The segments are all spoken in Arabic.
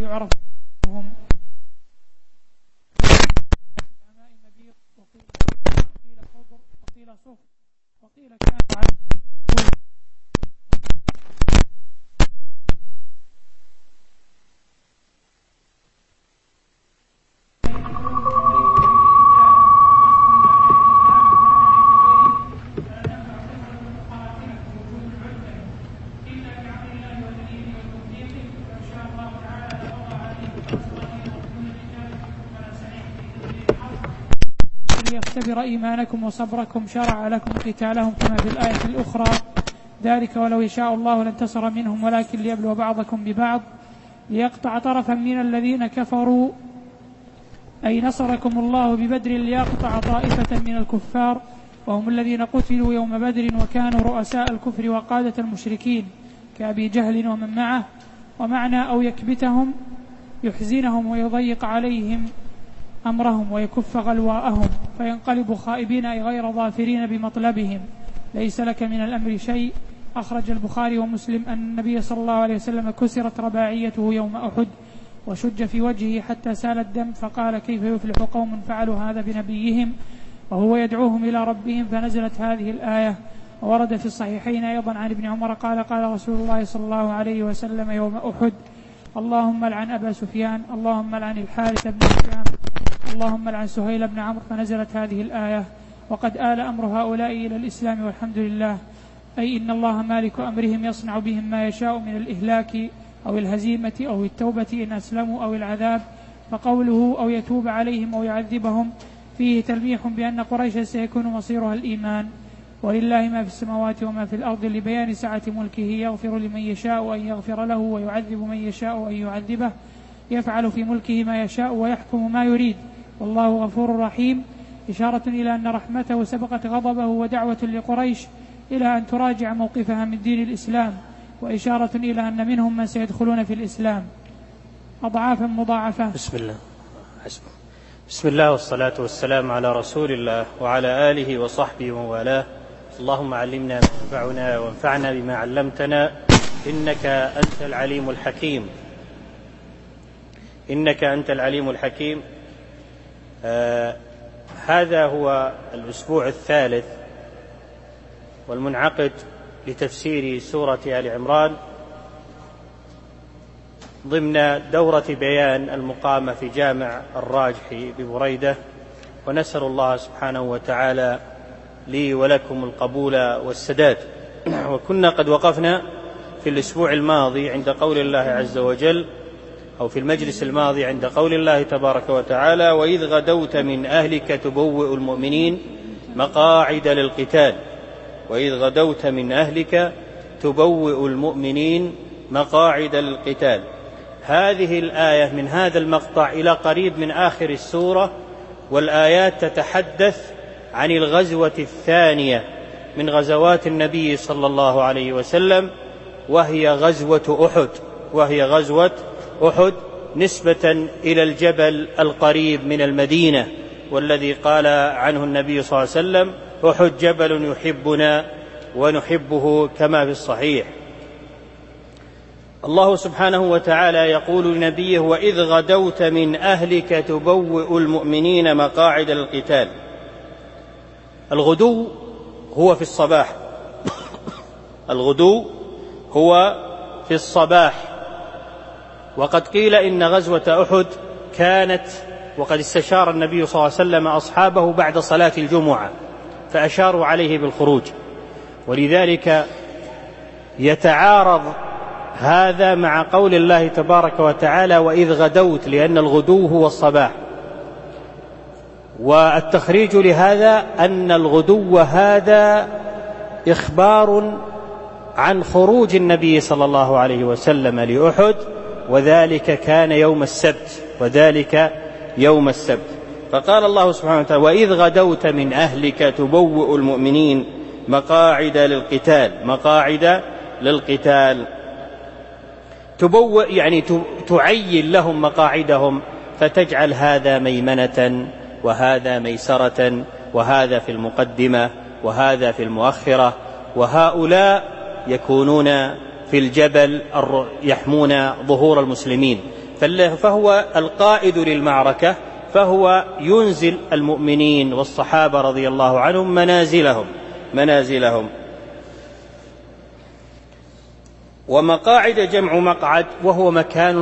يعرف هم ماء النبيذ، وقيل خضر، وقيل صفر، وقيل كانوا على ليختبر إيمانكم وصبركم شرع لكم قتالهم كما في الآية الأخرى، ذلك ولو يشاء الله لانتصر منهم ولكن ليبلو بعضكم ببعض ليقطع طرفا من الذين كفروا، أي نصركم الله ببدر ليقطع طائفة من الكفار، وهم الذين قتلوا يوم بدر وكانوا رؤساء الكفر وقادة المشركين كأبي جهل ومن معه، ومعنى أو يكبتهم يحزنهم ويضيق عليهم أمرهم ويكف غلواءهم فينقلبوا خائبين أي غير ظافرين بمطلبهم، ليس لك من الأمر شيء. أخرج البخاري ومسلم أن النبي صلى الله عليه وسلم كسرت رباعيته يوم أحد وشج في وجهه حتى سال الدم، فقال كيف يفلح قوم فعلوا هذا بنبيهم وهو يدعوهم إلى ربهم، فنزلت هذه الآية. وورد في الصحيحين أيضا عن ابن عمر قال قال رسول الله صلى الله عليه وسلم يوم أحد اللهم لعن أبا سفيان، اللهم لعن الحارث بن هشام، اللهم لعن سهيل بن عمرو، فنزلت هذه الآية. وقد آل أمر هؤلاء إلى الإسلام والحمد لله، أي إن الله مالك أمرهم يصنع بهم ما يشاء من الإهلاك أو الهزيمة أو التوبة إن أسلموا أو العذاب، فقوله أو يتوب عليهم أو يعذبهم فيه تلميح بأن قريش سيكون مصيرها الإيمان، ولله ما في السماوات وما في الأرض لبيان سعة ملكه يغفر لمن يشاء أن يغفر له ويعذب من يشاء أن يعذبه، يفعل في ملكه ما يشاء ويحكم ما يريد، والله غفور رحيم، إشارة إلى أن رحمته سبقت غضبه ودعوة لقريش إلى أن تراجع موقفها من دين الإسلام، وإشارة إلى أن منهم من سيدخلون في الإسلام أضعافا مضاعفة. بسم الله والصلاة والسلام على رسول الله وعلى آله وصحبه وموالاه. اللهم علمنا ما ينفعنا وانفعنا بما علمتنا، إنك أنت العليم الحكيم. إنك أنت العليم الحكيم. هذا هو الأسبوع الثالث والمنعقد لتفسير سورة آل عمران ضمن دورة بيان المقامة في جامع الراجحي ببريدة، ونسأل الله سبحانه وتعالى لي ولكم القبول والسداد. وكنا قد وقفنا في الأسبوع الماضي عند قول الله عز وجل، أو في المجلس الماضي عند قول الله تبارك وتعالى وإذ غدوت من أهلك تبوئ المؤمنين مقاعد للقتال، وإذ غدوت من أهلك تبوئ المؤمنين مقاعد للقتال. هذه الآية من هذا المقطع إلى قريب من آخر السورة، والآيات تتحدث عن الغزوة الثانية من غزوات النبي صلى الله عليه وسلم، وهي غزوة أحد نسبة إلى الجبل القريب من المدينة، والذي قال عنه النبي صلى الله عليه وسلم أحد جبل يحبنا ونحبه كما في الصحيح. الله سبحانه وتعالى يقول لنبيه وإذ غدوت من أهلك تبوئ المؤمنين مقاعد للقتال. الغدو هو في الصباح الغدو هو في الصباح. وقد قيل إن غزوة أحد كانت، وقد استشار النبي صلى الله عليه وسلم أصحابه بعد صلاة الجمعة فأشاروا عليه بالخروج، ولذلك يتعارض هذا مع قول الله تبارك وتعالى وإذ غدوت، لأن الغدو هو الصباح. والتخريج لهذا أن الغدو هذا إخبار عن خروج النبي صلى الله عليه وسلم لأحد، وذلك كان يوم السبت. فقال الله سبحانه وتعالى وإذ غدوت من أهلك تبوئ المؤمنين مقاعد للقتال. تبوئ يعني تعين لهم مقاعدهم، فتجعل هذا ميمنة وهذا ميسرة، وهذا في المقدمة وهذا في المؤخرة، وهؤلاء يكونون في الجبل يحمون ظهور المسلمين. فهو القائد للمعركة، فهو ينزل المؤمنين والصحابة رضي الله عنهم منازلهم. ومقاعد جمع مقعد، وهو مكان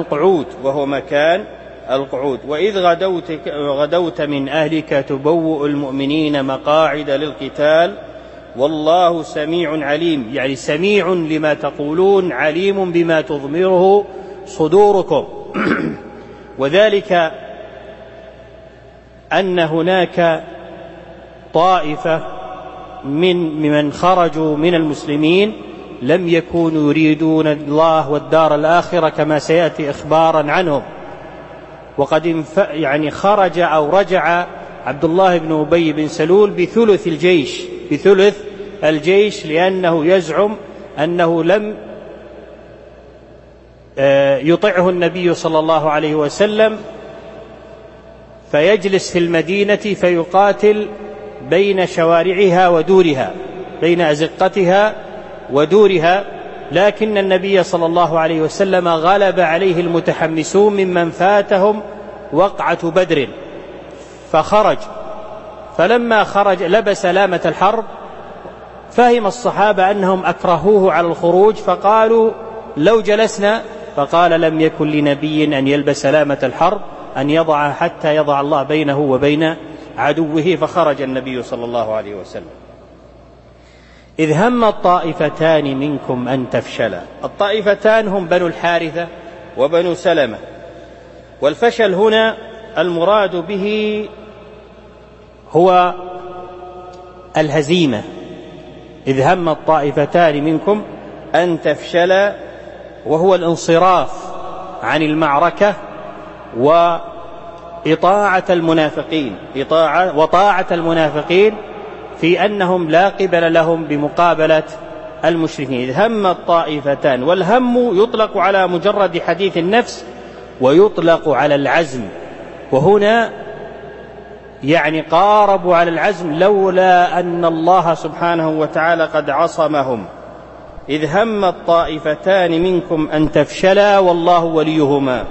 القعود. وإذ غدوت من أهلك تبوئ المؤمنين مقاعد للقتال والله سميع عليم، يعني سميع لما تقولون، عليم بما تضمره صدوركم. وذلك أن هناك طائفة من خرجوا من المسلمين لم يكونوا يريدون الله والدار الآخرة كما سيأتي إخبارا عنهم، وقد خرج أو رجع عبد الله بن أبي بن سلول بثلث الجيش لأنه يزعم أنه لم يطعه النبي صلى الله عليه وسلم، فيجلس في المدينة فيقاتل بين شوارعها ودورها، بين أزقتها ودورها، لكن النبي صلى الله عليه وسلم غلب عليه المتحمسون ممن فاتهم وقعة بدر فخرج. فلما خرج لبس لامة الحرب، فهم الصحابة أنهم أكرهوه على الخروج فقالوا لو جلسنا، فقال لم يكن لنبي أن يلبس لامة الحرب، أن يضع حتى يضع الله بينه وبين عدوه، فخرج النبي صلى الله عليه وسلم. إذ هم الطائفتان منكم أن تفشلا. الطائفتان هم بنو الحارثة وبنو سلمة، والفشل هنا المراد به هو الهزيمة. إذ هم الطائفتان منكم أن تفشلا، وهو الانصراف عن المعركة وطاعة المنافقين في أنهم لا قبل لهم بمقابلة المشركين. إذ هم الطائفتان، والهم يطلق على مجرد حديث النفس ويطلق على العزم، وهنا قاربوا على العزم لولا أن الله سبحانه وتعالى قد عصمهم. إذ هم الطائفتان منكم أن تفشلا والله وليهما.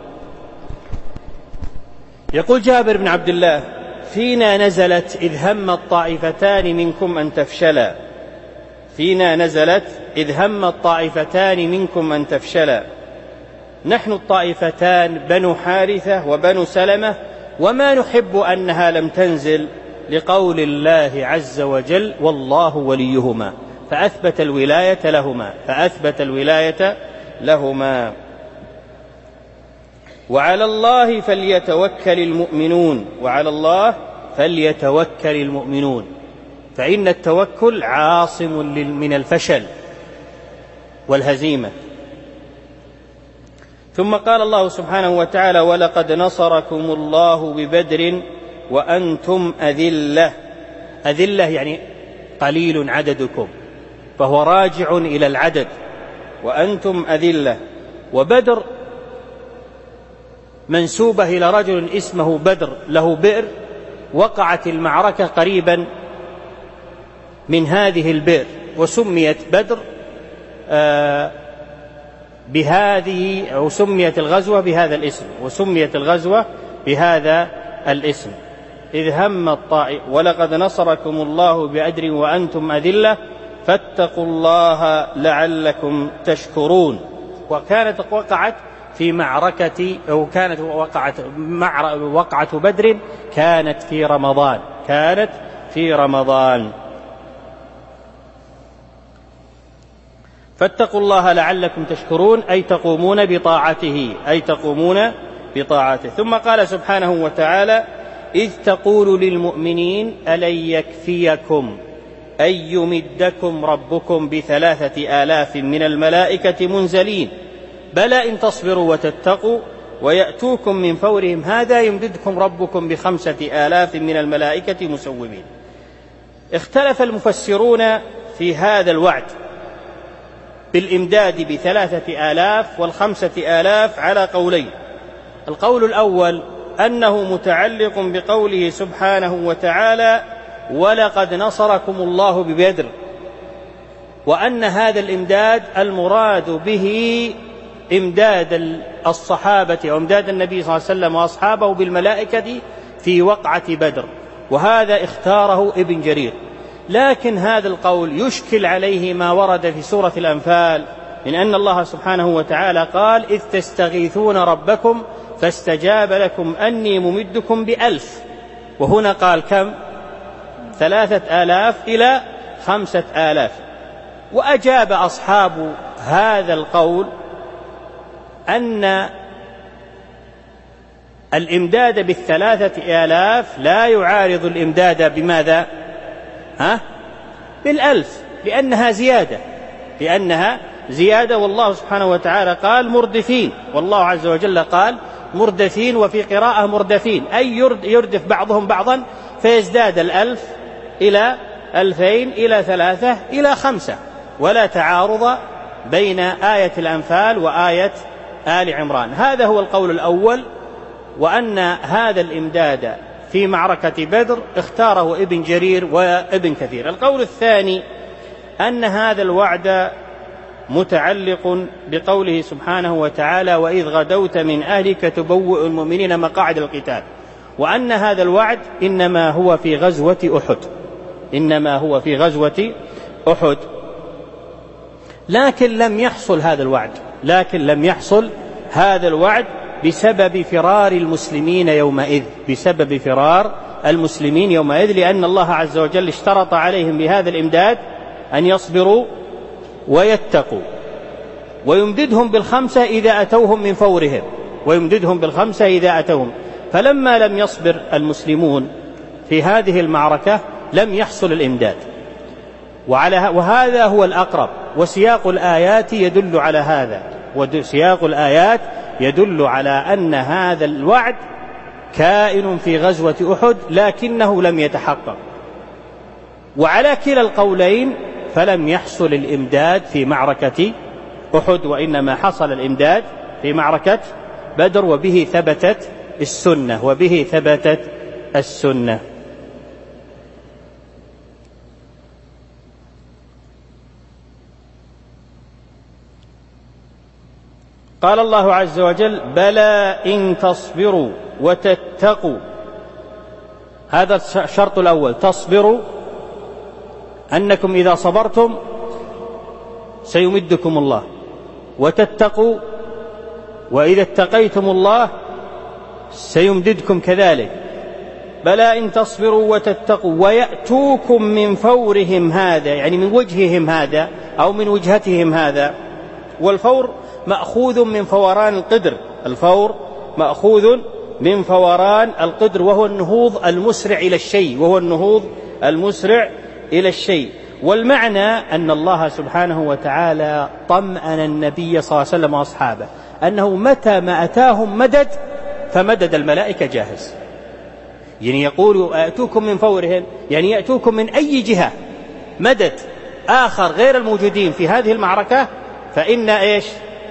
يقول جابر بن عبد الله: فينا نزلت إذ هم الطائفتان منكم أن تفشلا، فينا نزلت إذ هم الطائفتان منكم أن تفشلا. نحن الطائفتان بنو حارثة وبنو سلمة، وما نحب أنها لم تنزل لقول الله عز وجل والله وليهما، فأثبت الولاية لهما. وعلى الله فليتوكل المؤمنون، فإن التوكل عاصم من الفشل والهزيمة. ثم قال الله سبحانه وتعالى: ولقد نصركم الله ببدر وأنتم أذلة يعني قليل عددكم، فهو راجع إلى العدد، وأنتم أذلة. وبدر منسوبة إلى رجل اسمه بدر له بئر، وقعت المعركة قريبا من هذه البئر، وسميت بدر بهذه، أو سميت الغزوة بهذا الاسم، إذ هم الطائف ولقد نصركم الله بأدر وأنتم أذلة فاتقوا الله لعلكم تشكرون. وكانت وقعت في معركة، أو كانت وقعة بدر كانت في رمضان. فاتقوا الله لعلكم تشكرون، أي تقومون بطاعته. ثم قال سبحانه وتعالى: إذ تقول للمؤمنين ألن يكفيكم أن يمدكم ربكم ب3,000 من الملائكة منزلين بلى إن تصبروا وتتقوا ويأتوكم من فورهم هذا يمددكم ربكم ب5,000 من الملائكة مسومين. اختلف المفسرون في هذا الوعد بالإمداد ب3,000 وال5,000 على قولين. القول الأول أنه متعلق بقوله سبحانه وتعالى: ولقد نصركم الله ببدر، وأن هذا الإمداد المراد به إمداد الصحابة أو إمداد النبي صلى الله عليه وسلم وأصحابه بالملائكة في وقعة بدر، وهذا اختاره ابن جرير. لكن هذا القول يشكل عليه ما ورد في سورة الأنفال من أن الله سبحانه وتعالى قال: إذ تستغيثون ربكم فاستجاب لكم أني ممدكم ب1000، وهنا قال كم؟ 3000 إلى 5000. وأجاب أصحاب هذا القول أن الإمداد ب3000 لا يعارض الإمداد بماذا؟ ب1000، لأنها زيادة، والله سبحانه وتعالى قال مردفين، والله عز وجل قال مردفين، وفي قراءة مردفين، أي يردف بعضهم بعضا، فيزداد 1000 إلى 2000 إلى 3 إلى 5، ولا تعارض بين آية الأنفال وآية آل عمران. هذا هو القول الأول، وأن هذا الإمداد في معركة بدر اختاره ابن جرير وابن كثير. القول الثاني أن هذا الوعد متعلق بقوله سبحانه وتعالى: وإذ غدوت من أهلك تبوئ المؤمنين مقاعد القتال، وأن هذا الوعد إنما هو في غزوة أحد، لكن لم يحصل هذا الوعد بسبب فرار المسلمين يومئذ، لأن الله عز وجل اشترط عليهم بهذا الإمداد أن يصبروا ويتقوا، ويمددهم ب5 إذا أتوهم من فورهم، فلما لم يصبر المسلمون في هذه المعركة لم يحصل الإمداد، وهذا هو الأقرب، وسياق الآيات يدل على أن هذا الوعد كائن في غزوة أحد لكنه لم يتحقق. وعلى كلا القولين فلم يحصل الإمداد في معركة أحد، وإنما حصل الإمداد في معركة بدر، وبه ثبتت السنة. قال الله عز وجل: بلى إن تصبروا وتتقوا. هذا الشرط الأول، تصبروا، أنكم إذا صبرتم سيمدكم الله، وتتقوا، وإذا اتقيتم الله سيمددكم كذلك. بلى إن تصبروا وتتقوا ويأتوكم من فورهم هذا، يعني من وجههم هذا أو من وجهتهم هذا، والفور مأخوذ من فوران القدر، وهو النهوض المسرع إلى الشيء. والمعنى أن الله سبحانه وتعالى طمأن النبي صلى الله عليه وسلم وأصحابه أنه متى ما أتاهم مدد فمدد الملائكة جاهز، يعني يقول أتوكم من فورهم، يعني يأتوكم من أي جهة مدد آخر غير الموجودين في هذه المعركة، فإن إيش؟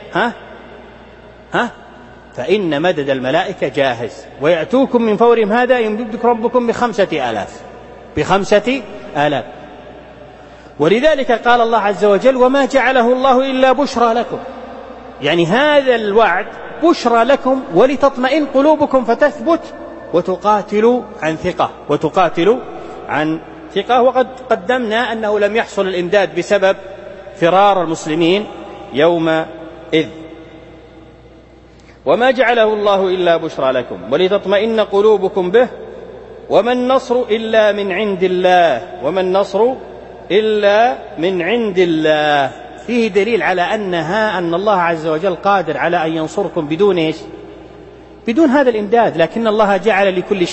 فإن مدد الملائكة جاهز. ويأتوكم من فورهم هذا يمددكم ربكم ب5,000. ولذلك قال الله عز وجل: وما جعله الله إلا بشرى لكم، يعني هذا الوعد بشرى لكم ولتطمئن قلوبكم فتثبت وتقاتلوا عن ثقة. وقد قدمنا أنه لم يحصل الإمداد بسبب فرار المسلمين يومئذ. وما جعله الله إلا بشرى لكم ولتطمئن قلوبكم به وما النصر إلا من عند الله. فيه دليل على أن الله عز وجل قادر على أن ينصركم بدون هذا الإمداد، لكن الله جعل لكل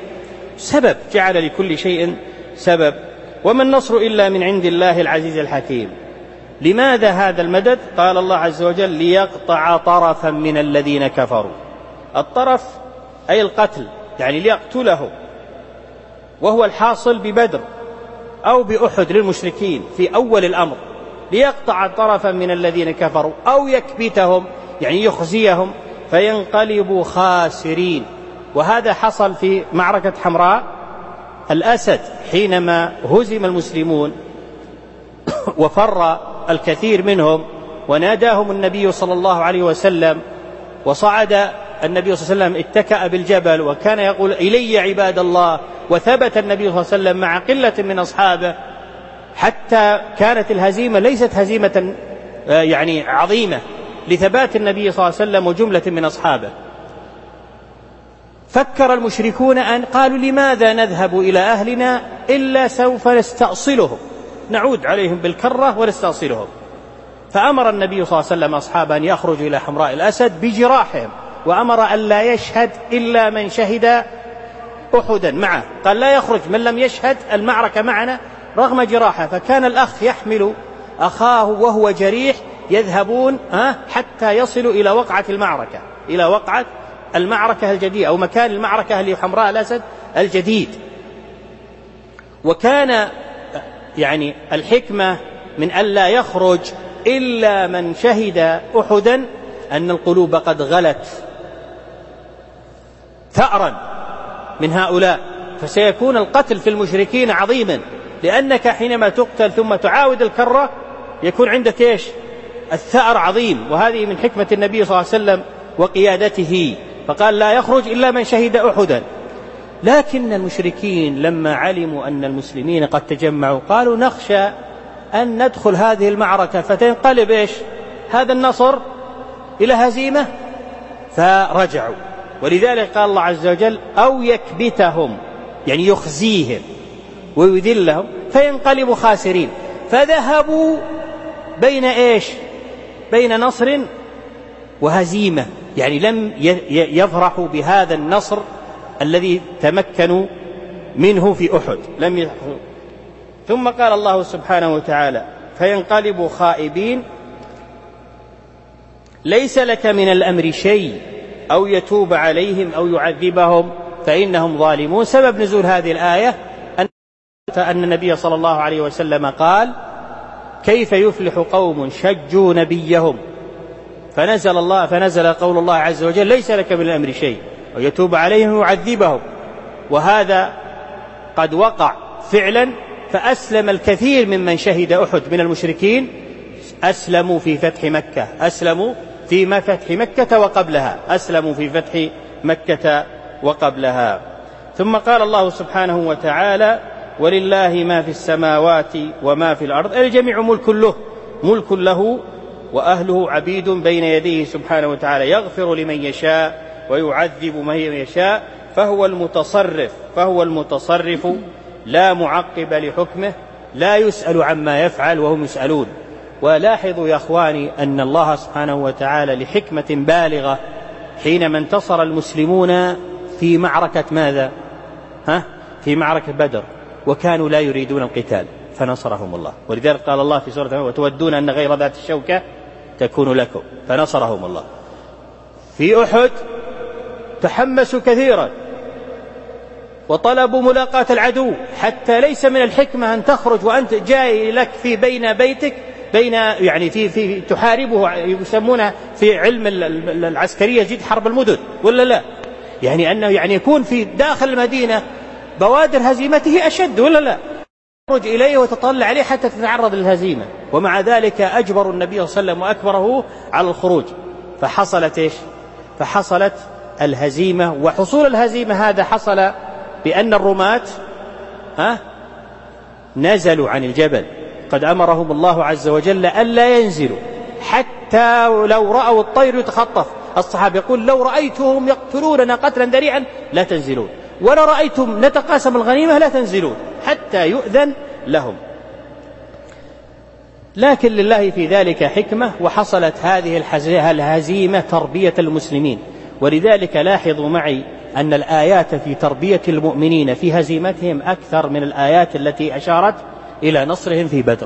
شيء سبب. وما النصر إلا من عند الله العزيز الحكيم. لماذا هذا المدد؟ قال الله عز وجل: ليقطع طرفا من الذين كفروا. الطرف أي القتل، يعني ليقتله، وهو الحاصل ببدر أو بأحد للمشركين في أول الأمر. ليقطع طرفا من الذين كفروا أو يكبتهم، يعني يخزيهم فينقلبوا خاسرين. وهذا حصل في معركة حمراء الأسد حينما هزم المسلمون وفر الكثير منهم وناداهم النبي صلى الله عليه وسلم، وصعد النبي صلى الله عليه وسلم اتكأ بالجبل وكان يقول إلي عباد الله، وثبت النبي صلى الله عليه وسلم مع قلة من أصحابه، حتى كانت الهزيمة ليست هزيمة يعني عظيمة لثبات النبي صلى الله عليه وسلم وجملة من أصحابه. فكر المشركون أن قالوا لماذا نذهب إلى أهلنا إلا سوف نستأصلهم، نعود عليهم بالكرة ونستأصلهم. فأمر النبي صلى الله عليه وسلم أصحابه أن يخرجوا إلى حمراء الأسد بجراحهم، وأمر أن لا يشهد إلا من شهد أحدا معه، قال لا يخرج من لم يشهد المعركة معنا رغم جراحه. فكان الأخ يحمل أخاه وهو جريح يذهبون حتى يصلوا إلى وقعة المعركة، إلى وقعة المعركة الجديدة أو مكان المعركة اللي حمراء الأسد الجديد. وكان يعني الحكمة من ألا يخرج إلا من شهد أحدا أن القلوب قد غلت ثأرا من هؤلاء، فسيكون القتل في المشركين عظيما، لأنك حينما تقتل ثم تعاود الكرة يكون عندك إيش؟ الثأر عظيم. وهذه من حكمة النبي صلى الله عليه وسلم وقيادته، فقال لا يخرج إلا من شهد أحدا. لكن المشركين لما علموا أن المسلمين قد تجمعوا قالوا نخشى أن ندخل هذه المعركة فتنقلب إيش؟ هذا النصر إلى هزيمة، فرجعوا. ولذلك قال الله عز وجل أو يكبتهم، يعني يخزيهم ويذلهم فينقلبوا خاسرين. فذهبوا بين إيش؟ بين نصر وهزيمة، يعني لم يفرحوا بهذا النصر الذي تمكنوا منه في أحد، لم يفرحوا. ثم قال الله سبحانه وتعالى فينقلبوا خائبين ليس لك من الأمر شيء أو يتوب عليهم أو يعذبهم فإنهم ظالمون. سبب نزول هذه الآية أن النبي صلى الله عليه وسلم قال كيف يفلح قوم شجوا نبيهم، فنزل قول الله عز وجل ليس لك من الأمر شيء أو يتوب عليهم ويعذبهم. وهذا قد وقع فعلا، فأسلم الكثير ممن شهد أحد من المشركين، أسلموا في فتح مكة، أسلموا في فتح مكة وقبلها، أسلموا في فتح مكة وقبلها. ثم قال الله سبحانه وتعالى ولله ما في السماوات وما في الأرض، الجميع ملك له وأهله عبيد بين يديه سبحانه وتعالى، يغفر لمن يشاء ويعذب من يشاء، فهو المتصرف لا معقب لحكمه، لا يسأل عما يفعل وهم يسألون. ولاحظوا يا أخواني أن الله سبحانه وتعالى لحكمة بالغة حينما انتصر المسلمون في معركة ماذا؟ في معركة بدر، وكانوا لا يريدون القتال فنصرهم الله. ولذلك قال الله في سورة وتودون أن غير ذات الشوكة تكون لكم، فنصرهم الله. في أحد تحمسوا كثيرا وطلبوا ملاقاة العدو، حتى ليس من الحكمة أن تخرج وأنت جاي لك في بين بيتك يعني في تحاربه، يسمونها في علم العسكرية جد حرب المدن ولا لا، يعني أنه يعني يكون في داخل المدينة بوادر هزيمته أشد ولا لا، تخرج إليه وتطلع عليه حتى تتعرض للهزيمة. ومع ذلك أجبروا النبي صلى الله عليه وسلم وأكبره على الخروج، فحصلت إيش؟ فحصلت الهزيمة. وحصول الهزيمة هذا حصل بأن الرماة نزلوا عن الجبل، قد أمرهم الله عز وجل ألا ينزلوا حتى لو رأوا الطير يتخطف. الصحابة يقول لو رأيتهم يقتلوننا قتلا ذريعا لا تنزلون، ولا رأيتم نتقاسم الغنيمة لا تنزلون حتى يؤذن لهم. لكن لله في ذلك حكمة، وحصلت هذه الهزيمة تربية المسلمين. ولذلك لاحظوا معي أن الآيات في تربية المؤمنين في هزيمتهم أكثر من الآيات التي أشارت إلى نصرهم في بدر.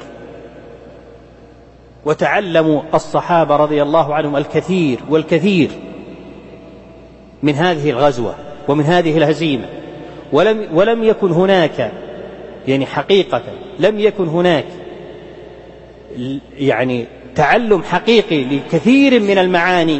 وتعلموا الصحابة رضي الله عنهم الكثير والكثير من هذه الغزوة ومن هذه الهزيمة. ولم يكن هناك يعني حقيقة لم يكن هناك يعني تعلم حقيقي لكثير من المعاني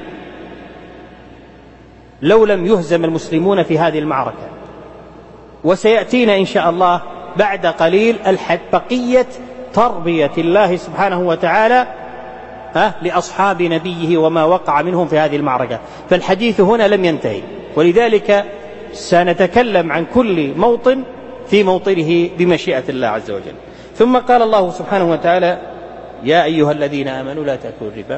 لو لم يهزم المسلمون في هذه المعركة. وسيأتينا إن شاء الله بعد قليل بقية تربية الله سبحانه وتعالى لأصحاب نبيه وما وقع منهم في هذه المعركة. فالحديث هنا لم ينتهي، ولذلك سنتكلم عن كل موطن في موطنه بمشيئة الله عز وجل. ثم قال الله سبحانه وتعالى: يا أيها الذين آمنوا لا تأكلوا الربا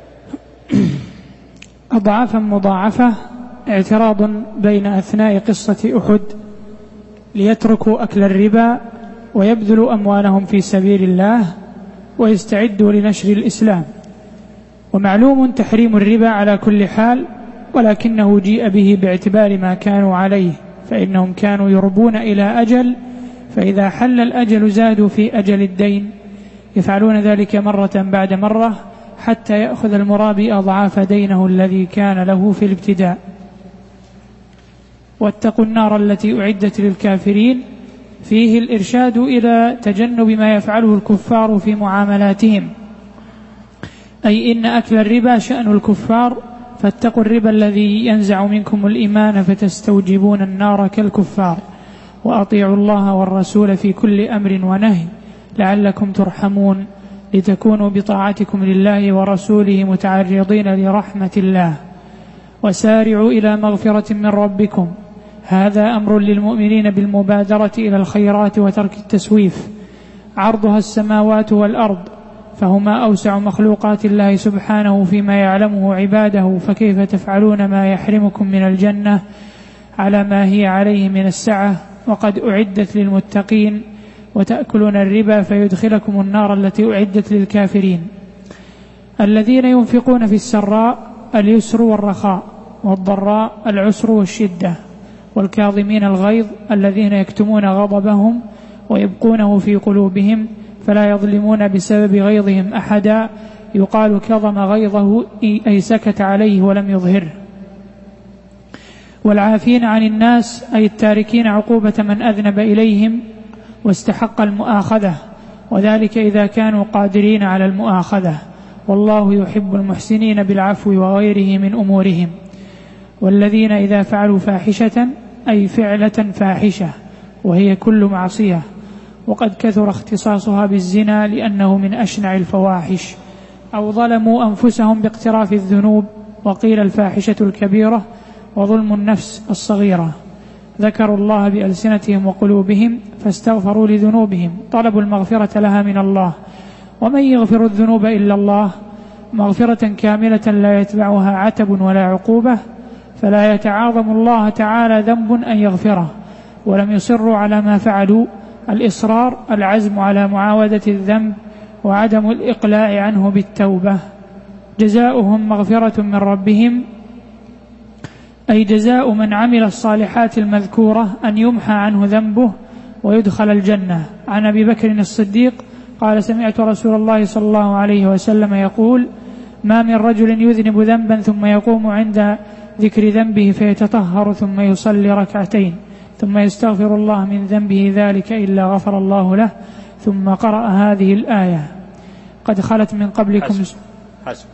أضعافا مضاعفة، اعتراض بين أثناء قصة أحد ليتركوا أكل الربا ويبذلوا أموالهم في سبيل الله ويستعدوا لنشر الإسلام. ومعلوم تحريم الربا على كل حال، ولكنه جيء به باعتبار ما كانوا عليه، فإنهم كانوا يربون إلى أجل، فإذا حل الأجل زادوا في أجل الدين، يفعلون ذلك مرة بعد مرة حتى يأخذ المرابي أضعاف دينه الذي كان له في الابتداء. واتقوا النار التي أعدت للكافرين، فيه الإرشاد إلى تجنب ما يفعله الكفار في معاملاتهم، أي إن أكل الربا شأن الكفار، فاتقوا الربا الذي ينزع منكم الإيمان فتستوجبون النار كالكفار، وأطيعوا الله والرسول في كل أمر ونهي لعلكم ترحمون، لتكونوا بطاعتكم لله ورسوله متعرضين لرحمة الله، وسارعوا إلى مغفرة من ربكم. هذا أمر للمؤمنين بالمبادرة إلى الخيرات وترك التسويف، عرضها السماوات والأرض، فهما أوسع مخلوقات الله سبحانه فيما يعلمه عباده، فكيف تفعلون ما يحرمكم من الجنة على ما هي عليه من السعة وقد أعدت للمتقين، وتأكلون الربا فيدخلكم النار التي أعدت للكافرين. الذين ينفقون في السراء اليسر والرخاء، والضراء العسر والشدة، والكاظمين الغيظ الذين يكتمون غضبهم ويبقونه في قلوبهم، فلا يظلمون بسبب غيظهم أحدا، يقال كظم غيظه أي سكت عليه ولم يظهره. والعافين عن الناس أي التاركين عقوبة من أذنب إليهم واستحق المؤاخذة، وذلك إذا كانوا قادرين على المؤاخذة، والله يحب المحسنين بالعفو وغيره من أمورهم. والذين إذا فعلوا فاحشة أي فعلة فاحشة، وهي كل معصية، وقد كثر اختصاصها بالزنا لأنه من أشنع الفواحش، أو ظلموا أنفسهم باقتراف الذنوب، وقيل الفاحشة الكبيرة وظلم النفس الصغيرة. ذكروا الله بألسنتهم وقلوبهم فاستغفروا لذنوبهم، طلبوا المغفرة لها من الله، ومن يغفر الذنوب إلا الله، مغفرة كاملة لا يتبعها عتب ولا عقوبة، فلا يتعاظم الله تعالى ذنب أن يغفره، ولم يصروا على ما فعلوا. الإصرار العزم على معاودة الذنب وعدم الإقلاع عنه بالتوبة. جزاؤهم مغفرة من ربهم، أي جزاء من عمل الصالحات المذكورة أن يمحى عنه ذنبه ويدخل الجنة. عن أبي بكر الصديق قال: سمعت رسول الله صلى الله عليه وسلم يقول: ما من رجل يذنب ذنبا ثم يقوم عند ذكر ذنبه فيتطهر ثم يصلي ركعتين ثم يستغفر الله من ذنبه ذلك إلا غفر الله له. ثم قرأ هذه الآية: قد خلت من قبلكم. حسب.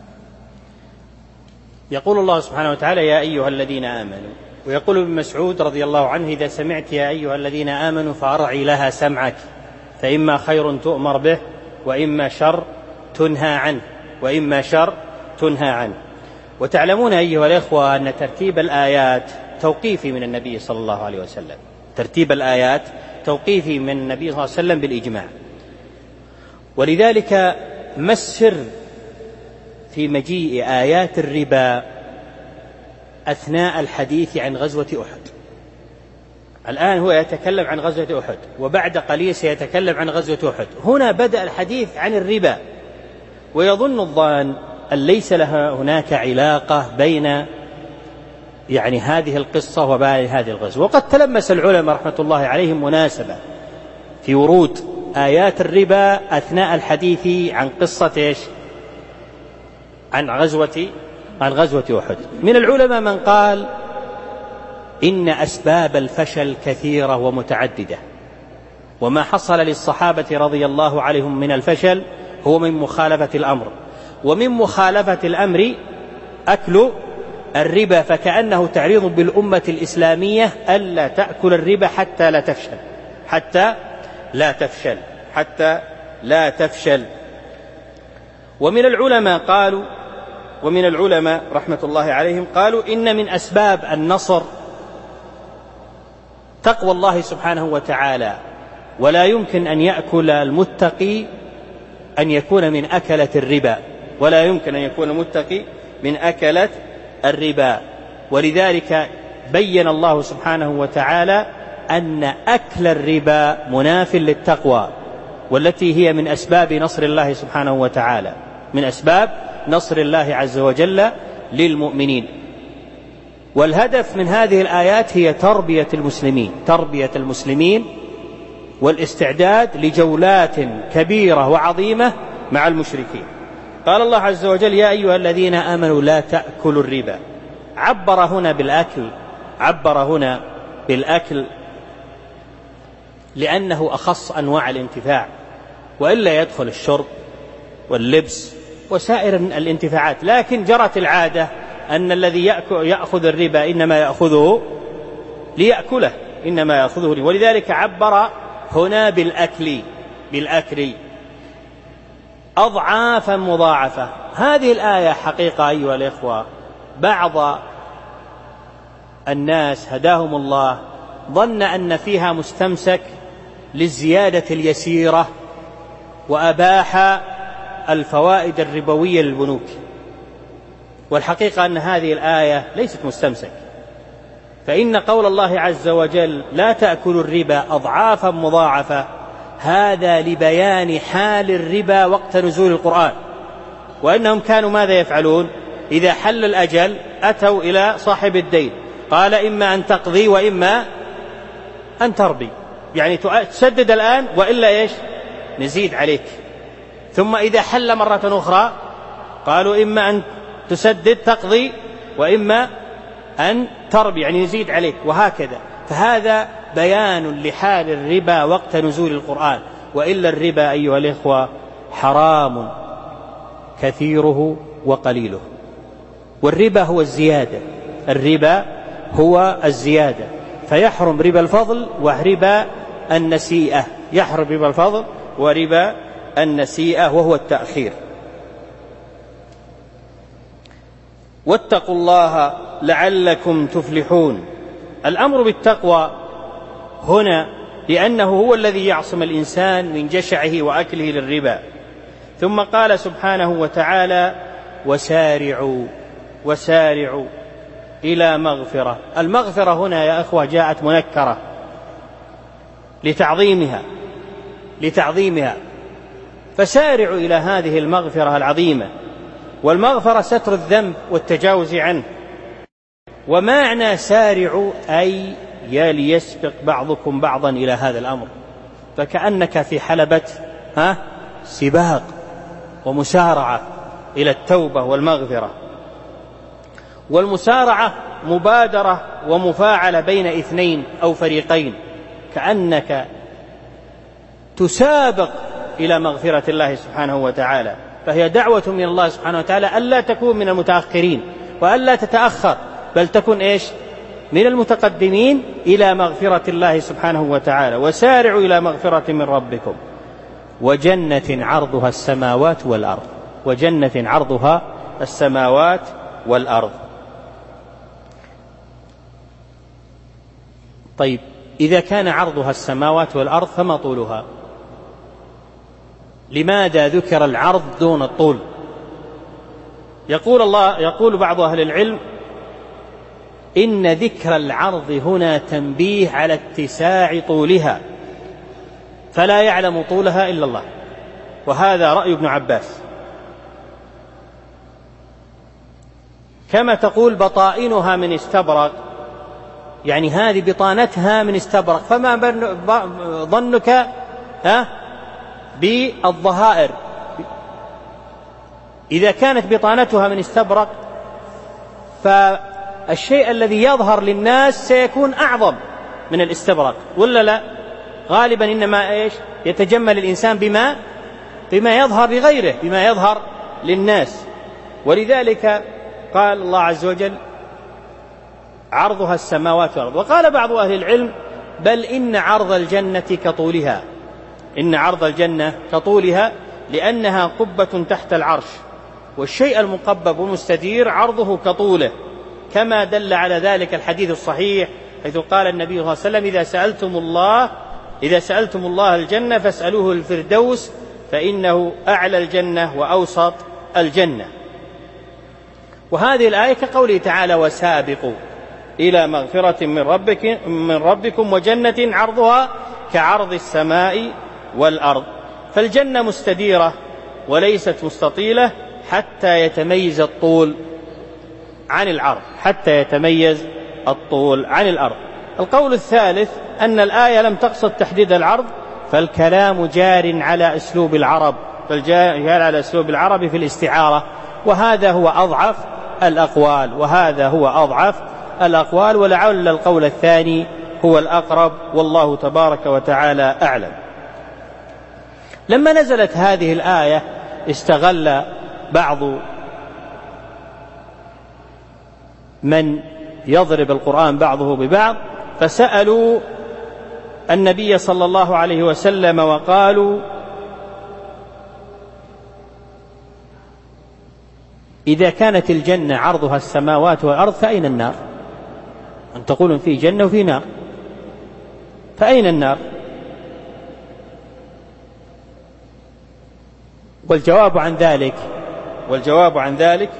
يقول الله سبحانه وتعالى: يا أيها الذين آمنوا. ويقول ابن مسعود رضي الله عنه: إذا سمعت يا أيها الذين آمنوا فأرعي لها سمعك، فإما خير تؤمر به وإما شر تنهى عنه، وإما شر تنهى عنه. وتعلمون أيها الإخوة أن ترتيب الآيات توقيفي من النبي صلى الله عليه وسلم، ترتيب الآيات توقيفي من النبي صلى الله عليه وسلم بالإجماع. ولذلك ما السر في مجيء آيات الربا أثناء الحديث عن غزوة أحد؟ الآن هو يتكلم عن غزوة أحد، وبعد قليل سيتكلم عن غزوة أحد. هنا بدأ الحديث عن الربا، ويظن الظان أن ليس لها هناك علاقة بين هذه القصة وبين هذه الغزوة. وقد تلمس العلماء رحمة الله عليهم مناسبة في ورود آيات الربا أثناء الحديث عن قصة عن غزوة أحد. من العلماء من قال إن أسباب الفشل كثيرة ومتعددة، وما حصل للصحابة رضي الله عنهم من الفشل هو من مخالفة الأمر، ومن مخالفة الأمر أكل الربا، فكأنه تعريض بالأمة الإسلامية ألا تأكل الربا حتى لا تفشل. ومن العلماء رحمة الله عليهم قالوا إن من أسباب النصر تقوى الله سبحانه وتعالى، ولا يمكن أن يأكل المتقي أن يكون من أكلة الربا، ولا يمكن أن يكون المتقي من أكلة الربا. ولذلك بين الله سبحانه وتعالى أن أكل الربا مناف للتقوى، والتي هي من أسباب نصر الله سبحانه وتعالى، من أسباب نصر الله عز وجل للمؤمنين. والهدف من هذه الآيات هي تربية المسلمين والاستعداد لجولات كبيرة وعظيمة مع المشركين. قال الله عز وجل: يا أيها الذين آمنوا لا تأكلوا الربا. عبر هنا بالأكل لأنه أخص أنواع الانتفاع، وإلا يدخل الشرب واللبس وسائر الانتفاعات، لكن جرت العادة أن الذي يأخذ الربا إنما يأخذه ليأكله، ولذلك عبر هنا بالأكل أضعافا مضاعفة. هذه الآية حقيقة أيها الإخوة بعض الناس هداهم الله ظن أن فيها مستمسك للزيادة اليسيرة، وأباح الفوائد الربوية للبنوك، والحقيقة أن هذه الآية ليست مستمسك، فإن قول الله عز وجل لا تأكلوا الربا أضعافا مضاعفة هذا لبيان حال الربا وقت نزول القرآن، وأنهم كانوا ماذا يفعلون؟ إذا حل الأجل أتوا إلى صاحب الدين قال إما أن تقضي وإما أن تربي، يعني تسدد الآن وإلا نزيد عليك. ثم إذا حل مرة أخرى قالوا إما أن تسدد تقضي وإما أن تربي، يعني نزيد عليك، وهكذا. فهذا بيان لحال الربا وقت نزول القرآن، وإلا الربا أيها الإخوة حرام كثيره وقليله، والربا هو الزيادة، فيحرم ربا الفضل وربا النسيئة، وهو التأخير. واتقوا الله لعلكم تفلحون. الأمر بالتقوى هنا لأنه هو الذي يعصم الإنسان من جشعه وأكله للربا. ثم قال سبحانه وتعالى: وسارعوا إلى مغفرة. المغفرة هنا يا أخوة جاءت منكرة لتعظيمها، فسارعوا إلى هذه المغفرة العظيمة. والمغفرة ستر الذنب والتجاوز عنه. ومعنى سارعوا أي ليسبق بعضكم بعضا إلى هذا الأمر، فكأنك في حلبة سباق ومسارعة إلى التوبة والمغفرة. والمسارعة مبادرة ومفاعلة بين اثنين أو فريقين، كأنك تسابق إلى مغفرة الله سبحانه وتعالى. فهي دعوة من الله سبحانه وتعالى ألا تكون من المتأخرين وألا تتأخر، بل تكون من المتقدمين إلى مغفرة الله سبحانه وتعالى. وسارعوا إلى مغفرة من ربكم وجنة عرضها السماوات والأرض. طيب، إذا كان عرضها السماوات والأرض فما طولها؟ لماذا ذكر العرض دون الطول؟ يقول بعض أهل العلم إن ذكر العرض هنا تنبيه على اتساع طولها، فلا يعلم طولها إلا الله، وهذا رأي ابن عباس. كما تقول بطائنها من استبرق، يعني هذه بطانتها من استبرق، فما ظنك بالظهائر؟ إذا كانت بطانتها من استبرق فالشيء الذي يظهر للناس سيكون أعظم من الاستبرق، ولا لا؟ غالبا إنما يتجمل الإنسان بما يظهر لغيره، بما يظهر للناس. ولذلك قال الله عز وجل: عرضها السماوات والأرض. وقال بعض أهل العلم: بل إن عرض الجنة كطولها، لأنها قبة تحت العرش، والشيء المقبب والمستدير عرضه كطوله، كما دل على ذلك الحديث الصحيح حيث قال النبي صلى الله عليه وسلم: إذا سألتم الله الجنة فاسألوه الفردوس فإنه أعلى الجنة وأوسط الجنة. وهذه الآية كقوله تعالى: وسابقوا إلى مغفرة من ربكم وجنة عرضها كعرض السماء والأرض. فالجنة مستديرة وليست مستطيلة حتى يتميز الطول عن الأرض. القول الثالث أن الآية لم تقصد تحديد العرض، فالكلام جار على أسلوب العرب في الاستعارة، وهذا هو أضعف الأقوال، ولعل القول الثاني هو الأقرب، والله تبارك وتعالى أعلم. لما نزلت هذه الآية استغل بعض من يضرب القرآن بعضه ببعض، فسألوا النبي صلى الله عليه وسلم وقالوا: إذا كانت الجنة عرضها السماوات والأرض فأين النار؟ أن تقولون في جنة وفي نار، فأين النار؟ والجواب عن ذلك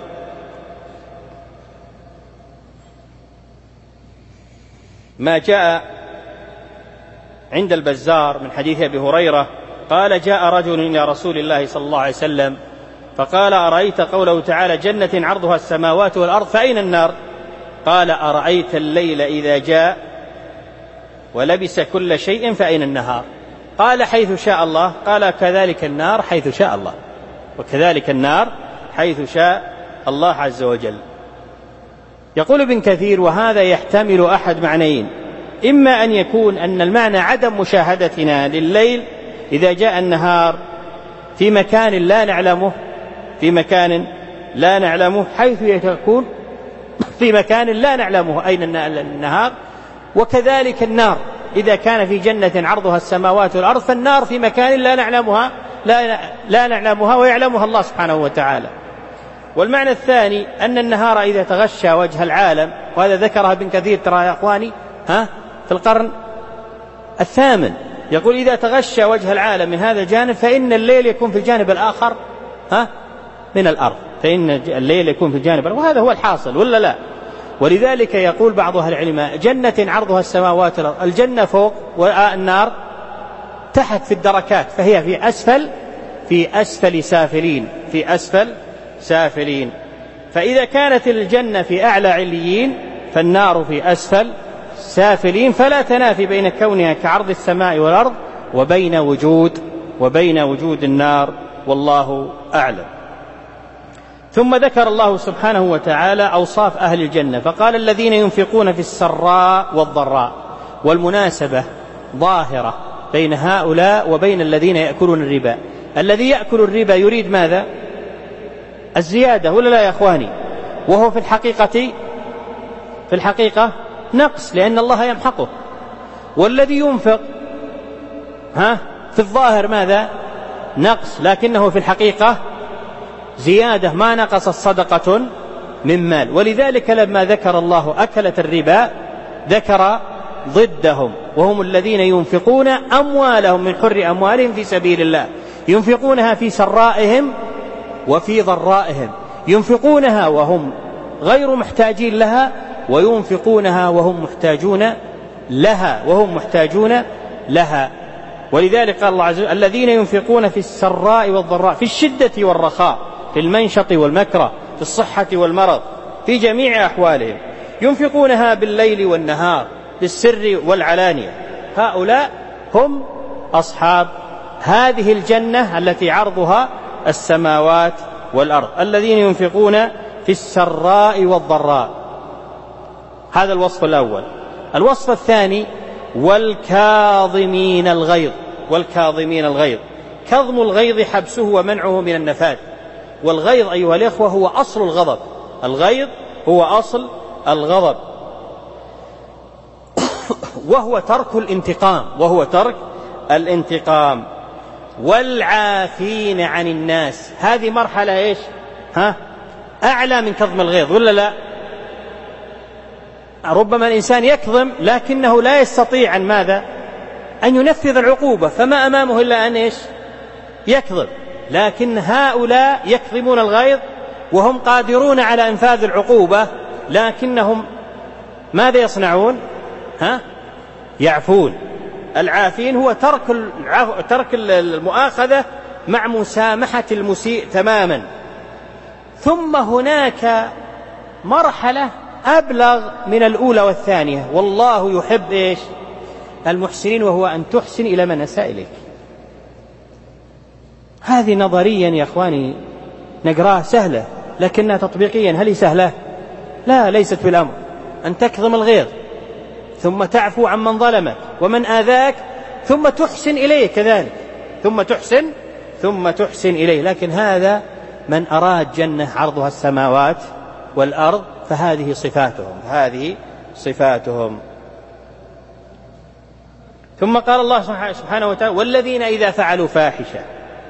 ما جاء عند البزار من حديث أبي هريرة قال: جاء رجل إلى رسول الله صلى الله عليه وسلم فقال: أرأيت قوله تعالى: جنة عرضها السماوات والأرض فأين النار؟ قال: أرأيت الليل إذا جاء ولبس كل شيء فأين النهار؟ قال: حيث شاء الله. قال: كذلك النار حيث شاء الله، وكذلك النار حيث شاء الله عز وجل. يقول ابن كثير: وهذا يحتمل أحد معنيين، إما أن يكون أن المعنى عدم مشاهدتنا لليل إذا جاء النهار في مكان لا نعلمه حيث يكون في مكان لا نعلمه أين النهار، وكذلك النار إذا كان في جنة عرضها السماوات والأرض فالنار في مكان لا نعلمها ويعلمها الله سبحانه وتعالى. والمعنى الثاني أن النهار إذا تغشى وجه العالم، وهذا ذكرها ابن كثير ترى يا أخواني في القرن الثامن، يقول: إذا تغشى وجه العالم من هذا الجانب فإن الليل يكون في الجانب الآخر من الأرض، وهذا هو الحاصل ولا لا؟ ولذلك يقول بعض أهل العلم: جنة عرضها السماوات والأرض، الجنة فوق والنار تحت في الدركات، فهي في أسفل سافلين. فإذا كانت الجنة في أعلى عليين فالنار في أسفل سافلين، فلا تنافي بين كونها كعرض السماء والأرض وبين وجود النار، والله أعلم. ثم ذكر الله سبحانه وتعالى أوصاف أهل الجنة فقال: الذين ينفقون في السراء والضراء. والمناسبة ظاهرة بين هؤلاء وبين الذين يأكلون الربا. الذي يأكل الربا يريد ماذا؟ الزيادة ولا لا يا أخواني؟ وهو في الحقيقة نقص، لأن الله يمحقه. والذي ينفق في الظاهر ماذا؟ نقص، لكنه في الحقيقة زيادة، ما نقص الصدقة من مال. ولذلك لما ذكر الله أكلة الربا ذكر ضدهم، وهم الذين ينفقون أموالهم من حر أموالهم في سبيل الله، ينفقونها في سرائهم وفي ضرائهم، ينفقونها وهم غير محتاجين لها، وينفقونها وهم محتاجون لها. ولذلك قال الله عز وجل: الذين ينفقون في السراء والضراء، في الشدة والرخاء، في المنشط والمكره، في الصحة والمرض، في جميع أحوالهم، ينفقونها بالليل والنهار، بالسر والعلانية. هؤلاء هم أصحاب هذه الجنة التي عرضها السماوات والأرض، الذين ينفقون في السراء والضراء. هذا الوصف الأول. الوصف الثاني: والكاظمين الغيظ. كظم الغيظ حبسه ومنعه من النفاذ. والغيظ أيها الإخوة هو أصل الغضب، الغيظ هو أصل الغضب، وهو ترك الانتقام. والعافين عن الناس. هذه مرحلة إيش؟ أعلى من كظم الغيظ ولا لا؟ ربما الإنسان يكظم لكنه لا يستطيع أن ماذا؟ أن ينفذ العقوبة، فما أمامه إلا أن إيش؟ يكظم. لكن هؤلاء يكظمون الغيظ وهم قادرون على إنفاذ العقوبة، لكنهم ماذا يصنعون؟ يعفون. العافين هو ترك المؤاخذة مع مسامحة المسيء تماما. ثم هناك مرحلة أبلغ من الأولى والثانية، والله يحب إيش؟ المحسنين، وهو أن تحسن إلى من أساء إليك. هذه نظريا يا أخواني نقراها سهلة، لكنها تطبيقيا هل هي سهلة؟ لا، ليست بالأمر. أن تكظم الغيظ ثم تعفو عن من ظلمك ومن آذاك ثم تحسن إليه كذلك، ثم تحسن إليه. لكن هذا من أراد جنة عرضها السماوات والأرض، فهذه صفاتهم. ثم قال الله سبحانه وتعالى: والذين إذا فعلوا فاحشة.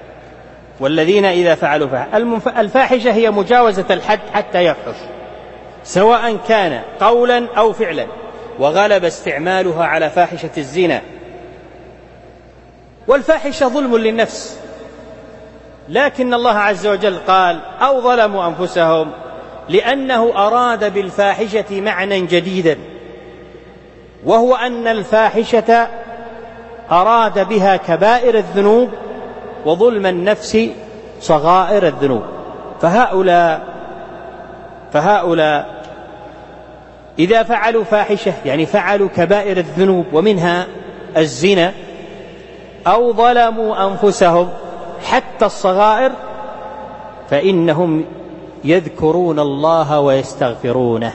الفاحشة هي مجاوزة الحد حتى يفحش، سواء كان قولا أو فعلا، وغلب استعمالها على فاحشة الزنا. والفاحشة ظلم للنفس، لكن الله عز وجل قال: أو ظلموا أنفسهم، لأنه أراد بالفاحشة معنى جديدا، وهو أن الفاحشة أراد بها كبائر الذنوب وظلم النفس صغائر الذنوب. فهؤلاء إذا فعلوا فاحشة يعني فعلوا كبائر الذنوب ومنها الزنا، أو ظلموا أنفسهم حتى الصغائر، فإنهم يذكرون الله ويستغفرونه،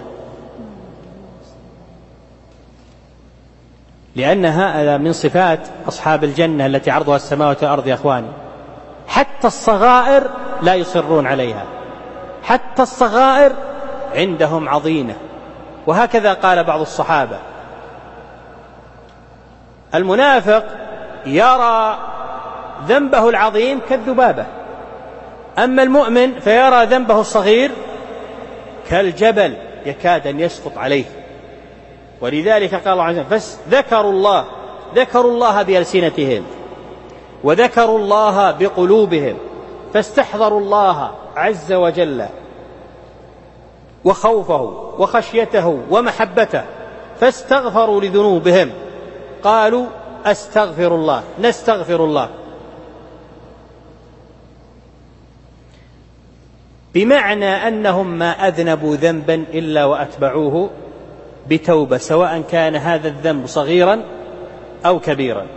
لأن هذا من صفات أصحاب الجنة التي عرضها السماوات والأرض. يا أخواني، حتى الصغائر لا يصرون عليها، حتى الصغائر عندهم عظيمة. وهكذا قال بعض الصحابة: المنافق يرى ذنبه العظيم كالذبابة، أما المؤمن فيرى ذنبه الصغير كالجبل يكاد أن يسقط عليه. ولذلك قال الله عز وجل: ذكروا الله بألسنتهم وذكروا الله بقلوبهم، فاستحضروا الله عز وجل وخوفه وخشيته ومحبته، فاستغفروا لذنوبهم، قالوا: أستغفر الله، نستغفر الله. بمعنى أنهم ما أذنبوا ذنبا إلا وأتبعوه بتوبة، سواء كان هذا الذنب صغيرا أو كبيرا.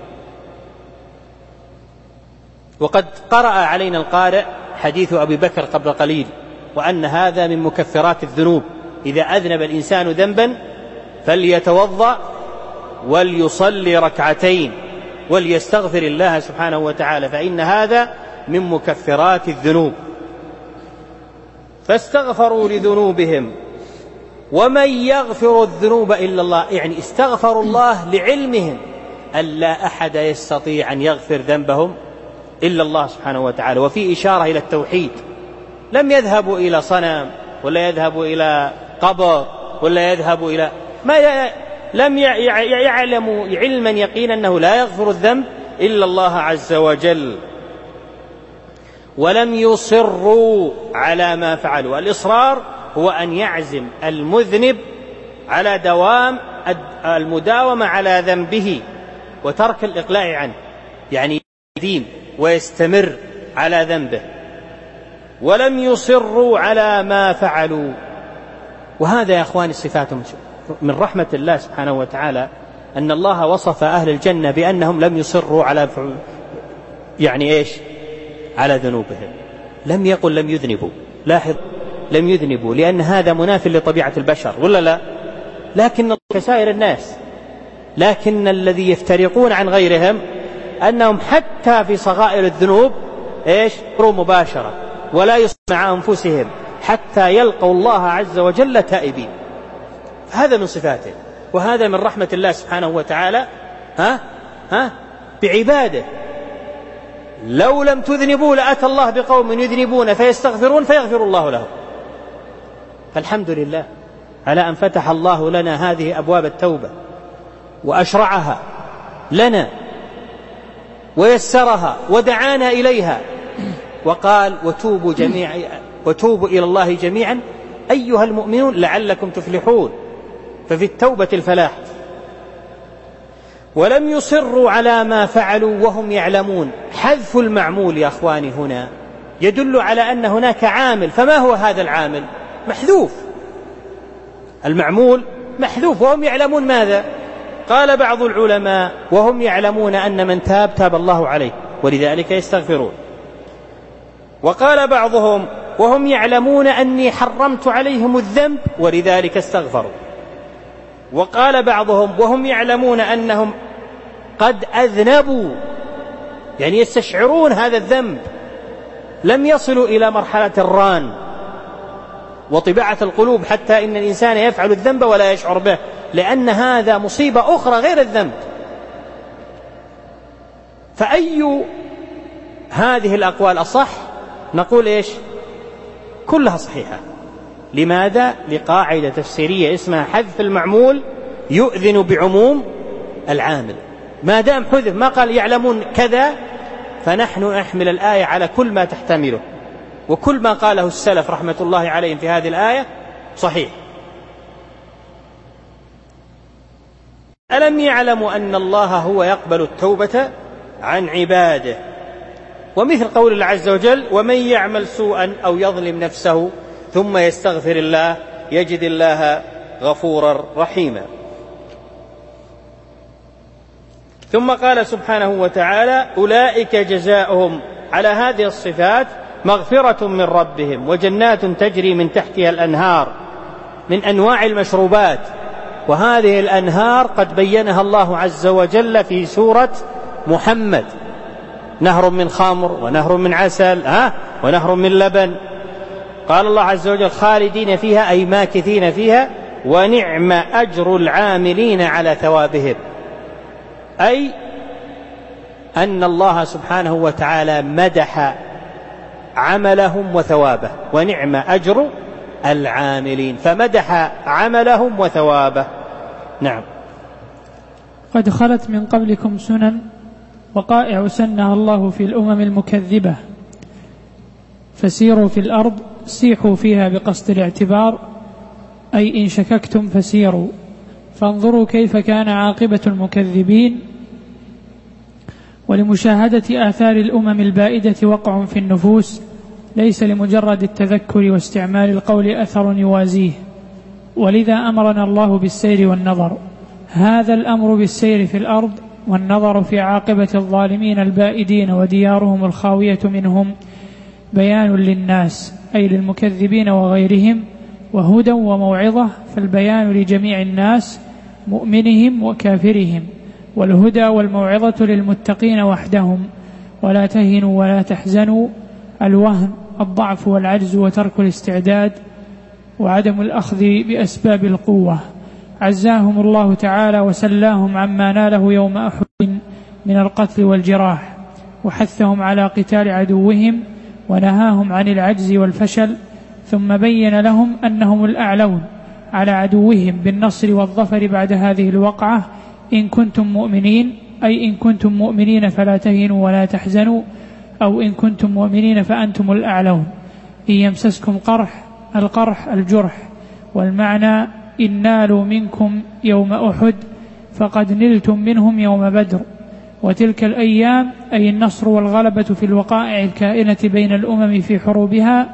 وقد قرأ علينا القارئ حديث أبي بكر قبل قليل، وأن هذا من مكفرات الذنوب. إذا أذنب الإنسان ذنبا فليتوضأ وليصلي ركعتين وليستغفر الله سبحانه وتعالى، فإن هذا من مكفرات الذنوب. فاستغفروا لذنوبهم، ومن يغفر الذنوب إلا الله، يعني استغفروا الله لعلمهم أن لا أحد يستطيع أن يغفر ذنبهم إلا الله سبحانه وتعالى. وفي إشارة إلى التوحيد، لم يذهبوا إلى صنم ولا يذهبوا إلى قبر ولا يذهبوا إلى لم يعلموا علما يقينا أنه لا يغفر الذنب إلا الله عز وجل. ولم يصروا على ما فعلوا. الإصرار هو أن يعزم المذنب على دوام المداومة على ذنبه وترك الإقلاع عنه، يعني يديم ويستمر على ذنبه. ولم يصروا على ما فعلوا. وهذا يا أخواني صفاتهم. من رحمة الله سبحانه وتعالى أن الله وصف أهل الجنة بأنهم لم يصروا على يعني إيش؟ على ذنوبهم. لم يقل لم يذنبوا، لاحظ، لم يذنبوا، لأن هذا مناف لطبيعة البشر ولا لا؟ لكن كسائر الناس، لكن الذي يفترقون عن غيرهم أنهم حتى في صغائر الذنوب إيش؟ مباشرة، ولا يصنع أنفسهم حتى يلقوا الله عز وجل تائبين. هذا من صفاته، وهذا من رحمة الله سبحانه وتعالى بعباده. لو لم تذنبوا لأتى الله بقوم يذنبون فيستغفرون فيغفر الله لهم. فالحمد لله على أن فتح الله لنا هذه أبواب التوبة وأشرعها لنا ويسرها ودعانا إليها، وقال وتوبوا إلى الله جميعا أيها المؤمنون لعلكم تفلحون، ففي التوبة الفلاح. ولم يصروا على ما فعلوا وهم يعلمون. حذف المعمول يا أخواني هنا يدل على أن هناك عامل، فما هو هذا العامل؟ محذوف، المعمول محذوف، وهم يعلمون ماذا؟ قال بعض العلماء وهم يعلمون أن من تاب تاب الله عليه ولذلك يستغفرون. وقال بعضهم وهم يعلمون أني حرمت عليهم الذنب ولذلك استغفروا. وقال بعضهم وهم يعلمون أنهم قد أذنبوا، يعني يستشعرون هذا الذنب، لم يصلوا إلى مرحلة الران وطباعة القلوب حتى إن الإنسان يفعل الذنب ولا يشعر به، لأن هذا مصيبة أخرى غير الذنب. فأي هذه الأقوال أصح؟ نقول إيش؟ كلها صحيحة. لماذا؟ لقاعدة تفسيرية اسمها حذف المعمول يؤذن بعموم العامل. ما دام حذف ما قال يعلمون كذا، فنحن نحمل الآية على كل ما تحتمله، وكل ما قاله السلف رحمة الله عليهم في هذه الآية صحيح. ألم يعلموا أن الله هو يقبل التوبة عن عباده؟ ومثل قول الله عز وجل ومن يعمل سوءا أو يظلم نفسه ثم يستغفر الله يجد الله غفورا رحيما. ثم قال سبحانه وتعالى أولئك جزاؤهم على هذه الصفات مغفرة من ربهم وجنات تجري من تحتها الأنهار من أنواع المشروبات. وهذه الأنهار قد بينها الله عز وجل في سورة محمد، نهر من خمر ونهر من عسل ونهر من لبن. قال الله عز وجل خالدين فيها أي ماكثين فيها ونعم أجر العاملين على ثوابهم، أي أن الله سبحانه وتعالى مدح عملهم وثوابه، ونعم أجر العاملين، فمدح عملهم وثوابه. نعم. قد خلت من قبلكم سنن وقائع سنها الله في الأمم المكذبة، فسيروا في الأرض سيحوا فيها بقصد الاعتبار، أي إن شككتم فسيروا فانظروا كيف كان عاقبة المكذبين. ولمشاهدة آثار الأمم البائدة وقع في النفوس، ليس لمجرد التذكر واستعمال القول أثر يوازيه، ولذا أمرنا الله بالسير والنظر. هذا الأمر بالسير في الأرض والنظر في عاقبة الظالمين البائدين وديارهم الخاوية منهم بيان للناس أي للمكذبين وغيرهم، وهدى وموعظة، فالبيان لجميع الناس مؤمنهم وكافرهم، والهدى والموعظة للمتقين وحدهم. ولا تهنوا ولا تحزنوا، الوهن الضعف والعجز وترك الاستعداد وعدم الأخذ بأسباب القوة. عزاهم الله تعالى وسلاهم عما ناله يوم أحد من القتل والجراح، وحثهم على قتال عدوهم ونهاهم عن العجز والفشل، ثم بين لهم أنهم الأعلون على عدوهم بالنصر والظفر بعد هذه الوقعة إن كنتم مؤمنين، أي إن كنتم مؤمنين فلا تهنوا ولا تحزنوا، أو إن كنتم مؤمنين فأنتم الأعلون. إن يمسسكم قرح، القرح الجرح، والمعنى إن نالوا منكم يوم أحد فقد نلتم منهم يوم بدر. وتلك الأيام أي النصر والغلبة في الوقائع الكائنة بين الأمم في حروبها،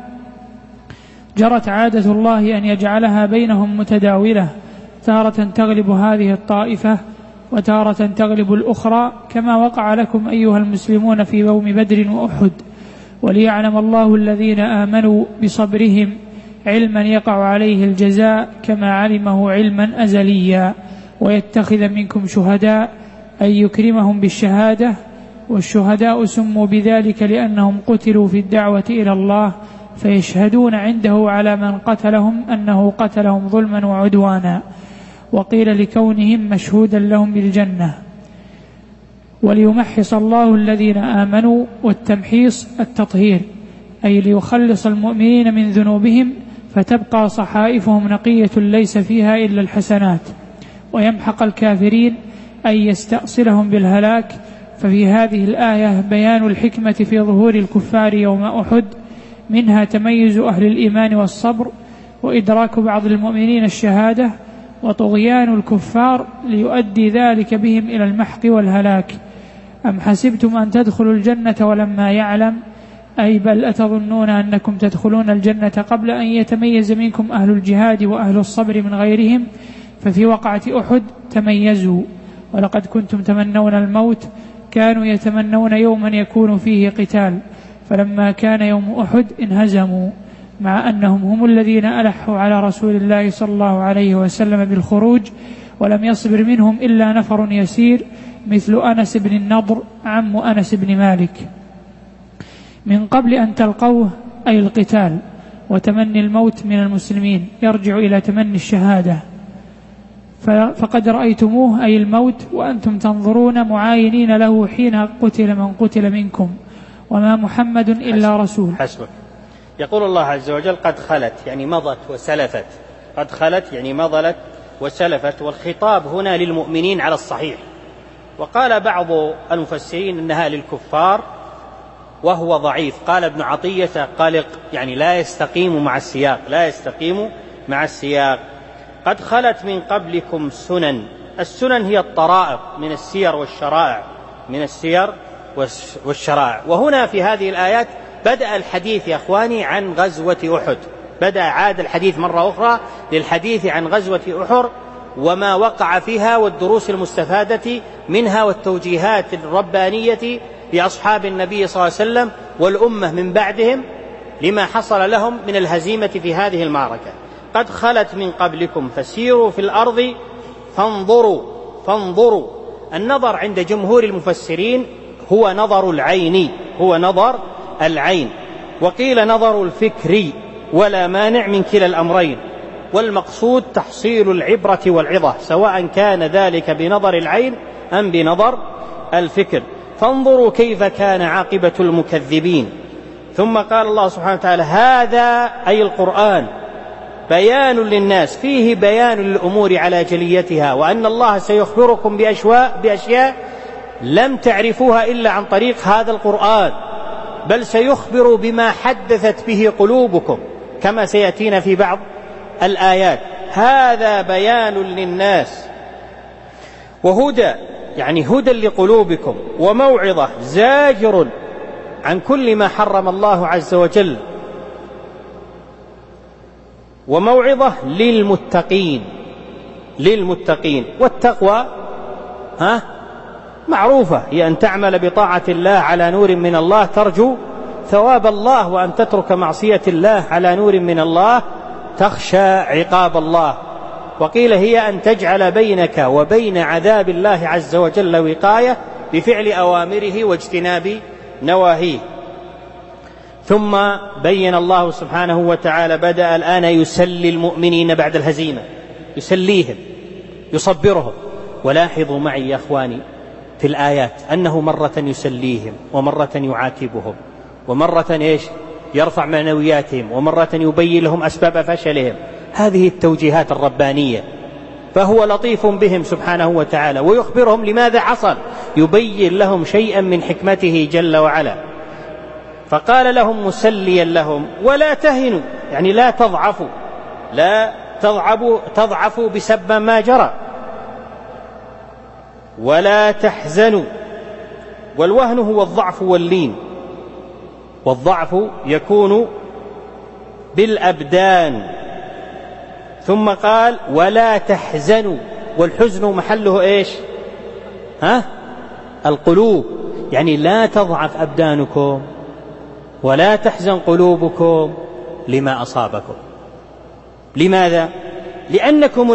جرت عادة الله أن يجعلها بينهم متداولة، تارة تغلب هذه الطائفة وتارة تغلب الأخرى، كما وقع لكم أيها المسلمون في يوم بدر وأحد. وليعلم الله الذين آمنوا بصبرهم علما يقع عليه الجزاء كما علمه علما أزليا، ويتخذ منكم شهداء أي يكرمهم بالشهادة. والشهداء سموا بذلك لأنهم قتلوا في الدعوة إلى الله، فيشهدون عنده على من قتلهم أنه قتلهم ظلما وعدوانا، وقيل لكونهم مشهودا لهم بالجنة. وليمحص الله الذين آمنوا، والتمحيص التطهير، أي ليخلص المؤمنين من ذنوبهم فتبقى صحائفهم نقية ليس فيها إلا الحسنات، ويمحق الكافرين أي يستأصلهم بالهلاك. ففي هذه الآية بيان الحكمة في ظهور الكفار يوم أحد، منها تميز أهل الإيمان والصبر، وإدراك بعض المؤمنين الشهادة، وطغيان الكفار ليؤدي ذلك بهم إلى المحق والهلاك. أم حسبتم أن تدخلوا الجنة ولما يعلم، أي بل أتظنون أنكم تدخلون الجنة قبل أن يتميز منكم أهل الجهاد وأهل الصبر من غيرهم، ففي وقعة أحد تميزوا. ولقد كنتم تمنون الموت، كانوا يتمنون يوما يكون فيه قتال، فلما كان يوم أحد انهزموا، مع أنهم هم الذين ألحوا على رسول الله صلى الله عليه وسلم بالخروج، ولم يصبر منهم إلا نفر يسير مثل أنس بن النضر عم أنس بن مالك. من قبل أن تلقوه أي القتال، وتمني الموت من المسلمين يرجع إلى تمني الشهادة، فقد رأيتموه أي الموت وأنتم تنظرون معاينين له حين قتل من قتل منكم، وما محمد إلا رسول. حسبك. يقول الله عز وجل قد خلت يعني مضت وسلفت، قد خلت يعني مضت وسلفت، والخطاب هنا للمؤمنين على الصحيح. وقال بعض المفسرين إنها للكفار وهو ضعيف. قال ابن عطية قلق يعني لا يستقيم مع السياق، لا يستقيم مع السياق. قد خلت من قبلكم سنن، السنن هي الطرائق من السير والشرائع، من السير والشرائع. وهنا في هذه الآيات بدأ الحديث يا أخواني عن غزوة أحد، عاد الحديث مرة أخرى للحديث عن غزوة أحد وما وقع فيها والدروس المستفادة منها والتوجيهات الربانية لأصحاب النبي صلى الله عليه وسلم والأمة من بعدهم لما حصل لهم من الهزيمة في هذه المعركة. قد خلت من قبلكم فسيروا في الأرض فانظروا. النظر عند جمهور المفسرين هو نظر العين، هو نظر العين، وقيل نظر الفكر، ولا مانع من كلا الأمرين، والمقصود تحصيل العبرة والعظة، سواء كان ذلك بنظر العين أم بنظر الفكر. فانظروا كيف كان عاقبة المكذبين. ثم قال الله سبحانه وتعالى هذا أي القرآن بيان للناس، فيه بيان للأمور على جليتها، وأن الله سيخبركم بأشياء لم تعرفوها إلا عن طريق هذا القرآن، بل سيخبر بما حدثت به قلوبكم كما سيأتينا في بعض الآيات. هذا بيان للناس وهدى يعني هدى لقلوبكم، وموعظة زاجر عن كل ما حرم الله عز وجل، وموعظة للمتقين. والتقوى معروفة هي أن تعمل بطاعة الله على نور من الله ترجو ثواب الله، وأن تترك معصية الله على نور من الله تخشى عقاب الله. وقيل هي أن تجعل بينك وبين عذاب الله عز وجل وقاية بفعل أوامره واجتناب نواهيه. ثم بين الله سبحانه وتعالى بدأ الآن يسلي المؤمنين بعد الهزيمة، يسليهم يصبرهم. ولاحظوا معي يا أخواني في الآيات أنه مرة يسليهم ومرة يعاتبهم ومرة يرفع معنوياتهم ومرة يبين لهم أسباب فشلهم. هذه التوجيهات الربانية، فهو لطيف بهم سبحانه وتعالى ويخبرهم لماذا حصل، يبين لهم شيئا من حكمته جل وعلا. فقال لهم مسليا لهم ولا تهنوا يعني لا تضعفوا بسبب ما جرى، ولا تحزنوا. والوهن هو الضعف واللين، والضعف يكون بالأبدان. ثم قال ولا تحزنوا، والحزن محله القلوب، يعني لا تضعف أبدانكم ولا تحزن قلوبكم لما أصابكم. لماذا؟ لأنكم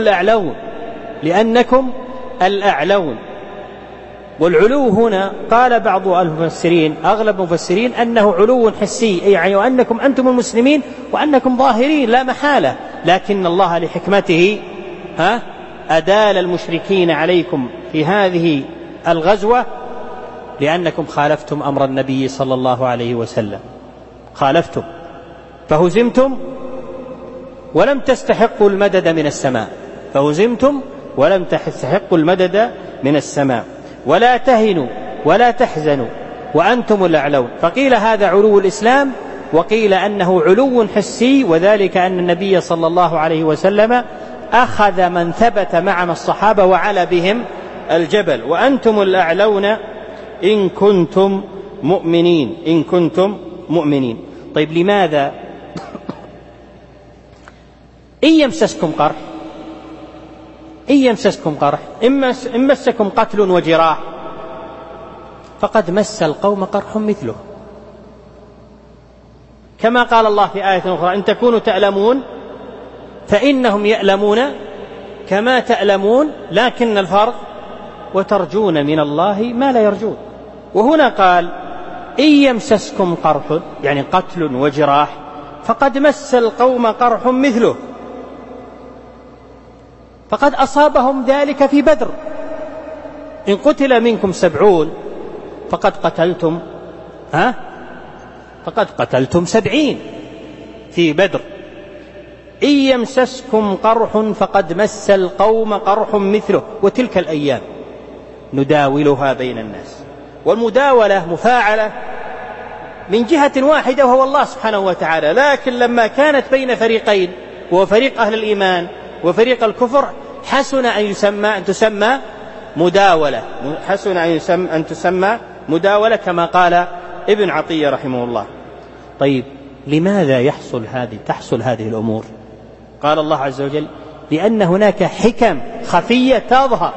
الأعلون. والعلو هنا قال بعض المفسرين أغلب المفسرين أنه علو حسي، يعني وأنكم أنتم المسلمين وأنكم ظاهرين لا محالة، لكن الله لحكمته أدال المشركين عليكم في هذه الغزوة لأنكم خالفتم أمر النبي صلى الله عليه وسلم، خالفتم فهزمتم ولم تستحقوا المدد من السماء، فهزمتم ولم تستحقوا المدد من السماء. ولا تهنوا ولا تحزنوا وأنتم الأعلون. فقيل هذا علو الإسلام، وقيل أنه علو حسي، وذلك أن النبي صلى الله عليه وسلم أخذ من ثبت معنا الصحابة وعلى بهم الجبل. وأنتم الأعلون إن كنتم مؤمنين، إن كنتم مؤمنين. طيب لماذا إن يمسسكم قرح، إن يمسسكم قرح، إن مسكم قتل وجراح فقد مس القوم قرح مثله، كما قال الله في آية أخرى إن تكونوا تألمون فإنهم يألمون كما تألمون لكن الفرق وترجون من الله ما لا يرجون. وهنا قال إن يمسسكم قرح يعني قتل وجراح فقد مس القوم قرح مثله، فقد أصابهم ذلك في بدر. إن قتل منكم 70 فقد قتلتم 70 في بدر. إن يمسسكم قرح فقد مس القوم قرح مثله. وتلك الأيام نداولها بين الناس. والمداولة مفاعلة من جهة واحدة وهو الله سبحانه وتعالى، لكن لما كانت بين فريقين وفريق أهل الإيمان وفريق الكفر حسن أن تسمى مداولة، حسن أن تسمى مداولة كما قال ابن عطية رحمه الله. طيب لماذا تحصل هذه الأمور؟ قال الله عز وجل لأن هناك حكم خفية تظهر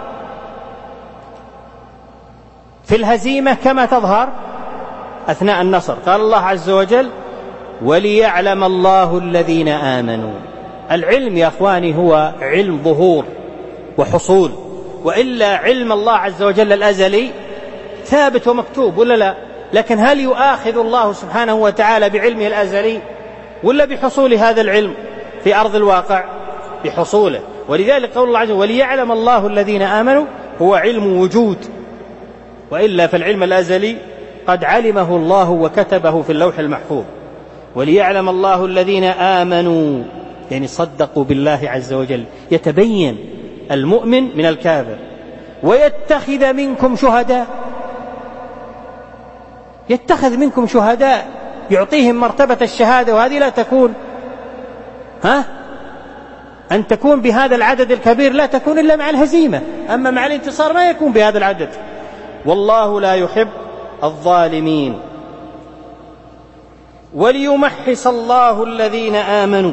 في الهزيمة كما تظهر أثناء النصر. قال الله عز وجل وليعلم الله الذين آمنوا. العلم يا أخواني هو علم ظهور وحصول، وإلا علم الله عز وجل الأزلي ثابت ومكتوب ولا لا؟ لكن هل يؤاخذ الله سبحانه وتعالى بعلمه الأزلي ولا بحصول هذا العلم في أرض الواقع؟ بحصوله. ولذلك قول الله عز وجل وليعلم الله الذين آمنوا هو علم وجود، وإلا فالعلم الأزلي قد علمه الله وكتبه في اللوح المحفوظ. وليعلم الله الذين آمنوا يعني صدقوا بالله عز وجل، يتبين المؤمن من الكافر. ويتخذ منكم شهداء، يتخذ منكم شهداء يعطيهم مرتبة الشهادة، وهذه لا تكون أن تكون بهذا العدد الكبير لا تكون إلا مع الهزيمة، أما مع الانتصار ما يكون بهذا العدد. والله لا يحب الظالمين. وليمحص الله الذين آمنوا،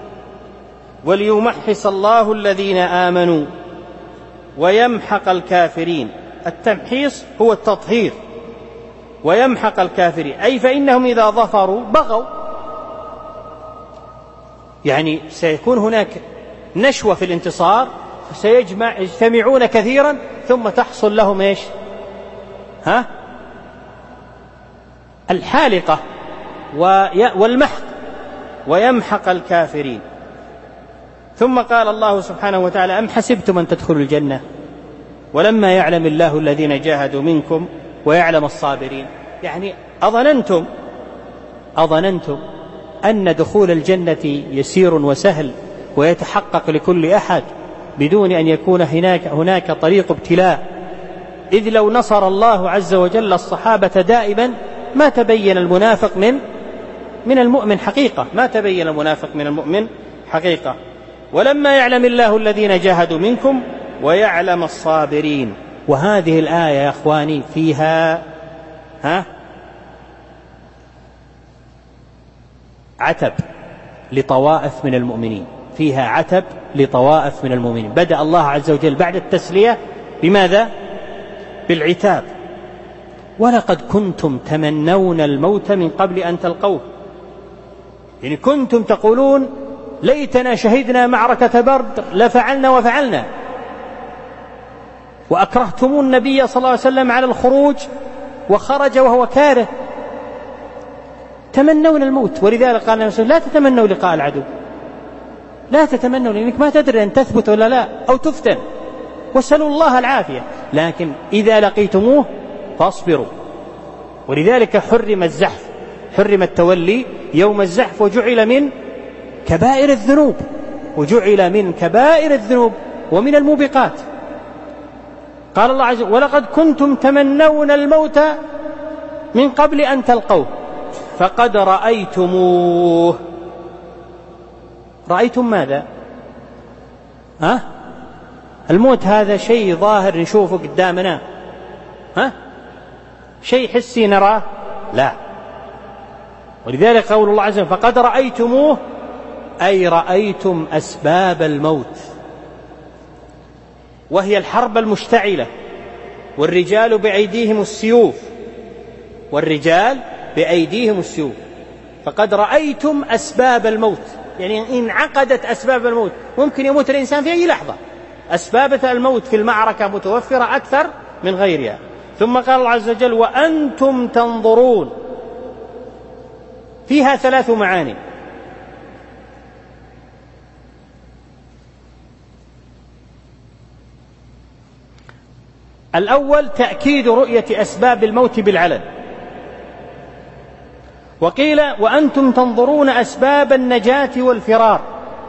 وليمحص الله الذين آمنوا ويمحق الكافرين. التمحيص هو التطهير، ويمحق الكافرين أي فإنهم إذا ظفروا بغوا، يعني سيكون هناك نشوة في الانتصار، سيجتمعون كثيرا ثم تحصل لهم إيش؟ الحالقة والمحق. ويمحق الكافرين. ثم قال الله سبحانه وتعالى أم حسبتم أن تدخلوا الجنة ولما يعلم الله الذين جاهدوا منكم ويعلم الصابرين. يعني أظننتم أن دخول الجنة يسير وسهل ويتحقق لكل أحد بدون أن يكون هناك طريق ابتلاء، إذ لو نصر الله عز وجل الصحابة دائما ما تبين المنافق من المؤمن حقيقة، ما تبين المنافق من المؤمن حقيقة. ولما يعلم الله الذين جاهدوا منكم ويعلم الصابرين. وهذه الآية يا أخواني فيها عتب لطوائف من المؤمنين، فيها عتب لطوائف من المؤمنين. بدأ الله عز وجل بعد التسلية بماذا؟ بالعتاب. ولقد كنتم تمنون الموت من قبل أن تلقوه، يعني كنتم تقولون ليتنا شهدنا معركة برد لفعلنا وفعلنا، وأكرهتم النبي صلى الله عليه وسلم على الخروج وخرج وهو كاره، تمنون الموت. ولذلك قال النبي لا تتمنوا لقاء العدو، لا تتمنوا، لأنك ما تدري أن تثبت ولا لا أو تفتن، واسألوا الله العافية. لكن إذا لقيتموه فاصبروا. ولذلك حرم الزحف، حرم التولي يوم الزحف، وجعل من كبائر الذنوب، وجعل من كبائر الذنوب ومن الموبقات. قال الله عز وجل: ولقد كنتم تمنون الموت من قبل أن تلقوه فقد رأيتموه. رأيتم ماذا؟ الموت هذا شيء ظاهر نشوفه قدامنا، شيء حسي نراه؟ لا. ولذلك قول الله عز وجل: فقد رأيتموه، أي رأيتم أسباب الموت، وهي الحرب المشتعلة، والرجال بأيديهم السيوف، والرجال بأيديهم السيوف. فقد رأيتم أسباب الموت، يعني انعقدت أسباب الموت، ممكن يموت الإنسان في أي لحظة. أسباب الموت في المعركة متوفرة أكثر من غيرها. ثم قال الله عز وجل: وأنتم تنظرون. فيها 3 معاني. الأول تأكيد رؤية أسباب الموت بالعلن، وقيل: وأنتم تنظرون أسباب النجاة والفرار.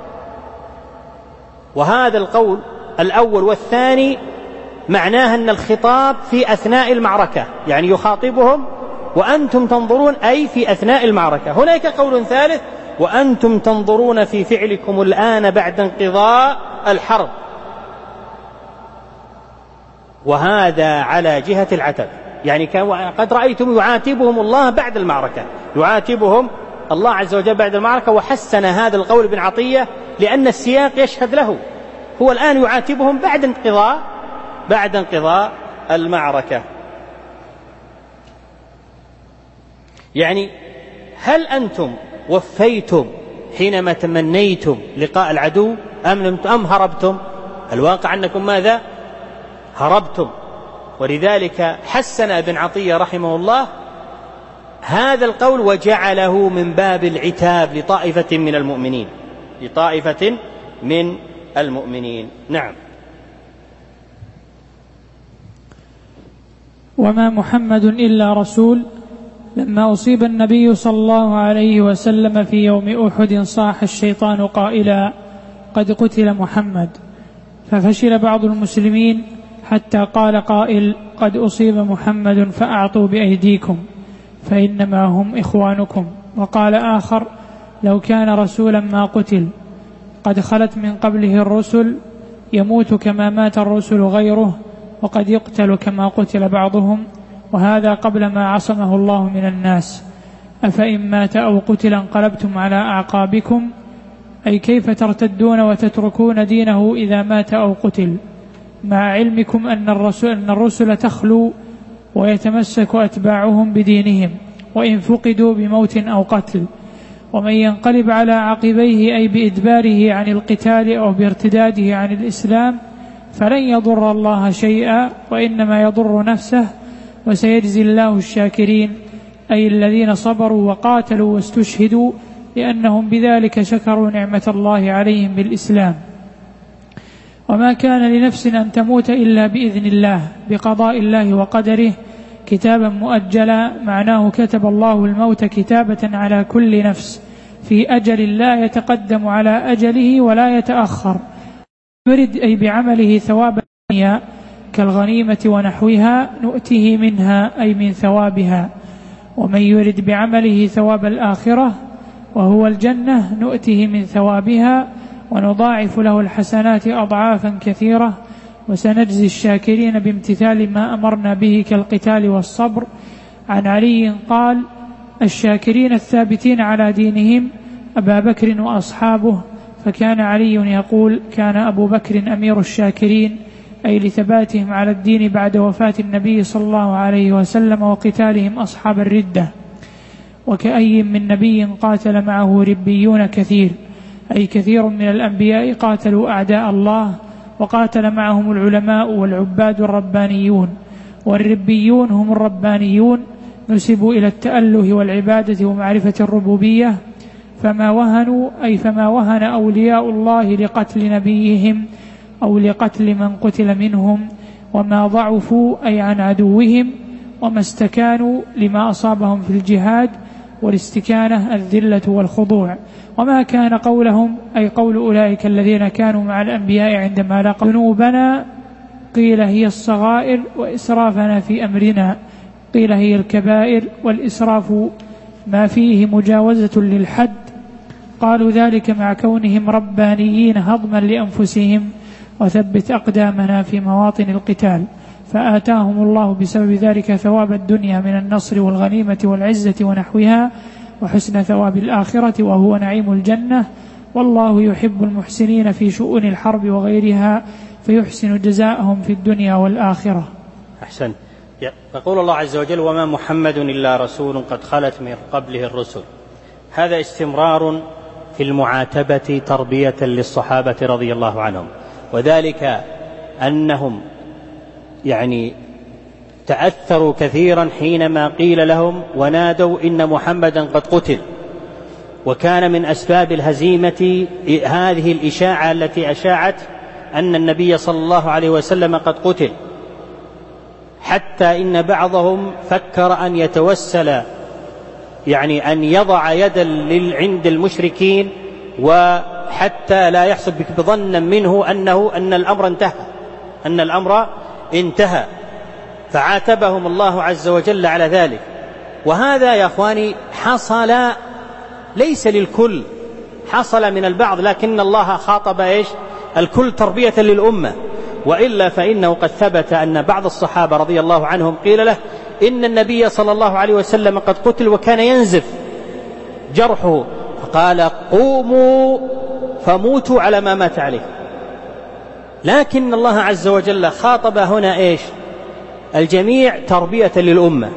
وهذا القول الأول والثاني معناه أن الخطاب في أثناء المعركة، يعني يخاطبهم وأنتم تنظرون، أي في أثناء المعركة. هناك قول ثالث: وأنتم تنظرون في فعلكم الآن بعد انقضاء الحرب، وهذا على جهة العتب، يعني قد رأيتم يعاتبهم الله بعد المعركة، يعاتبهم الله عز وجل بعد المعركة. وحسن هذا القول ابن عطية لأن السياق يشهد له، هو الآن يعاتبهم بعد انقضاء المعركة. يعني هل أنتم وفيتم حينما تمنيتم لقاء العدو أم هربتم؟ الواقع أنكم ماذا؟ هربتم. ولذلك حسن ابن عطية رحمه الله هذا القول وجعله من باب العتاب لطائفة من المؤمنين. نعم. وما محمد إلا رسول. لما أصيب النبي صلى الله عليه وسلم في يوم أحد صاح الشيطان قائلا: قد قتل محمد. ففشل بعض المسلمين حتى قال قائل: قد أصيب محمد فأعطوا بأيديكم فإنما هم إخوانكم. وقال آخر: لو كان رسولا ما قتل، قد خلت من قبله الرسل، يموت كما مات الرسل غيره، وقد يقتل كما قتل بعضهم، وهذا قبل ما عصمه الله من الناس. أفإن مات أو قتل انقلبتم على أعقابكم، أي كيف ترتدون وتتركون دينه إذا مات أو قتل، مع علمكم أن الرسل تخلو ويتمسك أتباعهم بدينهم وإن فقدوا بموت أو قتل. ومن ينقلب على عقبيه، أي بإدباره عن القتال أو بارتداده عن الإسلام، فلن يضر الله شيئا وإنما يضر نفسه، وسيجزي الله الشاكرين، أي الذين صبروا وقاتلوا واستشهدوا، لأنهم بذلك شكروا نعمة الله عليهم بالإسلام. وما كان لنفس أن تموت إلا بإذن الله، بقضاء الله وقدره، كتابا مؤجلا، معناه كتب الله الموت كتابة على كل نفس في أجل لا يتقدم على أجله ولا يتأخر. يرد أي بعمله ثواب الدنيا كالغنيمة ونحوها نؤته منها، أي من ثوابها. ومن يرد بعمله ثواب الآخرة وهو الجنة نؤته من ثوابها ونضاعف له الحسنات أضعافا كثيرة، وسنجزي الشاكرين بامتثال ما أمرنا به كالقتال والصبر. عن علي قال: الشاكرين الثابتين على دينهم أبا بكر وأصحابه. فكان علي يقول: كان أبو بكر أمير الشاكرين، أي لثباتهم على الدين بعد وفاة النبي صلى الله عليه وسلم وقتالهم أصحاب الردة. وكأي من نبي قاتل معه ربيون كثير، أي كثير من الأنبياء قاتلوا أعداء الله، وقاتل معهم العلماء والعباد الربانيون. والربيون هم الربانيون، نسبوا إلى التأله والعبادة ومعرفة الربوبية. فما وهنوا، أي فما وهن أولياء الله لقتل نبيهم أو لقتل من قتل منهم، وما ضعفوا، أي عن عدوهم، وما استكانوا لما أصابهم في الجهاد والاستكانة الذلة والخضوع. وما كان قولهم أي قول أولئك الذين كانوا مع الأنبياء عندما لقوا ذنوبنا قيل هي الصغائر، وإسرافنا في أمرنا قيل هي الكبائر، والإسراف ما فيه مجاوزة للحد. قالوا ذلك مع كونهم ربانيين هضما لأنفسهم، وثبت أقدامنا في مواطن القتال، فآتاهم الله بسبب ذلك ثواب الدنيا من النصر والغنيمة والعزة ونحوها، وحسن ثواب الآخرة وهو نعيم الجنة. والله يحب المحسنين في شؤون الحرب وغيرها، فيحسن جزاءهم في الدنيا والآخرة. أحسن. يقول الله عز وجل: وما محمد إلا رسول قد خلت من قبله الرسل. هذا استمرار في المعاتبة تربية للصحابة رضي الله عنهم، وذلك أنهم تأثروا كثيرا حينما قيل لهم ونادوا إن محمدا قد قتل، وكان من أسباب الهزيمة هذه الإشاعة التي أشاعت أن النبي صلى الله عليه وسلم قد قتل، حتى إن بعضهم فكر أن يتوسل أن يضع يدا عند المشركين، وحتى لا يحصل بظنا منه أن الأمر انتهى، فعاتبهم الله عز وجل على ذلك. وهذا يا أخواني حصل ليس للكل، حصل من البعض، لكن الله خاطب الكل تربية للأمة. وإلا فإنه قد ثبت أن بعض الصحابة رضي الله عنهم قيل له إن النبي صلى الله عليه وسلم قد قتل وكان ينزف جرحه، فقال: قوموا فموتوا على ما مات عليه. لكن الله عز وجل خاطب هنا الجميع تربية للأمة.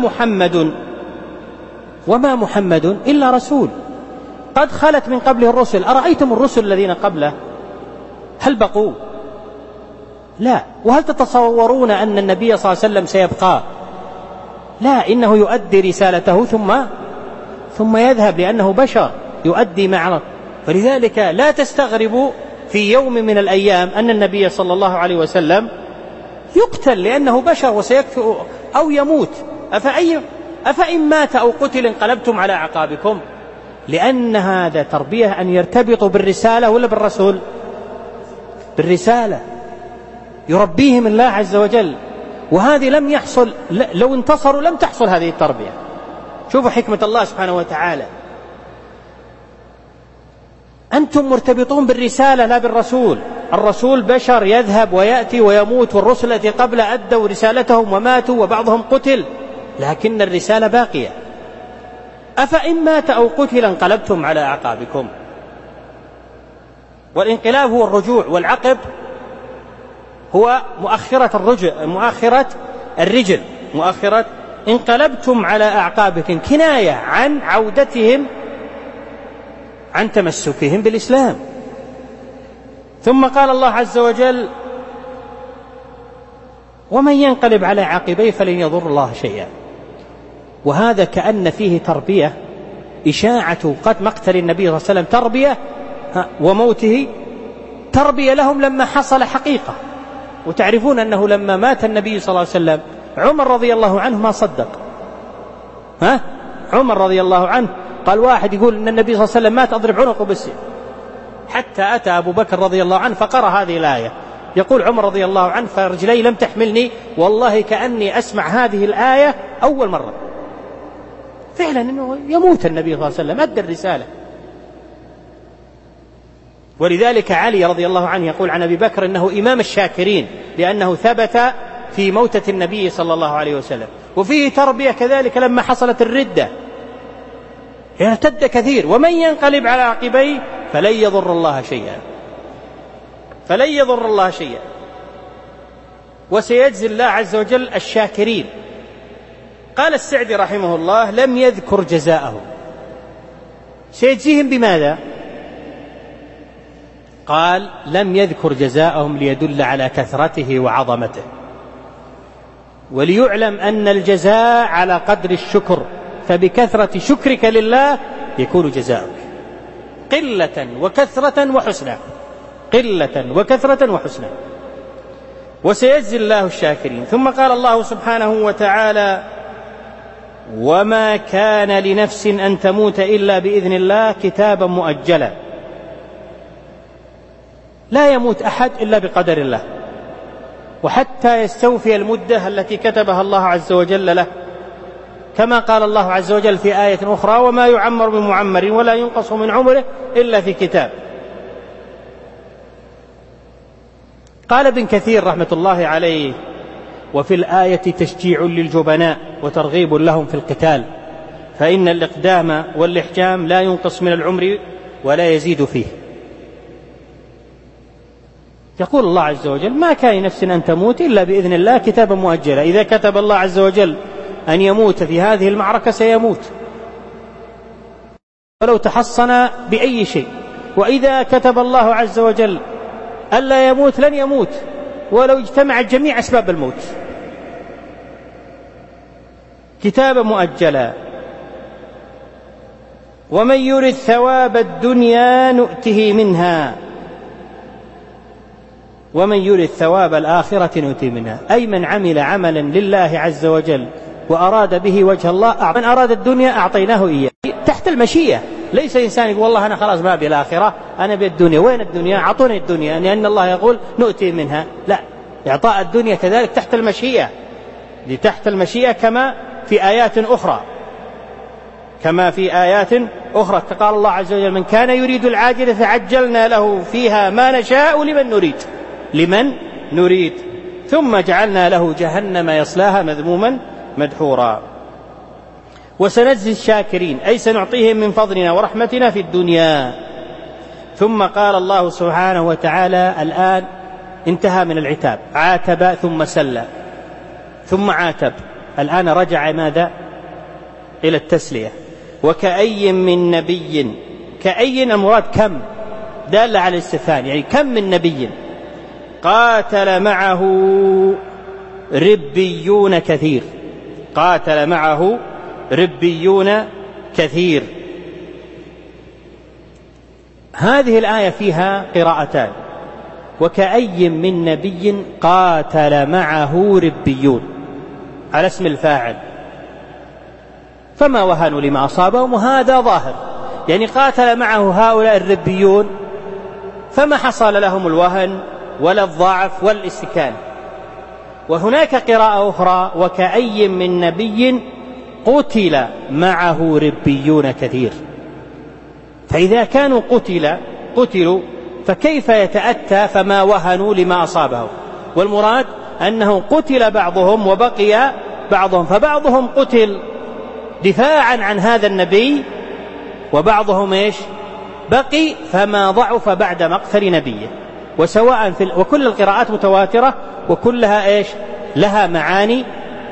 وما محمد إلا رسول قد خلت من قبله الرسل. أرأيتم الرسل الذين قبله هل بقوا؟ لا. وهل تتصورون أن النبي صلى الله عليه وسلم سيبقى؟ لا، إنه يؤدي رسالته ثم يذهب، لأنه بشر يؤدي معه. فلذلك لا تستغربوا في يوم من الأيام أن النبي صلى الله عليه وسلم يقتل، لأنه بشر وسيكفر أو يموت. أفإن مات أو قتل انقلبتم على أعقابكم؟ لأن هذا تربية أن يرتبطوا بالرسالة ولا بالرسول؟ بالرسالة، يربيهم الله عز وجل. وهذه لم يحصل، لو انتصروا لم تحصل هذه التربية. شوفوا حكمة الله سبحانه وتعالى، أنتم مرتبطون بالرسالة لا بالرسول. الرسول بشر يذهب ويأتي ويموت، والرسل التي قبل أدوا رسالتهم وماتوا وبعضهم قتل، لكن الرسالة باقية. أفإن مات أو قتل انقلبتم على أعقابكم. والانقلاب هو الرجوع، والعقب هو مؤخرة الرجل. انقلبتم على أعقابكم كناية عن عودتهم، عن تمسكهم بالإسلام. ثم قال الله عز وجل: ومن ينقلب على عقبيه فلن يضر الله شيئا. وهذا كأن فيه تربية، إشاعة قد مقتل النبي صلى الله عليه وسلم تربية، وموته تربية لهم لما حصل حقيقة. وتعرفون أنه لما مات النبي صلى الله عليه وسلم عمر رضي الله عنه ما صدق. عمر رضي الله عنه قال واحد يقول أن النبي صلى الله عليه وسلم مات أضرب عنقه بالسيف، حتى أتى أبو بكر رضي الله عنه فقرأ هذه الآية. يقول عمر رضي الله عنه: فرجلي لم تحملني والله كأني أسمع هذه الآية أول مرة. فعلا أنه يموت النبي صلى الله عليه وسلم، أدى الرسالة. ولذلك علي رضي الله عنه يقول عن أبي بكر إنه إمام الشاكرين، لأنه ثبت في موتة النبي صلى الله عليه وسلم. وفيه تربية كذلك لما حصلت الردة، ارتد كثير. ومن ينقلب على عقبيه فلن يضر الله شيئا، وسيجزي الله عز وجل الشاكرين. قال السعدي رحمه الله: لم يذكر جزاءهم، سيجزيهم بماذا؟ قال: لم يذكر جزاءهم ليدل على كثرته وعظمته، وليعلم أن الجزاء على قدر الشكر، فبكثرة شكرك لله يكون جزاؤك، قلة وكثرة وحسنى. وسيجزي الله الشاكرين. ثم قال الله سبحانه وتعالى: وما كان لنفس أن تموت إلا بإذن الله كتابا مؤجلا. لا يموت أحد إلا بقدر الله، وحتى يستوفي المدة التي كتبها الله عز وجل له، كما قال الله عز وجل في آية أخرى: وما يعمر من معمر ولا ينقص من عمره إلا في كتاب. قال ابن كثير رحمة الله عليه: وفي الآية تشجيع للجبناء وترغيب لهم في القتال، فإن الإقدام والإحجام لا ينقص من العمر ولا يزيد فيه. يقول الله عز وجل: ما كان لنفس أن تموت إلا بإذن الله كتابا مؤجلا. إذا كتب الله عز وجل أن يموت في هذه المعركة سيموت ولو تحصن بأي شيء، وإذا كتب الله عز وجل ألا يموت لن يموت ولو اجتمعت جميع أسباب الموت. كتابا مؤجلا. ومن يرد ثواب الدنيا نؤته منها ومن يرد ثواب الآخرة نؤته منها. أي من عمل عملا لله عز وجل وأراد به وجه الله، من أراد الدنيا أعطيناه إياه تحت المشيئة. ليس إنسان يقول والله أنا خلاص ما أبي الآخرة، أنا أبي الدنيا. وين الدنيا؟ أعطوني الدنيا، لأن الله يقول نؤتي منها. لا، إعطاء الدنيا كذلك تحت المشيئة، تحت المشيئة كما في آيات أخرى قال الله عز وجل: من كان يريد العاجلة فعجلنا له فيها ما نشاء لمن نريد ثم جعلنا له جهنم يصلاها مذموما مدحورا. وسنجزي الشاكرين، أي سنعطيهم من فضلنا ورحمتنا في الدنيا. ثم قال الله سبحانه وتعالى: الآن انتهى من العتاب، عاتب ثم سلى ثم عاتب، الآن رجع ماذا؟ إلى التسلية. وكأي من نبي، كأي المراد كم، دال على الاستثناء، يعني كم من نبي قاتل معه ربيون كثير، قاتل معه ربيون كثير. هذه الآية فيها قراءتان: وكأي من نبي قاتل معه ربيون على اسم الفاعل، فما وهنوا لما أصابهم، وهذا ظاهر، يعني قاتل معه هؤلاء الربيون فما حصل لهم الوهن ولا الضعف والاستكانة. وهناك قراءة أخرى: وكأي من نبي قتل معه ربيون كثير. فإذا كانوا قتلوا فكيف يتأتى فما وهنوا لما أصابهم؟ والمراد أنه قتل بعضهم وبقي بعضهم، فبعضهم قتل دفاعا عن هذا النبي وبعضهم بقي فما ضعف بعد مقتل نبيه. وسواء وكل القراءات متواترة وكلها لها معاني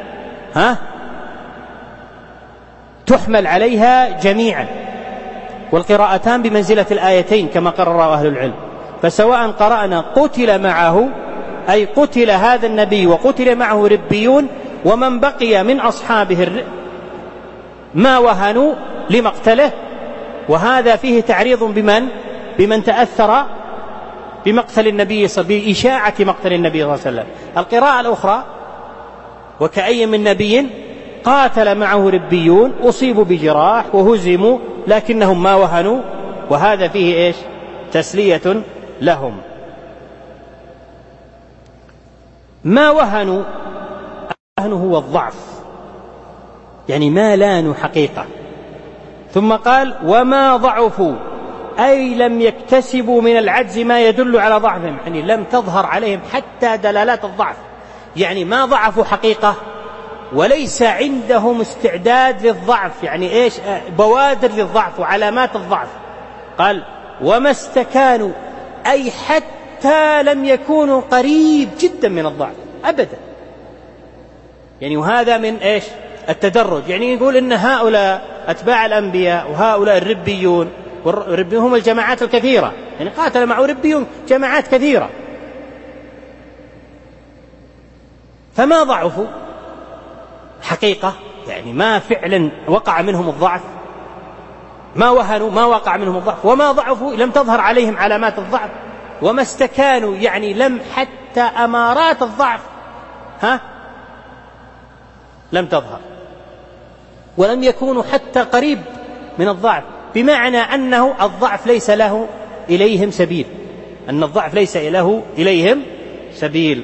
تحمل عليها جميعا، والقراءتان بمنزلة الآيتين كما قرر أهل العلم. فسواء قرأنا قتل معه أي قتل هذا النبي وقتل معه ربيون، ومن بقي من أصحابه ما وهنوا لمقتله، وهذا فيه تعريض بمن تأثر بمقتل النبي بإشاعة مقتل النبي صلى الله عليه وسلم. القراءة الأخرى: وكأي من نبي قاتل معه ربيون أصيبوا بجراح وهزموا لكنهم ما وهنوا، وهذا فيه تسلية لهم. ما وهنوا، هو الضعف، يعني ما لانوا حقيقة. ثم قال: وما ضعفوا، أي لم يكتسبوا من العجز ما يدل على ضعفهم، يعني لم تظهر عليهم حتى دلالات الضعف، يعني ما ضعفوا حقيقة وليس عندهم استعداد للضعف، يعني بوادر للضعف وعلامات الضعف. قال: وما استكانوا، أي حتى لم يكونوا قريب جدا من الضعف أبدا، يعني وهذا من التدرج. يعني يقول إن هؤلاء أتباع الأنبياء وهؤلاء الربيون، والربيون هم الجماعات الكثيرة، يعني قاتل معه ربيون جماعات كثيرة، فما ضعفوا حقيقة، يعني ما فعلا وقع منهم الضعف، ما وهنوا ما وقع منهم الضعف، وما ضعفوا لم تظهر عليهم علامات الضعف، وما استكانوا يعني لم حتى حتى أمارات الضعف لم تظهر، ولم يكونوا حتى قريب من الضعف، بمعنى أنه الضعف ليس له إليهم سبيل، أن الضعف ليس له إليهم سبيل.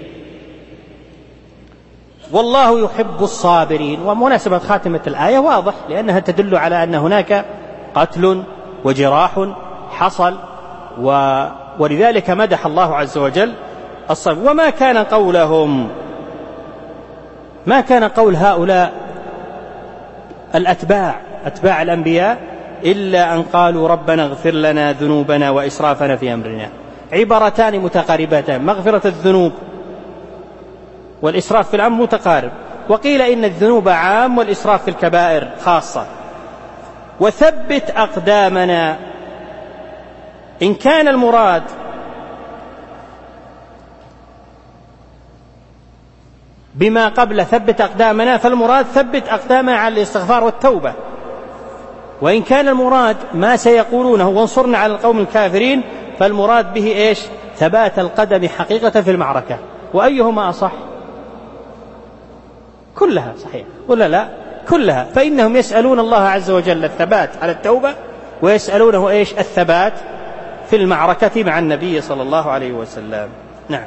والله يحب الصابرين. ومناسبة خاتمة الآية واضح، لأنها تدل على أن هناك قتل وجراح حصل، ولذلك مدح الله عز وجل الصابرين. وما كان قولهم، ما كان قول هؤلاء أتباع الأنبياء إلا أن قالوا ربنا اغفر لنا ذنوبنا وإسرافنا في أمرنا. عبارتان متقاربتان، مغفرة الذنوب والإسراف في الأمر متقارب، وقيل إن الذنوب عام والإسراف في الكبائر خاصة. وثبت أقدامنا، إن كان المراد بما قبل ثبت أقدامنا فالمراد ثبت أقدامنا على الاستغفار والتوبة، وإن كان المراد ما سيقولونه وانصرنا على القوم الكافرين فالمراد به إيش؟ ثبات القدم حقيقة في المعركة. وأيهما أصح؟ كلها صحيح ولا لا؟ كلها. فإنهم يسألون الله عز وجل الثبات على التوبة، ويسألونه إيش؟ الثبات في المعركة مع النبي صلى الله عليه وسلم. نعم.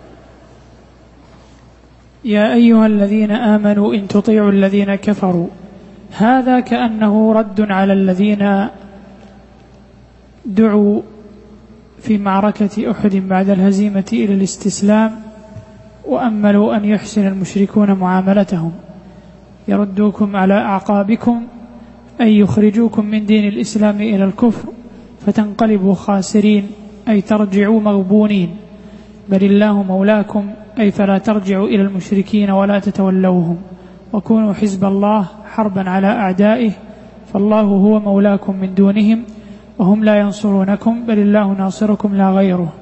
يا أيها الذين آمنوا إن تطيعوا الذين كفروا، هذا كأنه رد على الذين دعوا في معركة أحد بعد الهزيمة إلى الاستسلام، وأملوا أن يحسن المشركون معاملتهم، يردوكم على أعقابكم أي يخرجوكم من دين الإسلام إلى الكفر فتنقلبوا خاسرين أي ترجعوا مغبونين، بل الله مولاكم أي فلا ترجعوا إلى المشركين ولا تتولوهم، وكونوا حزب الله حربا على أعدائه، فالله هو مولاكم من دونهم وهم لا ينصرونكم بل الله ناصركم لا غيره.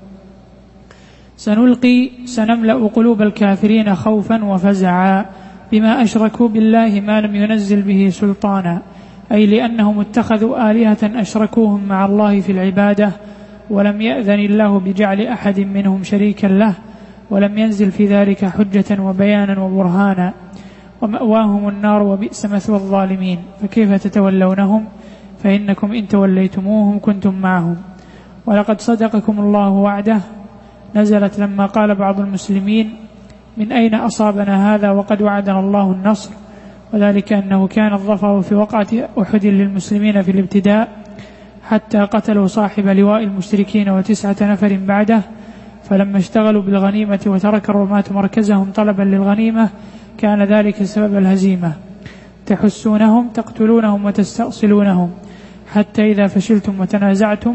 سنملأ قلوب الكافرين خوفا وفزعا بما أشركوا بالله ما لم ينزل به سلطانا، أي لأنهم اتخذوا آلهة أشركوهم مع الله في العبادة، ولم يأذن الله بجعل أحد منهم شريكا له، ولم ينزل في ذلك حجة وبيانا وبرهانا، ومأواهم النار وبئس مثوى الظالمين، فكيف تتولونهم؟ فإنكم إن توليتموهم كنتم معهم. ولقد صدقكم الله وعده، نزلت لما قال بعض المسلمين من أين أصابنا هذا وقد وعدنا الله النصر، وذلك أنه كان الظفر في وقعة أحد للمسلمين في الابتداء حتى قتلوا صاحب لواء المشركين و9 نفر بعده، فلما اشتغلوا بالغنيمة وترك الرماة مركزهم طلبا للغنيمة كان ذلك سبب الهزيمة، تحسونهم تقتلونهم وتستأصلونهم حتى إذا فشلتم وتنازعتم،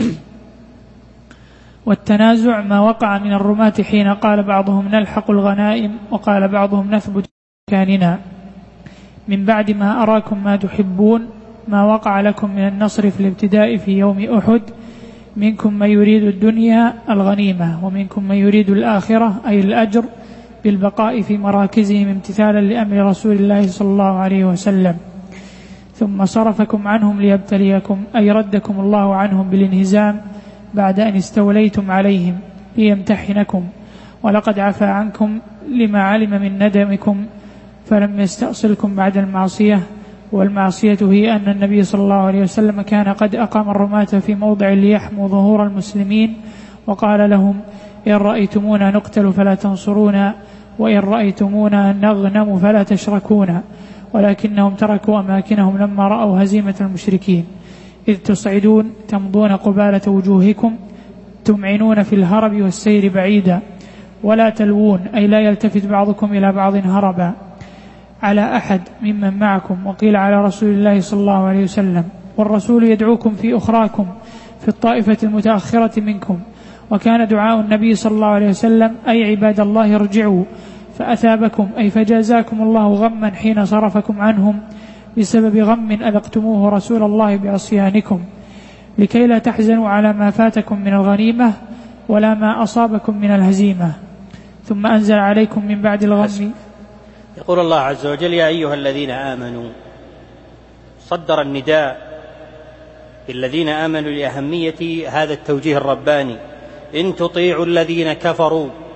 والتنازع ما وقع من الرماة حين قال بعضهم نلحق الغنائم وقال بعضهم نثبت مكاننا، من بعد ما أراكم ما تحبون، ما وقع لكم من النصر في الابتداء في يوم أحد، منكم من يريد الدنيا الغنيمة ومنكم من يريد الآخرة أي الأجر بالبقاء في مراكزهم امتثالا لأمر رسول الله صلى الله عليه وسلم، ثم صرفكم عنهم ليبتليكم أي ردكم الله عنهم بالانهزام بعد أن استوليتم عليهم ليمتحنكم، ولقد عفى عنكم لما علم من ندمكم فلم يستأصلكم بعد المعصية، والمعصية هي أن النبي صلى الله عليه وسلم كان قد أقام الرماة في موضع ليحموا ظهور المسلمين، وقال لهم إن رأيتمونا نقتل فلا تنصرونا وإن رأيتمونا نغنم فلا تشركونا، ولكنهم تركوا أماكنهم لما رأوا هزيمة المشركين، إذ تصعدون تمضون قبالة وجوهكم تمعنون في الهرب والسير بعيدا، ولا تلوون أي لا يلتفت بعضكم إلى بعض هربا على أحد ممن معكم، وقيل على رسول الله صلى الله عليه وسلم، والرسول يدعوكم في أخراكم في الطائفة المتأخرة منكم، وكان دعاء النبي صلى الله عليه وسلم أي عباد الله ارجعوا، فأثابكم أي فجازاكم الله غما حين صرفكم عنهم بسبب غم أذقتموه رسول الله بعصيانكم، لكي لا تحزنوا على ما فاتكم من الغنيمة ولا ما أصابكم من الهزيمة، ثم أنزل عليكم من بعد الغم. يقول الله عز وجل يا أيها الذين آمنوا، صدر النداء بالذين آمنوا لأهمية هذا التوجيه الرباني، إن تطيعوا الذين كفروا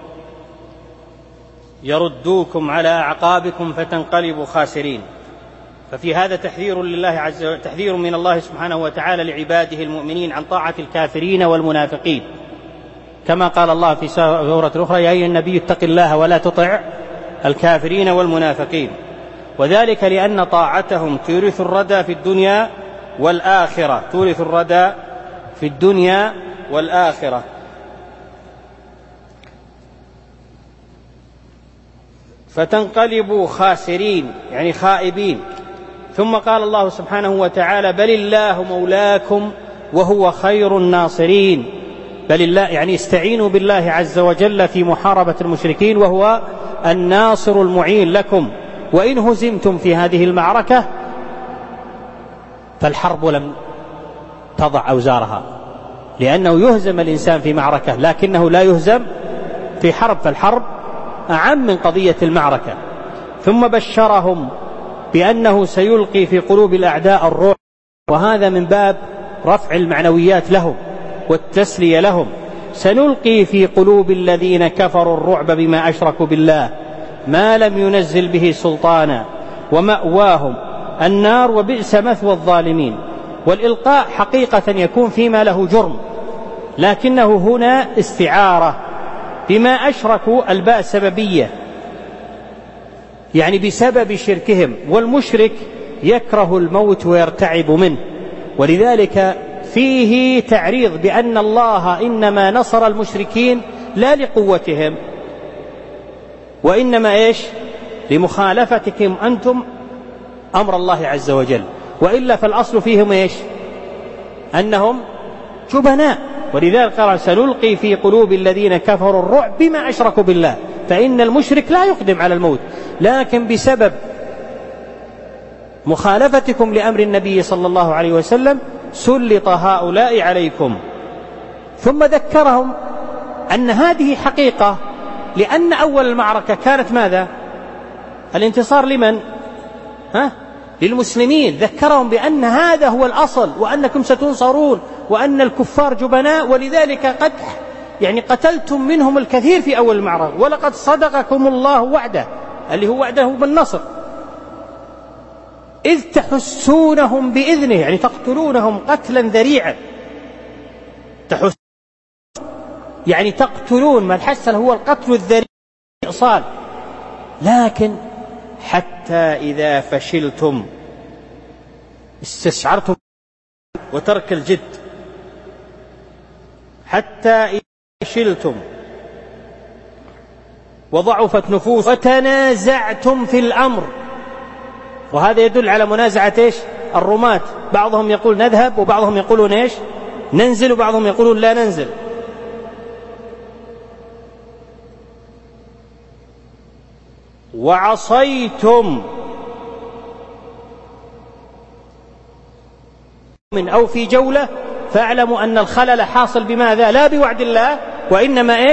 يردوكم على أعقابكم فتنقلبوا خاسرين. ففي هذا تحذير من الله سبحانه وتعالى لعباده المؤمنين عن طاعة الكافرين والمنافقين، كما قال الله في سورة أخرى: يا أيها النبي اتق الله ولا تطع الكافرين والمنافقين. وذلك لأن طاعتهم تورث الردى في الدنيا والآخرة، فتنقلبوا خاسرين يعني خائبين. ثم قال الله سبحانه وتعالى: بل الله مولاكم وهو خير الناصرين. بل الله يعني استعينوا بالله عز وجل في محاربة المشركين، وهو الناصر المعين لكم. وإن هزمتم في هذه المعركة فالحرب لم تضع أوزارها، لأنه يهزم الإنسان في معركة لكنه لا يهزم في حرب، فالحرب أعم من قضية المعركة. ثم بشرهم بأنه سيلقي في قلوب الأعداء الرعب، وهذا من باب رفع المعنويات لهم والتسلية لهم. سنلقي في قلوب الذين كفروا الرعب بما أشركوا بالله ما لم ينزل به سلطانا ومأواهم النار وبئس مثوى الظالمين. والإلقاء حقيقة يكون فيما له جرم، لكنه هنا استعارة بما أشركوا، الباء سببية يعني بسبب شركهم، والمشرك يكره الموت ويرتعب منه. ولذلك فيه تعريض بأن الله إنما نصر المشركين لا لقوتهم، وإنما لمخالفتكم أنتم أمر الله عز وجل، وإلا فالأصل فيهم أنهم جبناء. ولذلك قال: سنلقي في قلوب الذين كفروا الرعب بما أشركوا بالله. فإن المشرك لا يقدم على الموت، لكن بسبب مخالفتكم لأمر النبي صلى الله عليه وسلم سلط هؤلاء عليكم. ثم ذكرهم أن هذه حقيقة، لأن أول المعركة كانت ماذا؟ الانتصار لمن؟ للمسلمين. ذكرهم بأن هذا هو الأصل، وأنكم ستنصرون، وأن الكفار جبناء، ولذلك قتلتم منهم الكثير في أول المعركة، ولقد صدقكم الله وعده اللي هو وعده بالنصر، إذ تحسونهم بإذنه يعني تقتلونهم قتلا ذريعا. يعني تقتلون، ما الحسن هو القتل الذريع إصال. لكن حتى إذا فشلتم استشعرتم وترك الجد، حتى إذا فشلتم وضعفت نفوس وتنازعتم في الأمر. وهذا يدل على منازعة الرماة، بعضهم يقول نذهب، وبعضهم يقولون ننزل، وبعضهم يقولون لا ننزل. وعصيتم أو في جولة، فاعلموا أن الخلل حاصل بماذا؟ لا بوعد الله، وإنما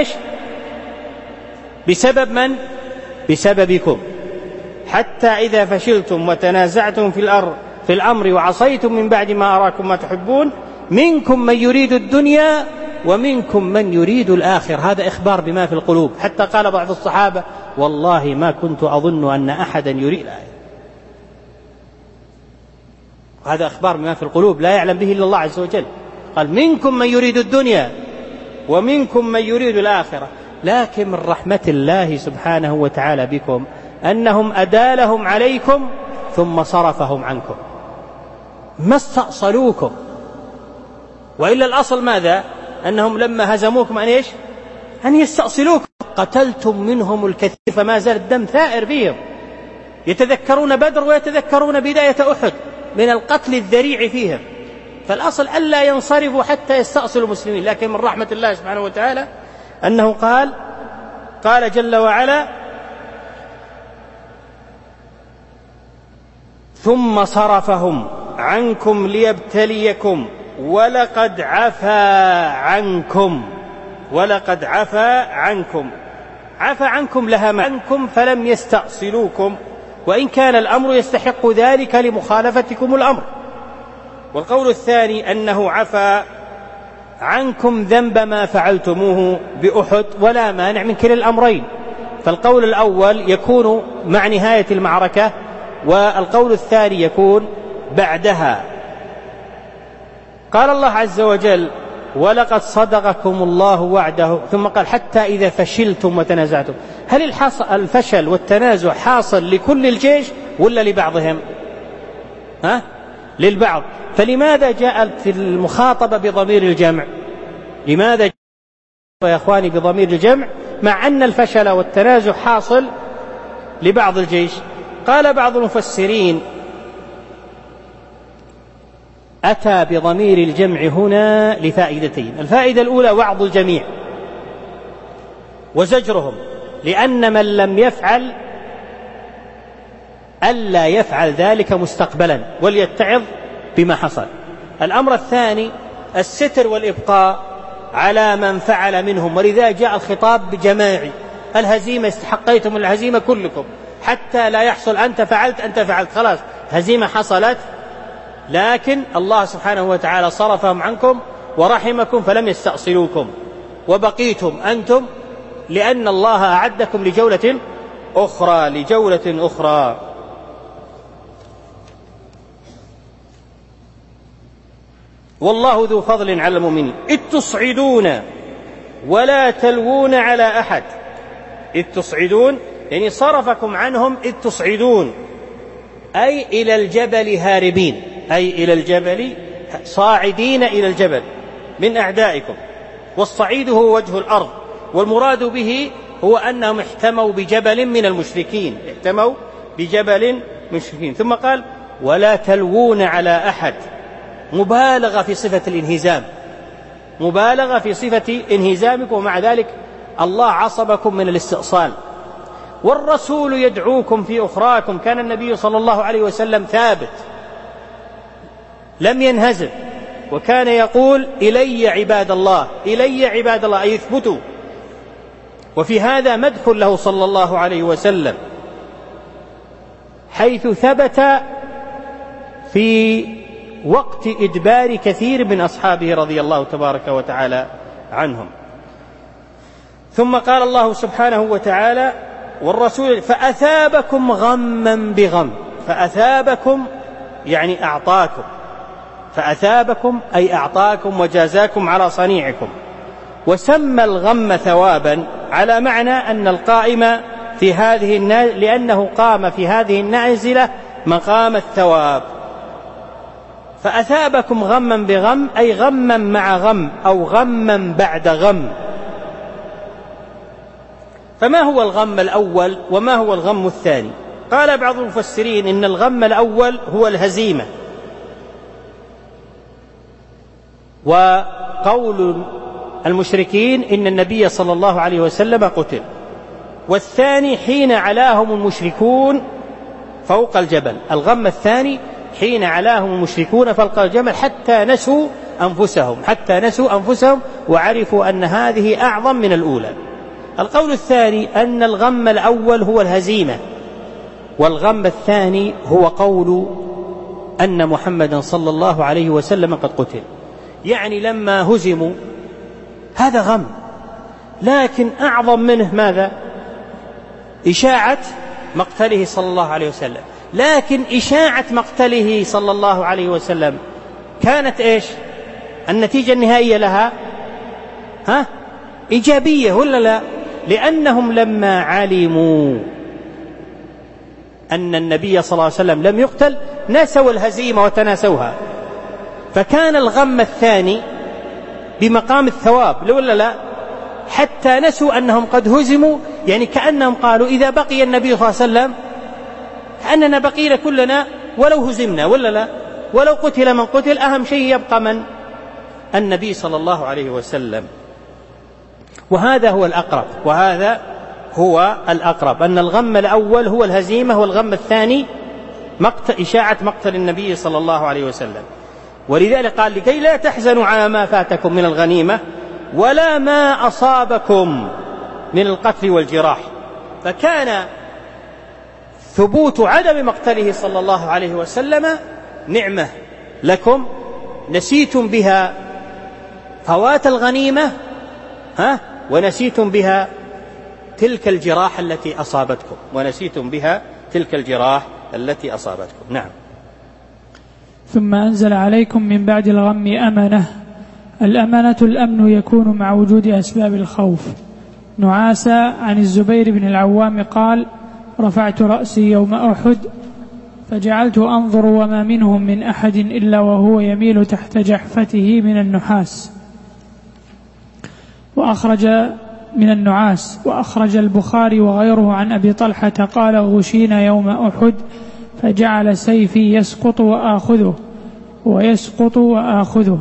بسبب من؟ بسببكم. حتى إذا فشلتم وتنازعتم في الأمر وعصيتم من بعد ما أراكم ما تحبون منكم من يريد الدنيا ومنكم من يريد الآخر. هذا إخبار بما في القلوب. حتى قال بعض الصحابة: والله ما كنت أظن أن أحدا يريد الآية. هذا إخبار بما في القلوب لا يعلم به إلا الله عز وجل. قال: منكم من يريد الدنيا ومنكم من يريد الآخرة. لكن من رحمة الله سبحانه وتعالى بكم أنهم أدالهم عليكم ثم صرفهم عنكم، ما استأصلوكم. وإلا الأصل ماذا؟ أنهم لما هزموكم أن يستأصلوكم. قتلتم منهم الكثير، فما زال الدم ثائر فيهم، يتذكرون بدر ويتذكرون بداية أحد من القتل الذريع فيهم. فالأصل ألا ينصرفوا حتى يستأصلوا المسلمين. لكن من رحمة الله سبحانه وتعالى أنه قال جل وعلا: ثم صرفهم عنكم ليبتليكم ولقد عفا عنكم. ولقد عفا عنكم، عفا عنكم لها عنكم فلم يستأصلوكم، وإن كان الأمر يستحق ذلك لمخالفتكم الأمر. والقول الثاني أنه عفا عنكم ذنب ما فعلتموه بأحد، ولا مانع من كلا الأمرين، فالقول الأول يكون مع نهاية المعركة، والقول الثاني يكون بعدها. قال الله عز وجل: ولقد صدقكم الله وعده، ثم قال: حتى إذا فشلتم وتنازعتم. هل الفشل والتنازع حاصل لكل الجيش ولا لبعضهم؟ للبعض. فلماذا جاءت المخاطبة بضمير الجمع؟ لماذا جاءت يا أخواني بضمير الجمع مع أن الفشل والتنازع حاصل لبعض الجيش؟ قال بعض المفسرين: أتى بضمير الجمع هنا لفائدتين. الفائدة الأولى: وعظ الجميع وزجرهم، لأن من لم يفعل ألا يفعل ذلك مستقبلا وليتعظ بما حصل. الأمر الثاني: الستر والإبقاء على من فعل منهم، ولذا جاء الخطاب بجماعي: الهزيمة، استحقيتم الهزيمة كلكم، حتى لا يحصل أنت فعلت، خلاص هزيمة حصلت، لكن الله سبحانه وتعالى صرفهم عنكم ورحمكم فلم يستأصلوكم وبقيتم أنتم، لأن الله أعدكم لجولة أخرى. والله ذو فضل على المؤمنين إذ تصعدون ولا تلوون على أحد. إذ تصعدون يعني صرفكم عنهم إذ تصعدون، أي إلى الجبل هاربين، أي إلى الجبل صاعدين إلى الجبل من أعدائكم. والصعيد هو وجه الأرض، والمراد به هو أنهم احتموا بجبل من المشركين، احتموا بجبل مشركين. ثم قال: ولا تلوون على أحد، مبالغة في صفة الانهزام، مبالغة في صفة انهزامكم، ومع ذلك الله عصبكم من الاستئصال. والرسول يدعوكم في أخراكم. كان النبي صلى الله عليه وسلم ثابت لم ينهزم، وكان يقول: إلي عباد الله، إلي عباد الله، أي اثبتوا. وفي هذا مدح له صلى الله عليه وسلم، حيث ثبت في وقت إدبار كثير من أصحابه رضي الله تبارك وتعالى عنهم. ثم قال الله سبحانه وتعالى: والرسول فأثابكم غما بغم. فأثابكم يعني أعطاكم، فأثابكم أي أعطاكم وجازاكم على صنيعكم. وسمى الغم ثوابا على معنى أن القائم في هذه لأنه قام في هذه النازلة مقام الثواب. فأثابكم غما بغم أي غما مع غم أو غما بعد غم. فما هو الغم الأول وما هو الغم الثاني؟ قال بعض المفسرين إن الغم الأول هو الهزيمة، وقول المشركين إن النبي صلى الله عليه وسلم قتل. والثاني حين علاهم المشركون فوق الجبل. الغم الثاني حين علاهم المشركون فوق الجبل حتى نسوا أنفسهم وعرفوا أن هذه أعظم من الأولى. القول الثاني أن الغم الأول هو الهزيمة، والغم الثاني هو قول أن محمدا صلى الله عليه وسلم قد قتل. يعني لما هزموا هذا غم، لكن أعظم منه ماذا؟ إشاعة مقتله صلى الله عليه وسلم. لكن إشاعة مقتله صلى الله عليه وسلم كانت إيش النتيجة النهائية لها؟ إيجابية ولا لا؟ لأنهم لما علموا أن النبي صلى الله عليه وسلم لم يقتل نسوا الهزيمة وتناسوها، فكان الغم الثاني بمقام الثواب ولا لا؟ حتى نسوا أنهم قد هزموا، يعني كأنهم قالوا إذا بقي النبي صلى الله عليه وسلم كأننا بقينا كلنا ولو هزمنا ولا لا؟ ولو قتل من قتل أهم شيء يبقى من؟ النبي صلى الله عليه وسلم. وهذا هو الأقرب أن الغم الأول هو الهزيمة، والغم الثاني إشاعة مقتل النبي صلى الله عليه وسلم. ولذلك قال: لكي لا تحزنوا على ما فاتكم من الغنيمة ولا ما أصابكم من القتل والجراح. فكان ثبوت عدم مقتله صلى الله عليه وسلم نعمة لكم نسيتم بها فوات الغنيمة ونسيتم بها تلك الجراح التي أصابتكم، ونسيتم بها تلك الجراح التي أصابتكم. نعم. ثم أنزل عليكم من بعد الغم أمنة. الأمنة الأمن يكون مع وجود أسباب الخوف. نعاسة عن الزبير بن العوام قال: رفعت رأسي يوم أحد فجعلت أنظر وما منهم من أحد إلا وهو يميل تحت جحفته من النحاس. وأخرج البخاري وغيره عن أبي طلحة قال: غشينا يوم أحد فجعل سيفي يسقط وآخذه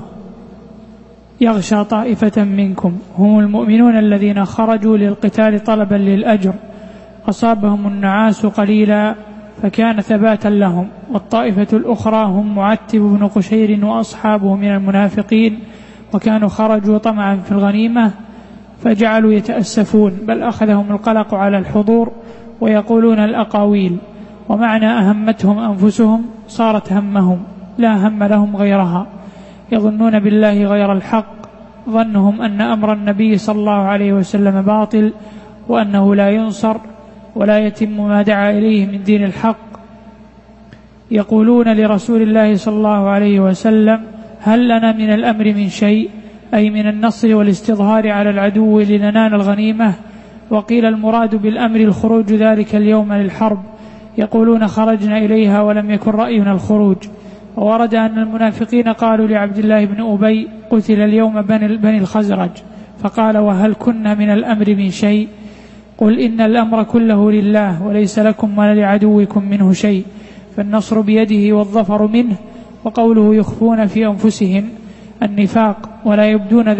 يغشى طائفة منكم هم المؤمنون الذين خرجوا للقتال طلبا للأجر، أصابهم النعاس قليلا فكان ثباتا لهم. والطائفة الأخرى هم معتب بن قشير وأصحابه من المنافقين، وكانوا خرجوا طمعا في الغنيمة فجعلوا يتأسفون، بل أخذهم القلق على الحضور ويقولون الأقاويل. ومعنى أهمتهم أنفسهم صارت همهم، لا هم لهم غيرها. يظنون بالله غير الحق، ظنهم أن أمر النبي صلى الله عليه وسلم باطل، وأنه لا ينصر ولا يتم ما دعا إليه من دين الحق. يقولون لرسول الله صلى الله عليه وسلم: هل لنا من الأمر من شيء؟ أي من النصر والاستظهار على العدو لننال الغنيمة. وقيل المراد بالأمر الخروج ذلك اليوم للحرب، يقولون خرجنا إليها ولم يكن رأينا الخروج. وورد أن المنافقين قالوا لعبد الله بن أبي: قتل اليوم بني الخزرج، فقال: وهل كنا من الأمر من شيء؟ قل إن الأمر كله لله وليس لكم ولا لعدوكم منه شيء، فالنصر بيده والظفر منه. وقوله يخفون في أنفسهم النفاق ولا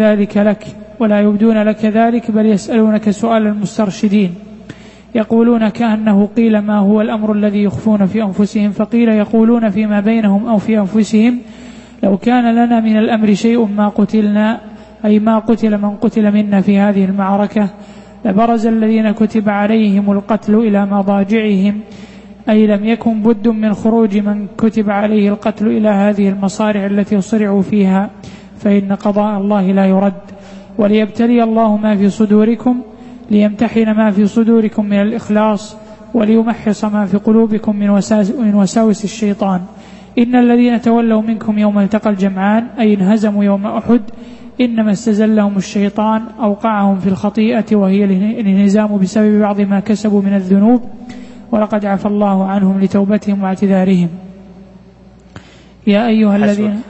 يبدون لك ذلك، بل يسألونك سؤال المسترشدين. يقولون كأنه قيل: ما هو الأمر الذي يخفون في أنفسهم؟ فقيل: يقولون فيما بينهم أو في أنفسهم: لو كان لنا من الأمر شيء ما قتلنا، أي ما قتل من قتل منا في هذه المعركة. لبرز الذين كتب عليهم القتل إلى مضاجعهم، أي لم يكن بد من خروج من كتب عليه القتل إلى هذه المصارع التي صرعوا فيها، فإن قضاء الله لا يرد. وليبتلي الله ما في صدوركم، ليمتحن ما في صدوركم من الإخلاص، وليمحص ما في قلوبكم من وساوس الشيطان. إن الذين تولوا منكم يوم التقى الجمعان، أي انهزموا يوم أحد، إنما استزلهم الشيطان، أوقعهم في الخطيئة وهي الانهزام بسبب بعض ما كسبوا من الذنوب، ولقد عفى الله عنهم لتوبتهم واعتذارهم. يا أيها الذين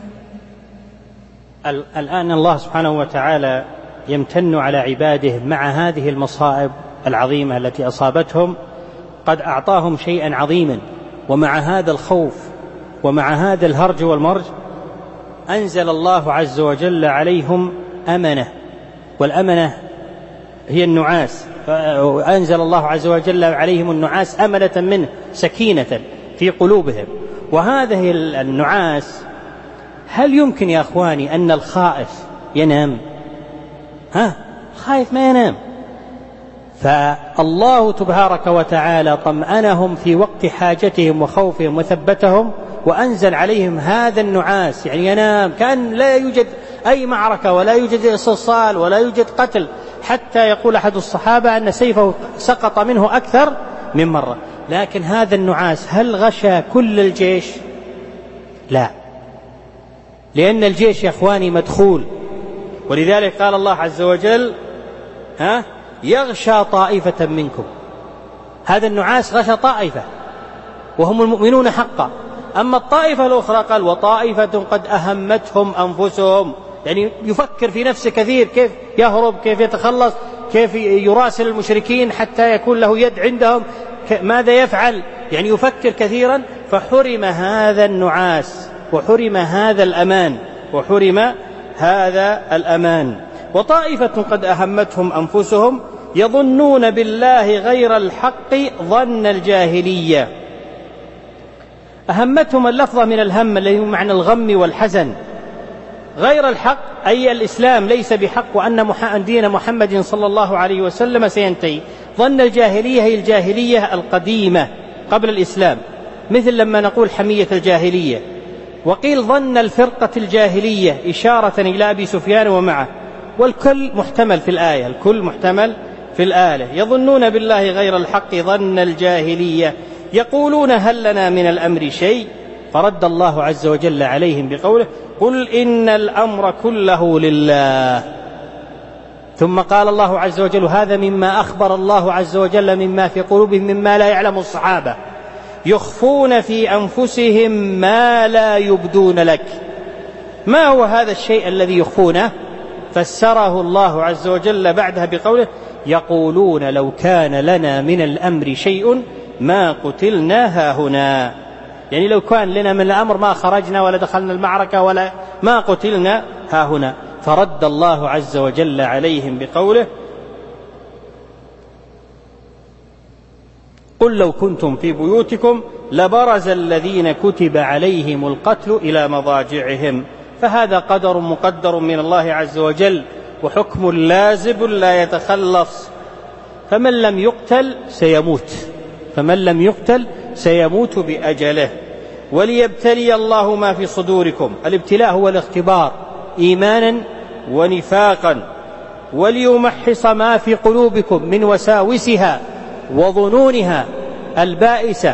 الآن الله سبحانه وتعالى يمتن على عباده مع هذه المصائب العظيمة التي أصابتهم، قد أعطاهم شيئا عظيما، ومع هذا الخوف ومع هذا الهرج والمرج أنزل الله عز وجل عليهم أمنة، والأمنة هي النعاس. أنزل الله عز وجل عليهم النعاس أمنة منه، سكينة في قلوبهم. وهذه النعاس، هل يمكن يا أخواني أن الخائف ينام؟ خائف ما ينام. فالله تبارك وتعالى طمأنهم في وقت حاجتهم وخوفهم وثبتهم، وأنزل عليهم هذا النعاس، يعني ينام كأن لا يوجد أي معركة ولا يوجد استئصال ولا يوجد قتل، حتى يقول أحد الصحابة أن سيفه سقط منه أكثر من مرة. لكن هذا النعاس هل غشى كل الجيش؟ لا، لأن الجيش يا أخواني مدخول. ولذلك قال الله عز وجل: يغشى طائفة منكم. هذا النعاس غشى طائفة وهم المؤمنون حقا. أما الطائفة الأخرى قال: وطائفة قد أهمتهم أنفسهم، يعني يفكر في نفسه كثير، كيف يهرب، كيف يتخلص، كيف يراسل المشركين حتى يكون له يد عندهم، ماذا يفعل، يعني يفكر كثيرا. فحرم هذا النعاس وحرم هذا الأمان. وطائفة قد أهمتهم أنفسهم يظنون بالله غير الحق ظن الجاهلية. أهمتهم اللفظة من الهم الذي معنى الغم والحزن. غير الحق أي الإسلام ليس بحق، وأن دين محمد صلى الله عليه وسلم سينتهي. ظن الجاهلية هي الجاهلية القديمة قبل الإسلام، مثل لما نقول حمية الجاهلية. وقيل ظن الفرقة الجاهلية إشارة إلى أبي سفيان ومعه. والكل محتمل في الآية، الكل محتمل في الآية: يظنون بالله غير الحق ظن الجاهلية يقولون هل لنا من الأمر شيء. فرد الله عز وجل عليهم بقوله: قل إن الأمر كله لله. ثم قال الله عز وجل: هذا مما أخبر الله عز وجل مما في قلوبهم مما لا يعلم الصحابة: يخفون في أنفسهم ما لا يبدون لك. ما هو هذا الشيء الذي يخفونه؟ فسره الله عز وجل بعدها بقوله: يقولون لو كان لنا من الأمر شيء ما قتلنا هاهنا. يعني لو كان لنا من الأمر ما خرجنا ولا دخلنا المعركة ولا ما قتلنا هاهنا. فرد الله عز وجل عليهم بقوله: قل لو كنتم في بيوتكم لبرز الذين كتب عليهم القتل إلى مضاجعهم. فهذا قدر مقدر من الله عز وجل، وحكم لازم لا يتخلص. فمن لم يقتل سيموت بأجله. وليبتلي الله ما في صدوركم. الابتلاء هو الاختبار إيمانا ونفاقا. وليمحص ما في قلوبكم من وساوسها وظنونها البائسة،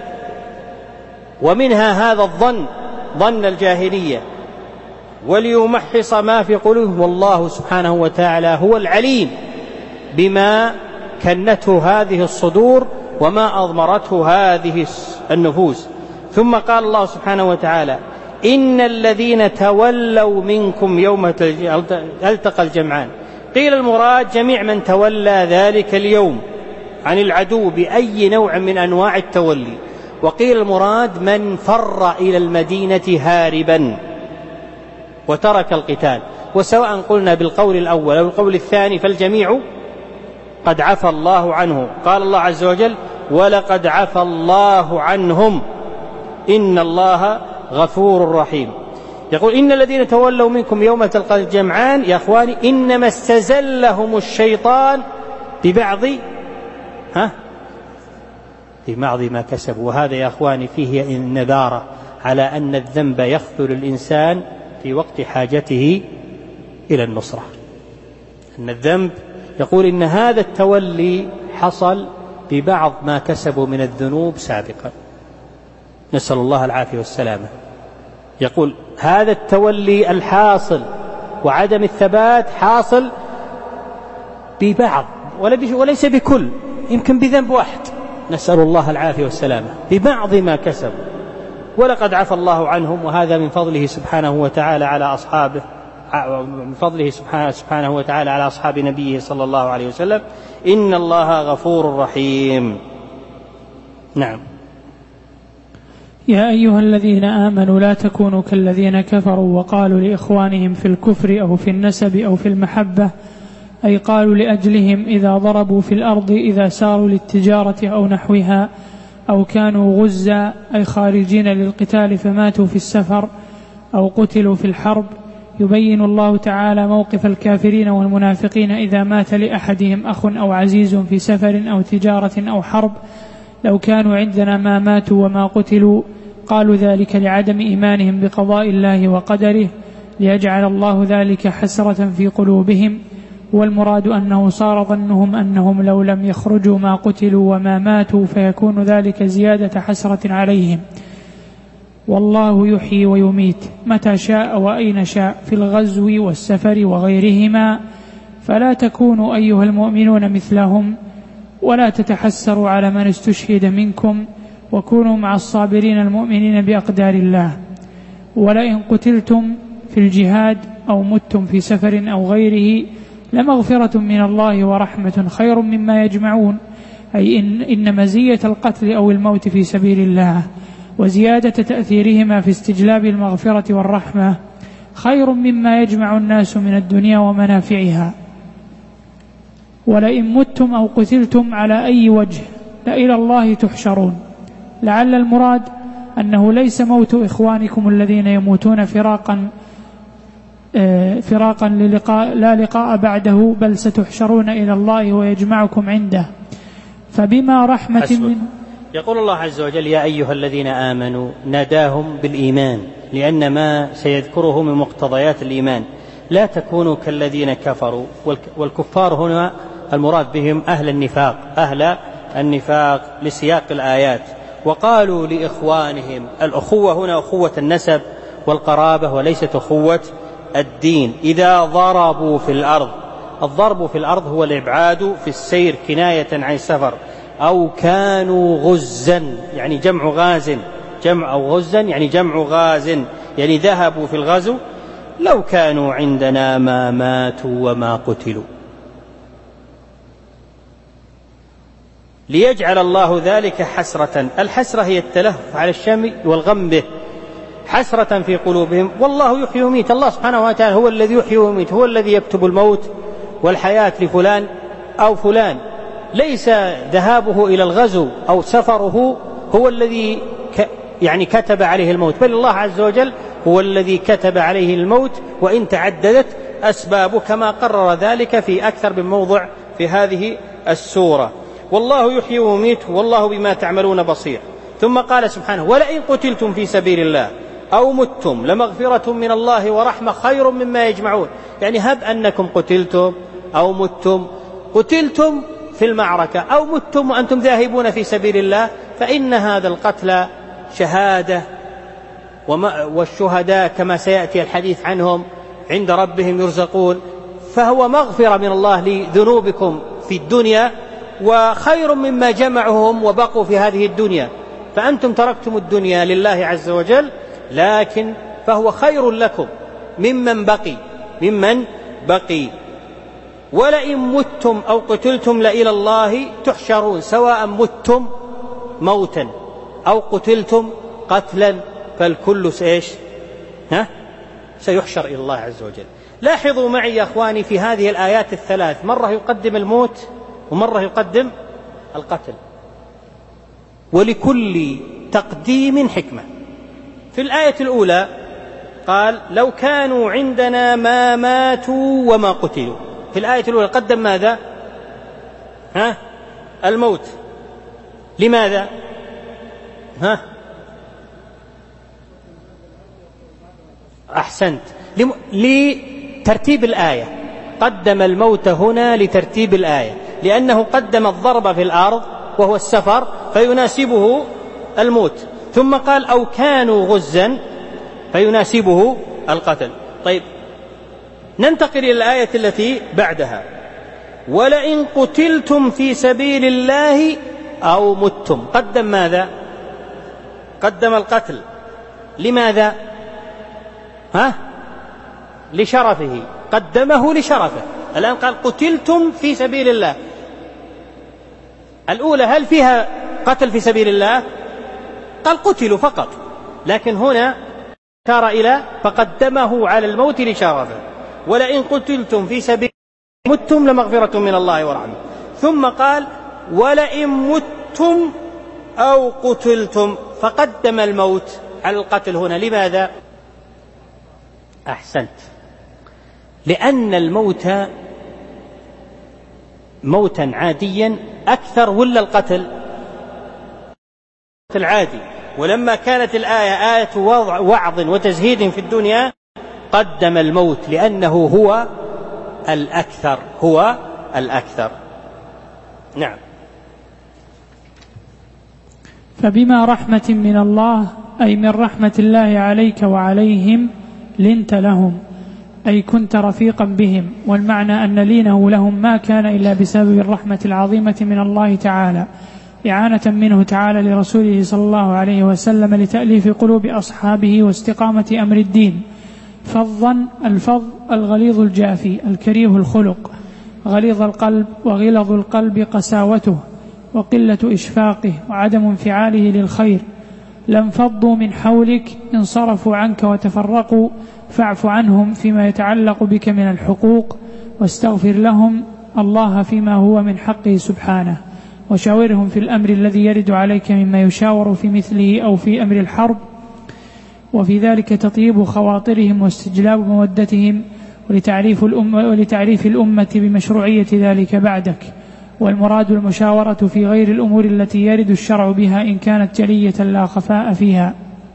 ومنها هذا ظن الجاهلية. وليمحص ما في قلوبهم، والله سبحانه وتعالى هو العليم بما كنته هذه الصدور وما أضمرته هذه النفوس. ثم قال الله سبحانه وتعالى: إن الذين تولوا منكم يوم التقى الجمعان. قيل المراد جميع من تولى ذلك اليوم عن العدو بأي نوع من أنواع التولي، وقيل المراد من فر إلى المدينة هاربا وترك القتال. وسواء قلنا بالقول الأول أو القول الثاني فالجميع قد عفى الله عنه. قال الله عز وجل: ولقد عفى الله عنهم إن الله غفور رحيم. يقول: إن الذين تولوا منكم يوم التقى الجمعان يا أخواني إنما استزلهم الشيطان ببعض ما كسبوا. وهذا يا أخواني فيه النذارة على أن الذنب يخذل الإنسان في وقت حاجته إلى النصرة. أن الذنب يقول إن هذا التولي حصل ببعض ما كسبوا من الذنوب سابقا، نسأل الله العافية والسلامة. يقول هذا التولي الحاصل وعدم الثبات حاصل ببعض وليس بكل، يمكن بذنب واحد، نسأل الله العافية والسلامة، ببعض ما كسبوا. ولقد عفى الله عنهم، وهذا من فضله سبحانه وتعالى على أصحابه، من فضله سبحانه وتعالى على أصحاب نبيه صلى الله عليه وسلم. إن الله غفور رحيم. نعم. يا أيها الذين آمنوا لا تكونوا كالذين كفروا وقالوا لإخوانهم في الكفر أو في النسب أو في المحبة، أي قالوا لأجلهم إذا ضربوا في الأرض إذا ساروا للتجارة أو نحوها أو كانوا غزا، أي خارجين للقتال فماتوا في السفر أو قتلوا في الحرب. يبين الله تعالى موقف الكافرين والمنافقين إذا مات لأحدهم أخ أو عزيز في سفر أو تجارة أو حرب، لو كانوا عندنا ما ماتوا وما قتلوا. قالوا ذلك لعدم إيمانهم بقضاء الله وقدره، ليجعل الله ذلك حسرة في قلوبهم. والمراد أنه صار ظنهم أنهم لو لم يخرجوا ما قتلوا وما ماتوا، فيكون ذلك زيادة حسرة عليهم. والله يحيي ويميت متى شاء وأين شاء في الغزو والسفر وغيرهما، فلا تكونوا أيها المؤمنون مثلهم ولا تتحسروا على من استشهد منكم، وكونوا مع الصابرين المؤمنين بأقدار الله. ولئن قتلتم في الجهاد أو متم في سفر أو غيره لمغفرة من الله ورحمة خير مما يجمعون، أي إن مزية القتل أو الموت في سبيل الله وزيادة تأثيرهما في استجلاب المغفرة والرحمة خير مما يجمع الناس من الدنيا ومنافعها. ولئن متم أو قتلتم على أي وجه لإلى الله تحشرون. لعل المراد أنه ليس موت إخوانكم الذين يموتون فراقا لا لقاء بعده، بل ستحشرون إلى الله ويجمعكم عنده. فبما رحمة منه. يقول الله عز وجل يا أيها الذين آمنوا، ناداهم بالإيمان لأن ما سيذكره من مقتضيات الإيمان. لا تكونوا كالذين كفروا، والكفار هنا المراد بهم أهل النفاق لسياق الآيات. وقالوا لإخوانهم، الأخوة هنا أخوة النسب والقرابة وليست أخوة الدين، إذا ضربوا في الأرض. الضرب في الأرض هو الإبعاد في السير كناية عن السفر، أو كانوا غزا يعني جمع غاز، أو غزا يعني جمع غاز، يعني ذهبوا في الغزو، لو كانوا عندنا ما ماتوا وما قتلوا، ليجعل الله ذلك حسرة. الحسرة هي التلهف على الشم والغم به، حسرة في قلوبهم. والله يحيي ويميت، الله سبحانه وتعالى هو الذي يحيي ويميت، هو الذي يكتب الموت والحياة لفلان أو فلان، ليس ذهابه إلى الغزو أو سفره هو الذي كتب عليه الموت، بل الله عز وجل هو الذي كتب عليه الموت، وإن تعددت أسبابه، كما قرر ذلك في أكثر من موضع في هذه السورة. والله يحيي ويميت والله بما تعملون بصير. ثم قال سبحانه: ولئن قتلتم في سبيل الله أو متم لمغفرة من الله ورحمة خير مما يجمعون. يعني هب أنكم قتلتم أو متم، قتلتم في المعركة أو متم وأنتم ذاهبون في سبيل الله، فإن هذا القتل شهادة، والشهداء كما سيأتي الحديث عنهم عند ربهم يرزقون، فهو مغفرة من الله لذنوبكم في الدنيا، وخير مما جمعهم وبقوا في هذه الدنيا. فأنتم تركتم الدنيا لله عز وجل، لكن فهو خير لكم ممن بقي. ولئن متم أو قتلتم لإلى الله تحشرون، سواء متم موتا أو قتلتم قتلا، فالكل سيحشر إلى الله عز وجل. لاحظوا معي يا أخواني في هذه الآيات الثلاث، مرة يقدم الموت ومرة يقدم القتل، ولكل تقديم حكمة. في الآية الأولى قال: لو كانوا عندنا ما ماتوا وما قتلوا. في الآية الأولى قدم ماذا؟ الموت. لماذا؟ أحسنت، لترتيب الآية. قدم الموت هنا لترتيب الآية، لأنه قدم الضرب في الأرض وهو السفر فيناسبه الموت، ثم قال: أو كانوا غزا فيناسبه القتل. طيب، ننتقل إلى الآية التي بعدها: ولئن قتلتم في سبيل الله أو متم. قدم ماذا؟ قدم القتل. لماذا؟ لشرفه، قدمه لشرفه. الآن قال: قتلتم في سبيل الله. الأولى هل فيها قتل في سبيل الله؟ قال: قتلوا فقط، لكن هنا أشار إلى فقدمه على الموت لشرفه. ولئن قتلتم في سبيل الله متم لمغفرة من الله ورحمة. ثم قال: ولئن متم أو قتلتم، فقدم الموت على القتل هنا. لماذا؟ أحسنت، لأن الموت موتا عاديا أكثر ولا القتل العادي؟ ولما كانت الآية آية وعظ وتزهيد في الدنيا قدم الموت لأنه هو الأكثر. نعم. فبما رحمة من الله، أي من رحمة الله عليك وعليهم، لنت لهم، أي كنت رفيقا بهم. والمعنى أن لينه لهم ما كان إلا بسبب الرحمة العظيمة من الله تعالى، إعانة منه تعالى لرسوله صلى الله عليه وسلم لتأليف قلوب أصحابه واستقامة أمر الدين. الفظ الغليظ الجافي الكريه الخلق، غليظ القلب، وغلظ القلب قساوته وقلة إشفاقه وعدم انفعاله للخير. لانفضوا من حولك، انصرفوا عنك وتفرقوا، فاعف عنهم فيما يتعلق بك من الحقوق، واستغفر لهم الله فيما هو من حقه سبحانه، وشاورهم في الأمر الذي يرد عليك مما يشاور في مثله أو في أمر الحرب، وفي ذلك تطيب خواطرهم واستجلاب مودتهم، ولتعريف الأمة بمشروعية ذلك بعدك. والمراد المشاورة في غير الأمور التي يرد الشرع بها إن كانت جلية لا خفاء فيها.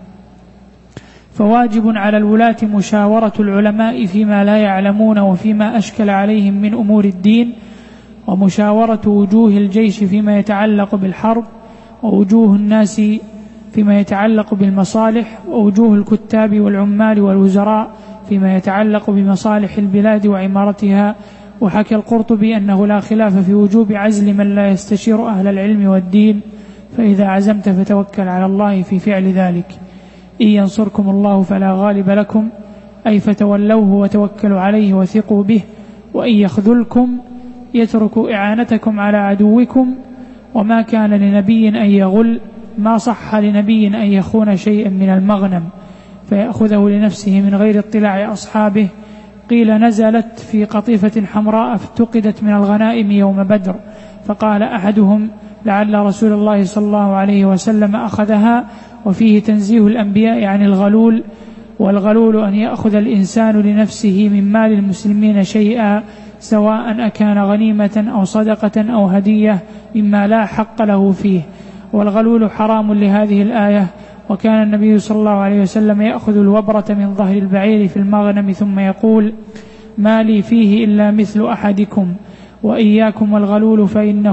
فواجب على الولاة مشاورة العلماء فيما لا يعلمون وفيما أشكل عليهم من أمور الدين، ومشاورة وجوه الجيش فيما يتعلق بالحرب، ووجوه الناس فيما يتعلق بالمصالح، ووجوه الكتاب والعمال والوزراء فيما يتعلق بمصالح البلاد وعمارتها. وحكى القرطبي أنه لا خلاف في وجوب عزل من لا يستشير أهل العلم والدين، فإذا عزمت فتوكل على الله في فعل ذلك. إن ينصركم الله فلا غالب لكم، أي فتولوه وتوكلوا عليه وثقوا به، وإن يخذلكم يترك إعانتكم على عدوكم. وما كان لنبي أن يغل، ما صح لنبي أن يخون شيئا من المغنم فيأخذه لنفسه من غير اطلاع أصحابه. قيل نزلت في قطيفة حمراء افتقدت من الغنائم يوم بدر، فقال أحدهم لعل رسول الله صلى الله عليه وسلم أخذها. وفيه تنزيه الأنبياء عن الغلول، والغلول أن يأخذ الإنسان لنفسه من مال المسلمين شيئا، سواء أكان غنيمة أو صدقة أو هدية، مما لا حق له فيه، والغلول حرام لهذه الآية. وكان النبي صلى الله عليه وسلم يأخذ الوبرة من ظهر البعير في المغنم ثم يقول ما لي فيه إلا مثل أحدكم، وإياكم والغلول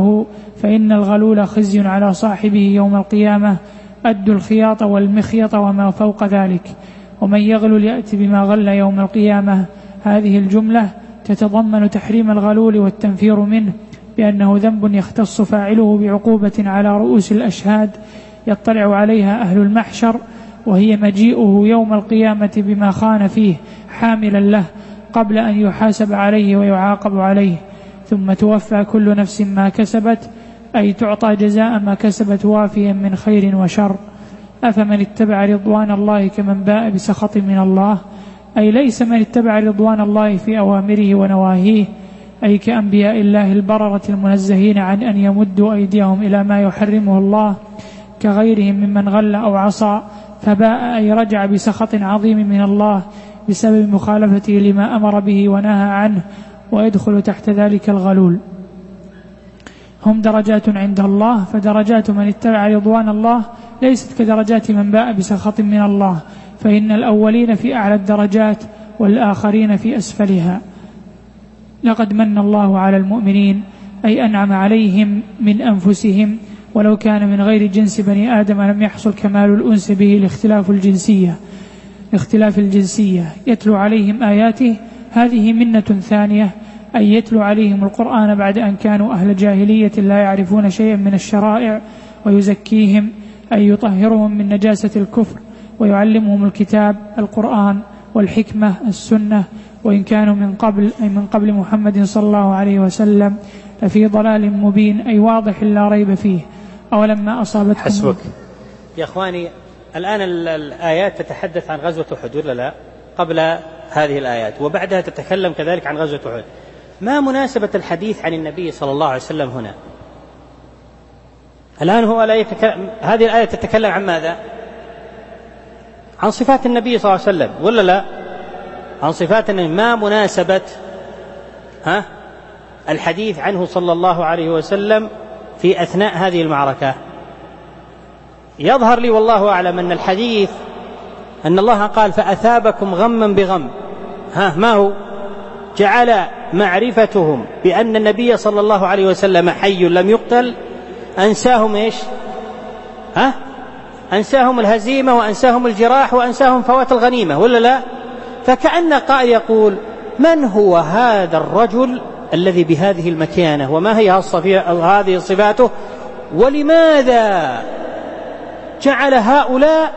فإن الغلول خزي على صاحبه يوم القيامة. أدوا الخياط والمخيط وما فوق ذلك، ومن يغلل يأتي بما غل يوم القيامة. هذه الجملة تتضمن تحريم الغلول والتنفير منه، بأنه ذنب يختص فاعله بعقوبة على رؤوس الأشهاد يطلع عليها أهل المحشر، وهي مجيئه يوم القيامة بما خان فيه حاملا له قبل أن يحاسب عليه ويعاقب عليه، ثم توفى كل نفس ما كسبت، أي تعطى جزاء ما كسبت وافيا من خير وشر. أفمن اتبع رضوان الله كمن باء بسخط من الله، أي ليس من اتبع رضوان الله في أوامره ونواهيه، أي كأنبياء الله البررة المنزهين عن أن يمدوا أيديهم إلى ما يحرمه الله، كغيرهم ممن غل أو عصى، فباء أي رجع بسخط عظيم من الله بسبب مخالفته لما أمر به ونهى عنه، ويدخل تحت ذلك الغلول. هم درجات عند الله، فدرجات من اتبع رضوان الله ليست كدرجات من باء بسخط من الله، فإن الأولين في أعلى الدرجات والآخرين في أسفلها. لقد من الله على المؤمنين، أي أنعم عليهم من أنفسهم، ولو كان من غير جنس بني آدم لم يحصل كمال الأنس به لاختلاف الجنسية. يتلو عليهم آياته، هذه منة ثانية، أي يتلو عليهم القرآن بعد أن كانوا أهل جاهلية لا يعرفون شيئا من الشرائع، ويزكيهم أي يطهرهم من نجاسة الكفر، ويعلمهم الكتاب القرآن والحكمة السنة، وإن كانوا من قبل محمد صلى الله عليه وسلم لفي ضلال مبين، أي واضح لا ريب فيه. أولما أصابتهم حسبك يا أخواني. الآن الآيات تتحدث عن غزوة أحد ولا لا؟ قبل هذه الآيات وبعدها تتكلم كذلك عن غزوة أحد. ما مناسبة الحديث عن النبي صلى الله عليه وسلم هنا؟ الآن هذه الآية تتكلم عن ماذا؟ عن صفات النبي صلى الله عليه وسلم ولا لا؟ عن صفات النبي. ما مناسبة الحديث عنه صلى الله عليه وسلم في أثناء هذه المعركة؟ يظهر لي والله أعلم أن الحديث أن الله قال فأثابكم غما بغم. ما هو؟ جعل معرفتهم بأن النبي صلى الله عليه وسلم حي لم يقتل أنساهم إيش؟ أنساهم الهزيمة، وأنساهم الجراح، وأنساهم فوات الغنيمة ولا لا؟ فكأن قائل يقول من هو هذا الرجل الذي بهذه المكانة، وما هي هذه صفاته، ولماذا جعل هؤلاء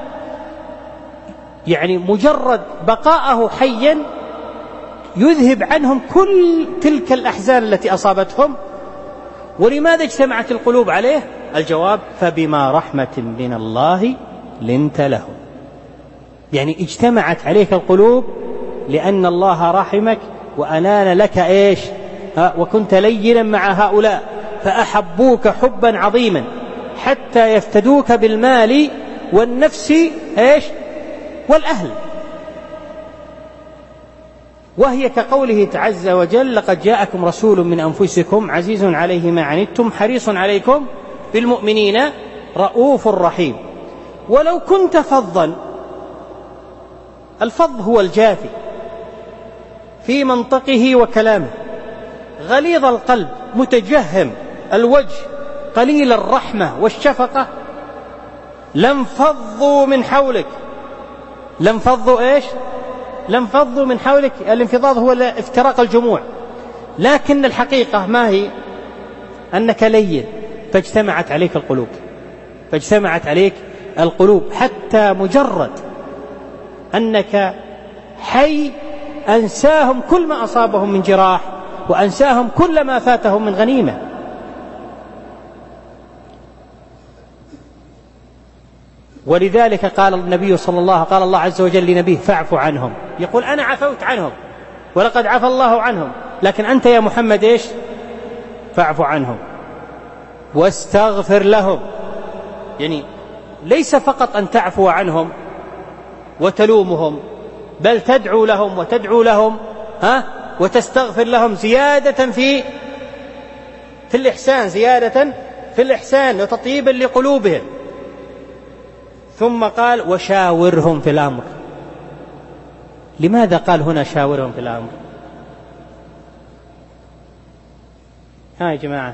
يعني مجرد بقاءه حيا يذهب عنهم كل تلك الأحزان التي أصابتهم، ولماذا اجتمعت القلوب عليه؟ الجواب فبما رحمة من الله لنت لهم. يعني اجتمعت عليك القلوب لأن الله رحمك وأنال لك إيش؟ وكنت لينا مع هؤلاء فأحبوك حبا عظيما حتى يفتدوك بالمال والنفس إيش؟ والأهل. وهي كقوله عز وجل لقد جاءكم رسول من أنفسكم عزيز عليه ما عنتم حريص عليكم بالمؤمنين رؤوف رحيم. ولو كنت فظا، الفظ هو الجافي في منطقه وكلامه، غليظ القلب متجهم الوجه قليل الرحمة والشفقة لانفضوا من حولك. لانفضوا إيش؟ لانفضوا من حولك. الانفضاض هو افتراق الجموع، لكن الحقيقة ما هي؟ أنك لين فاجتمعت عليك القلوب، فاجتمعت عليك القلوب حتى مجرد أنك حي أنساهم كل ما أصابهم من جراح، وأنساهم كل ما فاتهم من غنيمة. ولذلك قال النبي صلى الله عليه وسلم، قال الله عز وجل لنبيه فاعف عنهم، يقول أنا عفوت عنهم ولقد عفى الله عنهم، لكن أنت يا محمد إيش؟ فاعف عنهم واستغفر لهم. يعني ليس فقط أن تعفو عنهم وتلومهم، بل تدعو لهم وتدعو لهم وتستغفر لهم، زيادة في الإحسان، زيادة في الإحسان وتطيبا لقلوبهم. ثم قال وشاورهم في الأمر. لماذا قال هنا شاورهم في الأمر؟ يا جماعة،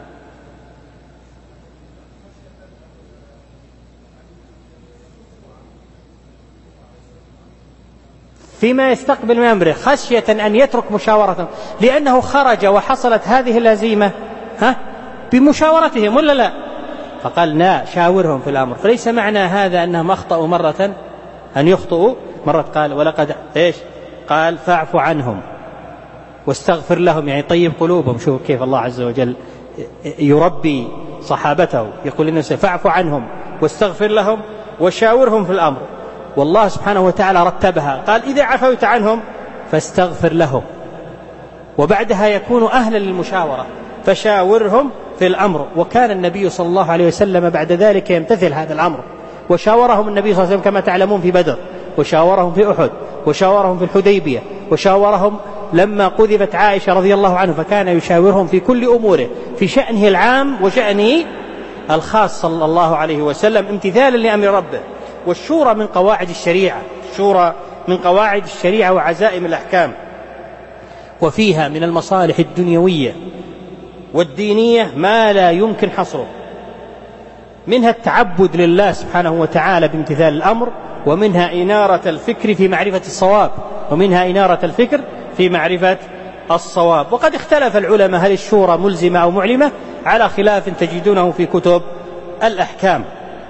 فيما يستقبل من أمره، خشية أن يترك مشاورتهم، لأنه خرج وحصلت هذه الهزيمة بمشاورتهم ولا لا؟ فقال لا، شاورهم في الأمر. فليس معنى هذا أنهم أخطأوا مرة أن يخطئوا مرة. قال ولقد إيش؟ قال فاعف عنهم واستغفر لهم، يعني طيب قلوبهم. شوف كيف الله عز وجل يربي صحابته، يقول للناس فاعف عنهم واستغفر لهم وشاورهم في الأمر. والله سبحانه وتعالى رتبها، قال إذا عفوت عنهم فاستغفر لهم، وبعدها يكون أهلا للمشاورة، فشاورهم في الأمر. وكان النبي صلى الله عليه وسلم بعد ذلك يمتثل هذا الأمر، وشاورهم النبي صلى الله عليه وسلم كما تعلمون في بدر، وشاورهم في أحد، وشاورهم في الحديبية، وشاورهم لما قذفت عائشة رضي الله عنه، فكان يشاورهم في كل أموره، في شأنه العام وشأنه الخاص صلى الله عليه وسلم، امتثالا لأمر ربه. والشورى من قواعد الشريعة، الشورى من قواعد الشريعة وعزائم الأحكام، وفيها من المصالح الدنيوية والدينية ما لا يمكن حصره، منها التعبد لله سبحانه وتعالى بامتثال الأمر، ومنها إنارة الفكر في معرفة الصواب، ومنها إنارة الفكر في معرفة الصواب. وقد اختلف العلماء هل الشورى ملزمة أو معلمة، على خلاف تجدونه في كتب الأحكام.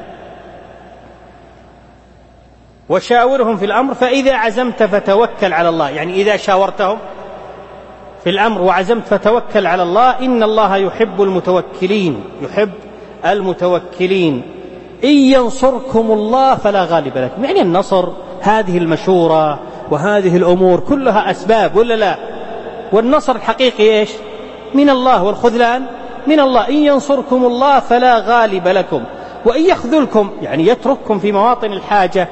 وشاورهم في الأمر، فإذا عزمت فتوكل على الله، يعني إذا شاورتهم في الأمر وعزمت فتوكل على الله، إن الله يحب المتوكلين، يحب المتوكلين. إن ينصركم الله فلا غالب لكم، يعني النصر هذه المشورة وهذه الأمور كلها أسباب ولا لا؟ والنصر الحقيقي إيش؟ من الله، والخذلان من الله. إن ينصركم الله فلا غالب لكم، وإن يخذلكم يعني يترككم في مواطن الحاجة،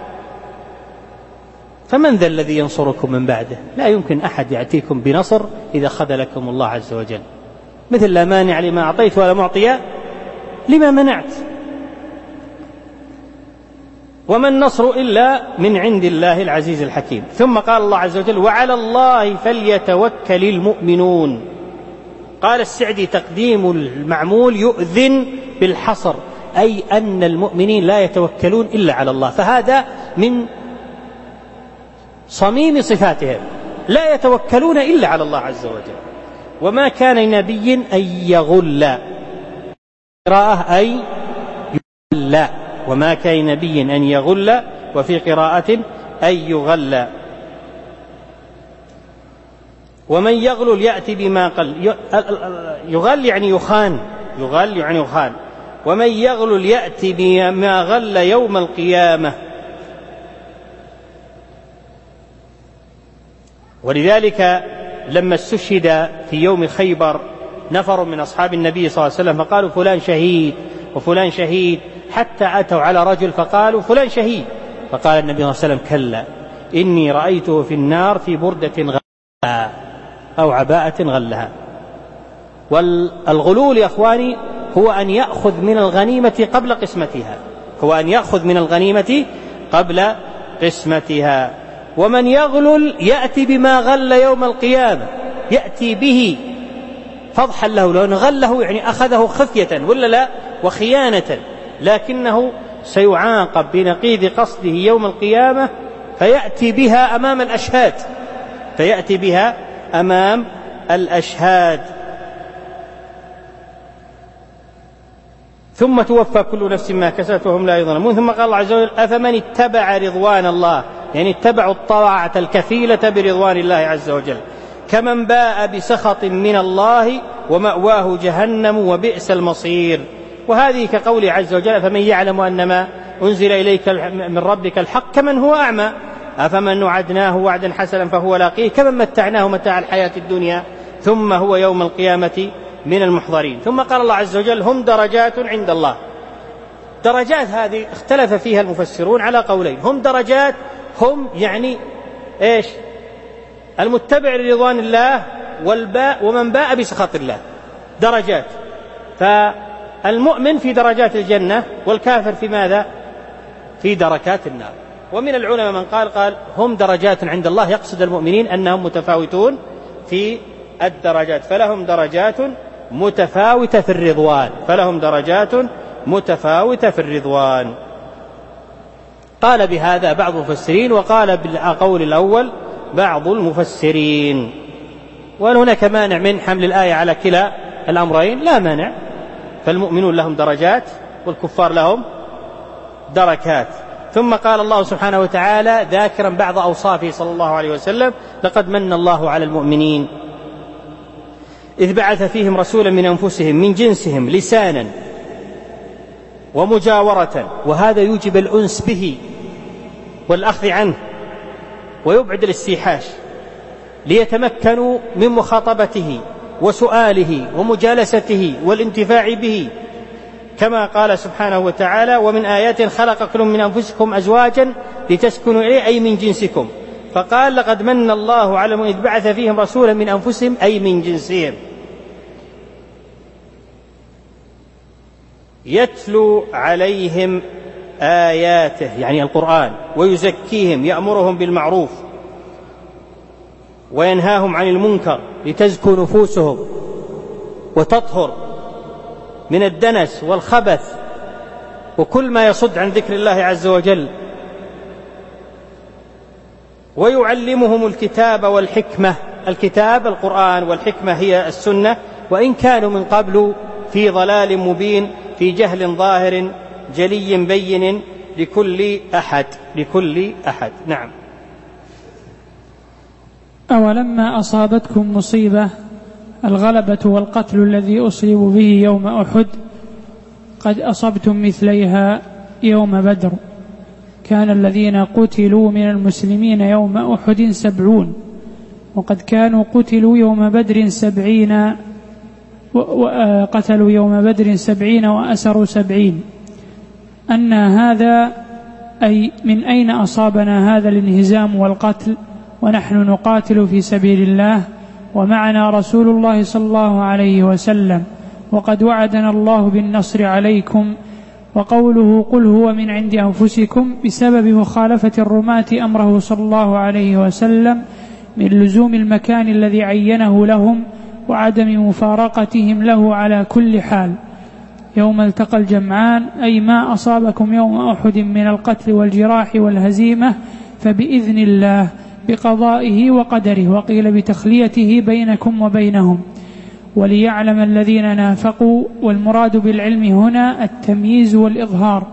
فمن ذا الذي ينصركم من بعده؟ لا يمكن أحد يأتيكم بنصر إذا خذلكم الله عز وجل. مثل لا مانع لما أعطيت ولا معطي لما منعت. وما النصر إلا من عند الله العزيز الحكيم. ثم قال الله عز وجل وعلى الله فليتوكل المؤمنون. قال السعدي تقديم المعمول يؤذن بالحصر، أي أن المؤمنين لا يتوكلون إلا على الله، فهذا من صميم صفاتهم، لا يتوكلون إلا على الله عز وجل. وما كان لنبي أن يغل، قراءة أي يغل، وما كان لنبي أن يغل، وفي قراءة أن يغل. ومن يغل يأتي بما قل، يغل يعني يخان، يغل يعني يخان. ومن يغل يأتي بما غل يوم القيامة. ولذلك لما استشهد في يوم خيبر نفر من أصحاب النبي صلى الله عليه وسلم فقالوا فلان شهيد وفلان شهيد، حتى أتوا على رجل فقالوا فلان شهيد، فقال النبي صلى الله عليه وسلم كلا إني رأيته في النار في بردة غلها أو عباءة غلها. والغلول يا أخواني هو أن يأخذ من الغنيمة قبل قسمتها، هو أن يأخذ من الغنيمة قبل قسمتها. ومن يغلل يأتي بما غل يوم القيامة، يأتي به فضحا له، لو غله يعني أخذه خفية ولا لا وخيانة، لكنه سيعاقب بنقيض قصده يوم القيامة، فيأتي بها أمام الأشهاد، فيأتي بها أمام الأشهاد. ثم توفى كل نفس ما كسبت وهم لا يظلمون. ثم قال الله عز وجل: أفمن اتبع رضوان الله، يعني اتبعوا الطاعة الكفيلة برضوان الله عز وجل، كمن باء بسخط من الله ومأواه جهنم وبئس المصير. وهذه كقول عز وجل: فمن يعلم أن ما أنزل إليك من ربك الحق كمن هو أعمى، أفمن نعدناه وعدا حسنا فهو لاقيه، كمن متعناه متاع الحياة الدنيا ثم هو يوم القيامة من المحضرين. ثم قال الله عز وجل: هم درجات عند الله. درجات هذه اختلف فيها المفسرون على قولين. هم درجات، هم يعني إيش؟ المتبع لرضوان الله ومن باء بسخط الله، درجات. فالمؤمن في درجات الجنة والكافر في ماذا؟ في دركات النار. ومن العلماء من قال هم درجات عند الله، يقصد المؤمنين أنهم متفاوتون في الدرجات، فلهم درجات متفاوتة في الرضوان، فلهم درجات متفاوتة في الرضوان. قال بهذا بعض المفسرين، وقال بالقول الأول بعض المفسرين. وهل هناك مانع من حمل الآية على كلا الأمرين؟ لا مانع، فالمؤمنون لهم درجات والكفار لهم دركات. ثم قال الله سبحانه وتعالى ذاكرا بعض أوصافه صلى الله عليه وسلم: لقد من الله على المؤمنين إذ بعث فيهم رسولا من أنفسهم من جنسهم لسانا ومجاورة، وهذا يوجب الأنس به والأخذ عنه ويبعد الاستيحاش، ليتمكنوا من مخاطبته وسؤاله ومجالسته والانتفاع به، كما قال سبحانه وتعالى: ومن آيات خلقكم من أنفسكم أزواجا لتسكنوا إليه، أي من جنسكم. فقال: لقد من الله على المؤمنين إذ بعث فيهم رسولا من أنفسهم، أي من جنسهم، يتلو عليهم آياته يعني القرآن، ويزكيهم، يأمرهم بالمعروف وينهاهم عن المنكر، لتزكو نفوسهم وتطهر من الدنس والخبث وكل ما يصد عن ذكر الله عز وجل، ويعلمهم الكتاب والحكمة. الكتاب القرآن، والحكمة هي السنة، وإن كانوا من قبل في ضلال مبين، في جهل ظاهر جلي بين لكل أحد. نعم. أولما أصابتكم مصيبة الغلبة والقتل الذي أصيبوا به يوم أحد قد أصبتم مثليها يوم بدر، كان الذين قتلوا من المسلمين يوم أحد 70، وقد كانوا قتلوا يوم بدر 70، وقتلوا يوم بدر 70 وأسروا 70. أن هذا أي من أين أصابنا هذا الانهزام والقتل ونحن نقاتل في سبيل الله ومعنا رسول الله صلى الله عليه وسلم، وقد وعدنا الله بالنصر عليكم، وقوله: قل هو من عند أنفسكم، بسبب مخالفة الرماة أمره صلى الله عليه وسلم من لزوم المكان الذي عينه لهم وعدم مفارقتهم له على كل حال. يوم التقى الجمعان أي ما أصابكم يوم أحد من القتل والجراح والهزيمة فبإذن الله بقضائه وقدره، وقيل بتخليته بينكم وبينهم، وليعلم الذين نافقوا. والمراد بالعلم هنا التمييز والإظهار،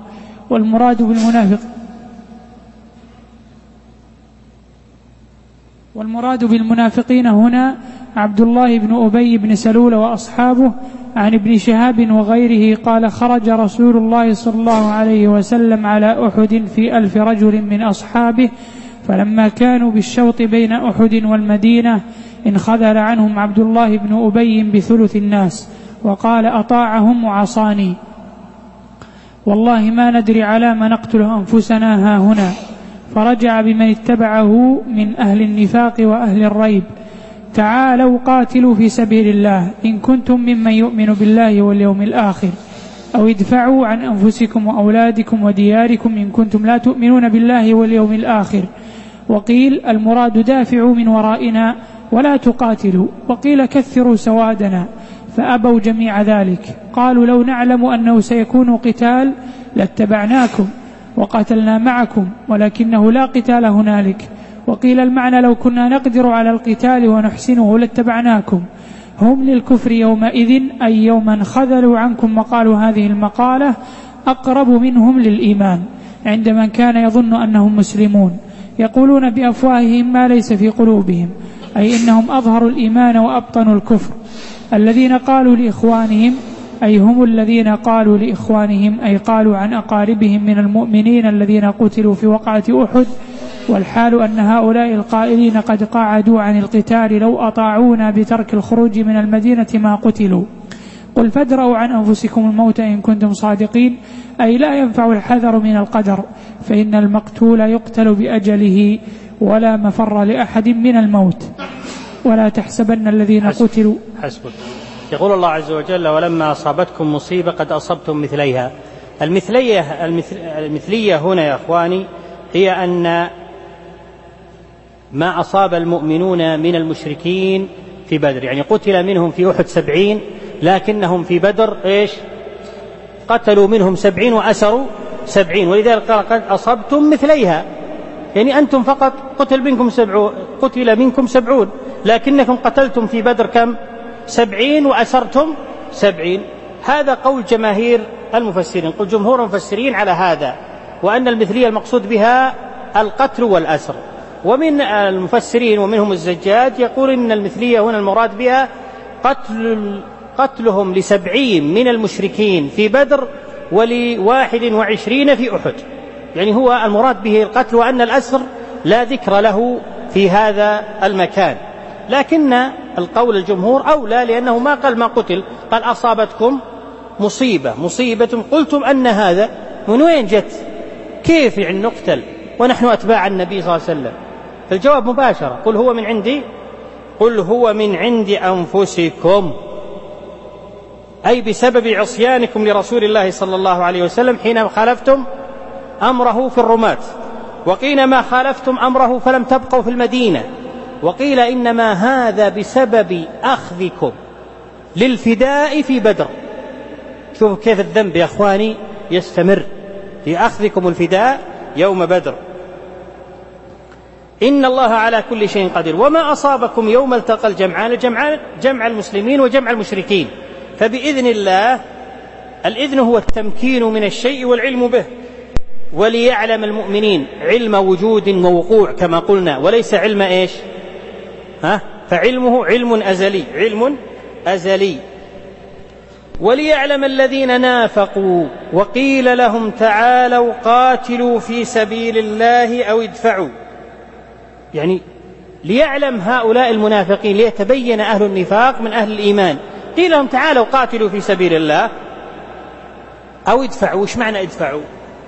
والمراد بالمنافقين هنا عبد الله بن أبي بن سلول وأصحابه. عن ابن شهاب وغيره قال: خرج رسول الله صلى الله عليه وسلم على أحد في 1000 رجل من أصحابه، فلما كانوا بالشوط بين أحد والمدينة انخذل عنهم عبد الله بن أبي بثلث الناس، وقال: أطاعهم وعصاني، والله ما ندري على ما نقتل أنفسنا ها هنا. فرجع بمن اتبعه من أهل النفاق وأهل الريب: تعالوا قاتلوا في سبيل الله إن كنتم ممن يؤمن بالله واليوم الآخر، أو ادفعوا عن أنفسكم وأولادكم ودياركم إن كنتم لا تؤمنون بالله واليوم الآخر. وقيل المراد دافعوا من ورائنا ولا تقاتلوا، وقيل كثروا سوادنا، فأبوا جميع ذلك. قالوا لو نعلم أنه سيكون قتال لاتبعناكم وقاتلنا معكم ولكنه لا قتال هنالك. وقيل المعنى لو كنا نقدر على القتال ونحسنه لاتبعناكم. هم للكفر يومئذ أي يوما خذلوا عنكم وقالوا هذه المقالة أقرب منهم للإيمان عند من كان يظن أنهم مسلمون. يقولون بأفواههم ما ليس في قلوبهم أي إنهم أظهروا الإيمان وأبطنوا الكفر. الذين قالوا لإخوانهم أي هم الذين قالوا لإخوانهم أي قالوا عن أقاربهم من المؤمنين الذين قتلوا في وقعة أحد. والحال أن هؤلاء القائلين قد قاعدوا عن القتال لو أطاعونا بترك الخروج من المدينة ما قتلوا. قل فادرؤوا عن أنفسكم الموت إن كنتم صادقين أي لا ينفع الحذر من القدر فإن المقتول يقتل بأجله ولا مفر لأحد من الموت. ولا تحسبن الذين قتلوا. حسبك. يقول الله عز وجل ولما أصابتكم مصيبة قد أصبتم مثليها. المثلية هنا يا أخواني هي أن ما أصاب المؤمنون من المشركين في بدر يعني قتل منهم في أحد 70 لكنهم في بدر إيش قتلوا منهم 70 وأسروا 70 ولذلك قال قد أصبتم مثليها يعني أنتم فقط قتل منكم 70 لكنكم قتلتم في بدر كم 70 وأسرتم 70. هذا قول جماهير المفسرين. قل جمهور المفسرين على هذا وأن المثلية المقصود بها القتل والأسر. ومن المفسرين ومنهم الزجاج يقول إن المثلية هنا المراد بها قتلهم ل70 من المشركين في بدر ول21 في أحد يعني هو المراد به القتل وأن الأسر لا ذكر له في هذا المكان. لكن القول الجمهور أولى لأنه ما قال ما قتل قال أصابتكم مصيبة قلتم أن هذا من وين جت كيف يعني نقتل ونحن أتباع النبي صلى الله عليه وسلم. فالجواب مباشرة قل هو من عند أنفسكم أي بسبب عصيانكم لرسول الله صلى الله عليه وسلم حين خالفتم أمره في الرماة. وقيل ما خالفتم أمره فلم تبقوا في المدينة. وقيل إنما هذا بسبب أخذكم للفداء في بدر. شوفوا كيف الذنب يا أخواني يستمر في أخذكم الفداء يوم بدر. إن الله على كل شيء قدير. وما أصابكم يوم التقى الجمعان جمع المسلمين وجمع المشركين فبإذن الله الإذن هو التمكين من الشيء والعلم به وليعلم المؤمنين علم وجود ووقوع كما قلنا وليس علم إيش فعلمه علم أزلي وليعلم الذين نافقوا وقيل لهم تعالوا قاتلوا في سبيل الله أو ادفعوا يعني ليعلم هؤلاء المنافقين ليتبين أهل النفاق من أهل الإيمان. قيل لهم تعالوا قاتلوا في سبيل الله أو ادفعوا. وش معنى ادفعوا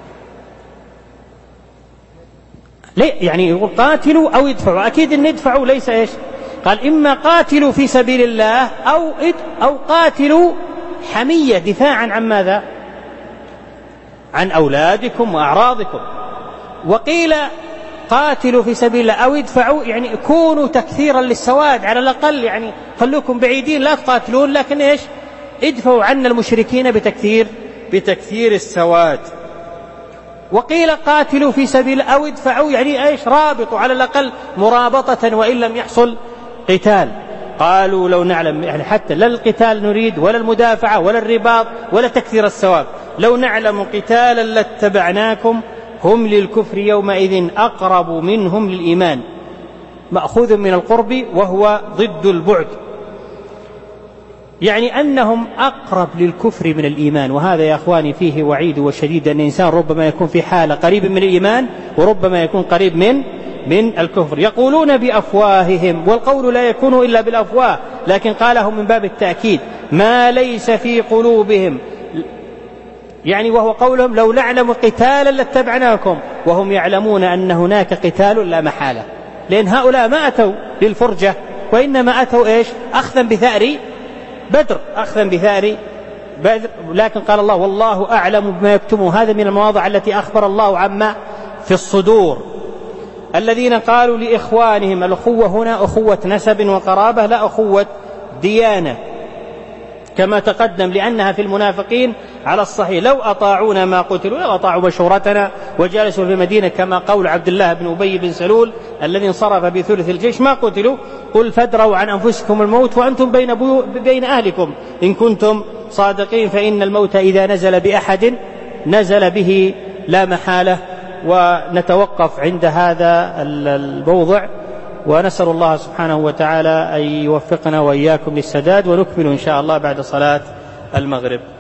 ليه يعني يقول قاتلوا أو ادفعوا أكيد أن ادفعوا ليس إيش قال إما قاتلوا في سبيل الله أو قاتلوا حمية دفاعا عن ماذا عن أولادكم وأعراضكم. وقيل قاتلوا في سبيل الله أو ادفعوا يعني كونوا تكثيرا للسواد على الأقل يعني خلوكم بعيدين لا تقاتلون لكن إيش ادفعوا عنا المشركين بتكثير السواد. وقيل قاتلوا في سبيل أو ادفعوا يعني إيش رابطوا على الأقل مرابطة وإن لم يحصل قتال. قالوا لو نعلم يعني حتى لا القتال نريد ولا المدافعة ولا الرباط ولا تكثير السواد لو نعلم قتالا لاتبعناكم هم للكفر يومئذ أقرب منهم للإيمان مأخوذ من القرب وهو ضد البعد يعني أنهم أقرب للكفر من الإيمان. وهذا يا أخواني فيه وعيد وشديد أن الإنسان ربما يكون في حالة قريب من الإيمان وربما يكون قريب من الكفر. يقولون بأفواههم والقول لا يكون إلا بالأفواه لكن قاله من باب التأكيد ما ليس في قلوبهم يعني وهو قولهم لو نعلم قتالا لاتبعناكم وهم يعلمون أن هناك قتال لا محالة لأن هؤلاء ما أتوا للفرجة وإنما أتوا إيش أخذا بثأر بدر لكن قال الله والله أعلم بما يكتمون. هذا من المواضع التي أخبر الله عما في الصدور. الذين قالوا لإخوانهم الأخوة هنا أخوة نسب وقرابة لا أخوة ديانة. كما تقدم، لأنها في المنافقين على الصحيح. لو أطاعونا ما قتلوا، لو أطاعوا مشورتنا وجلسوا في المدينة، كما قول عبد الله بن أبي بن سلول الذي انصرف بثلث الجيش، ما قتلوا. قل فادروا عن أنفسكم الموت وأنتم بين أهلكم إن كنتم صادقين، فإن الموت إذا نزل بأحد نزل به لا محالة. ونتوقف عند هذا الموضع، ونسأل الله سبحانه وتعالى أن يوفقنا وإياكم للسداد، ونكمل إن شاء الله بعد صلاة المغرب.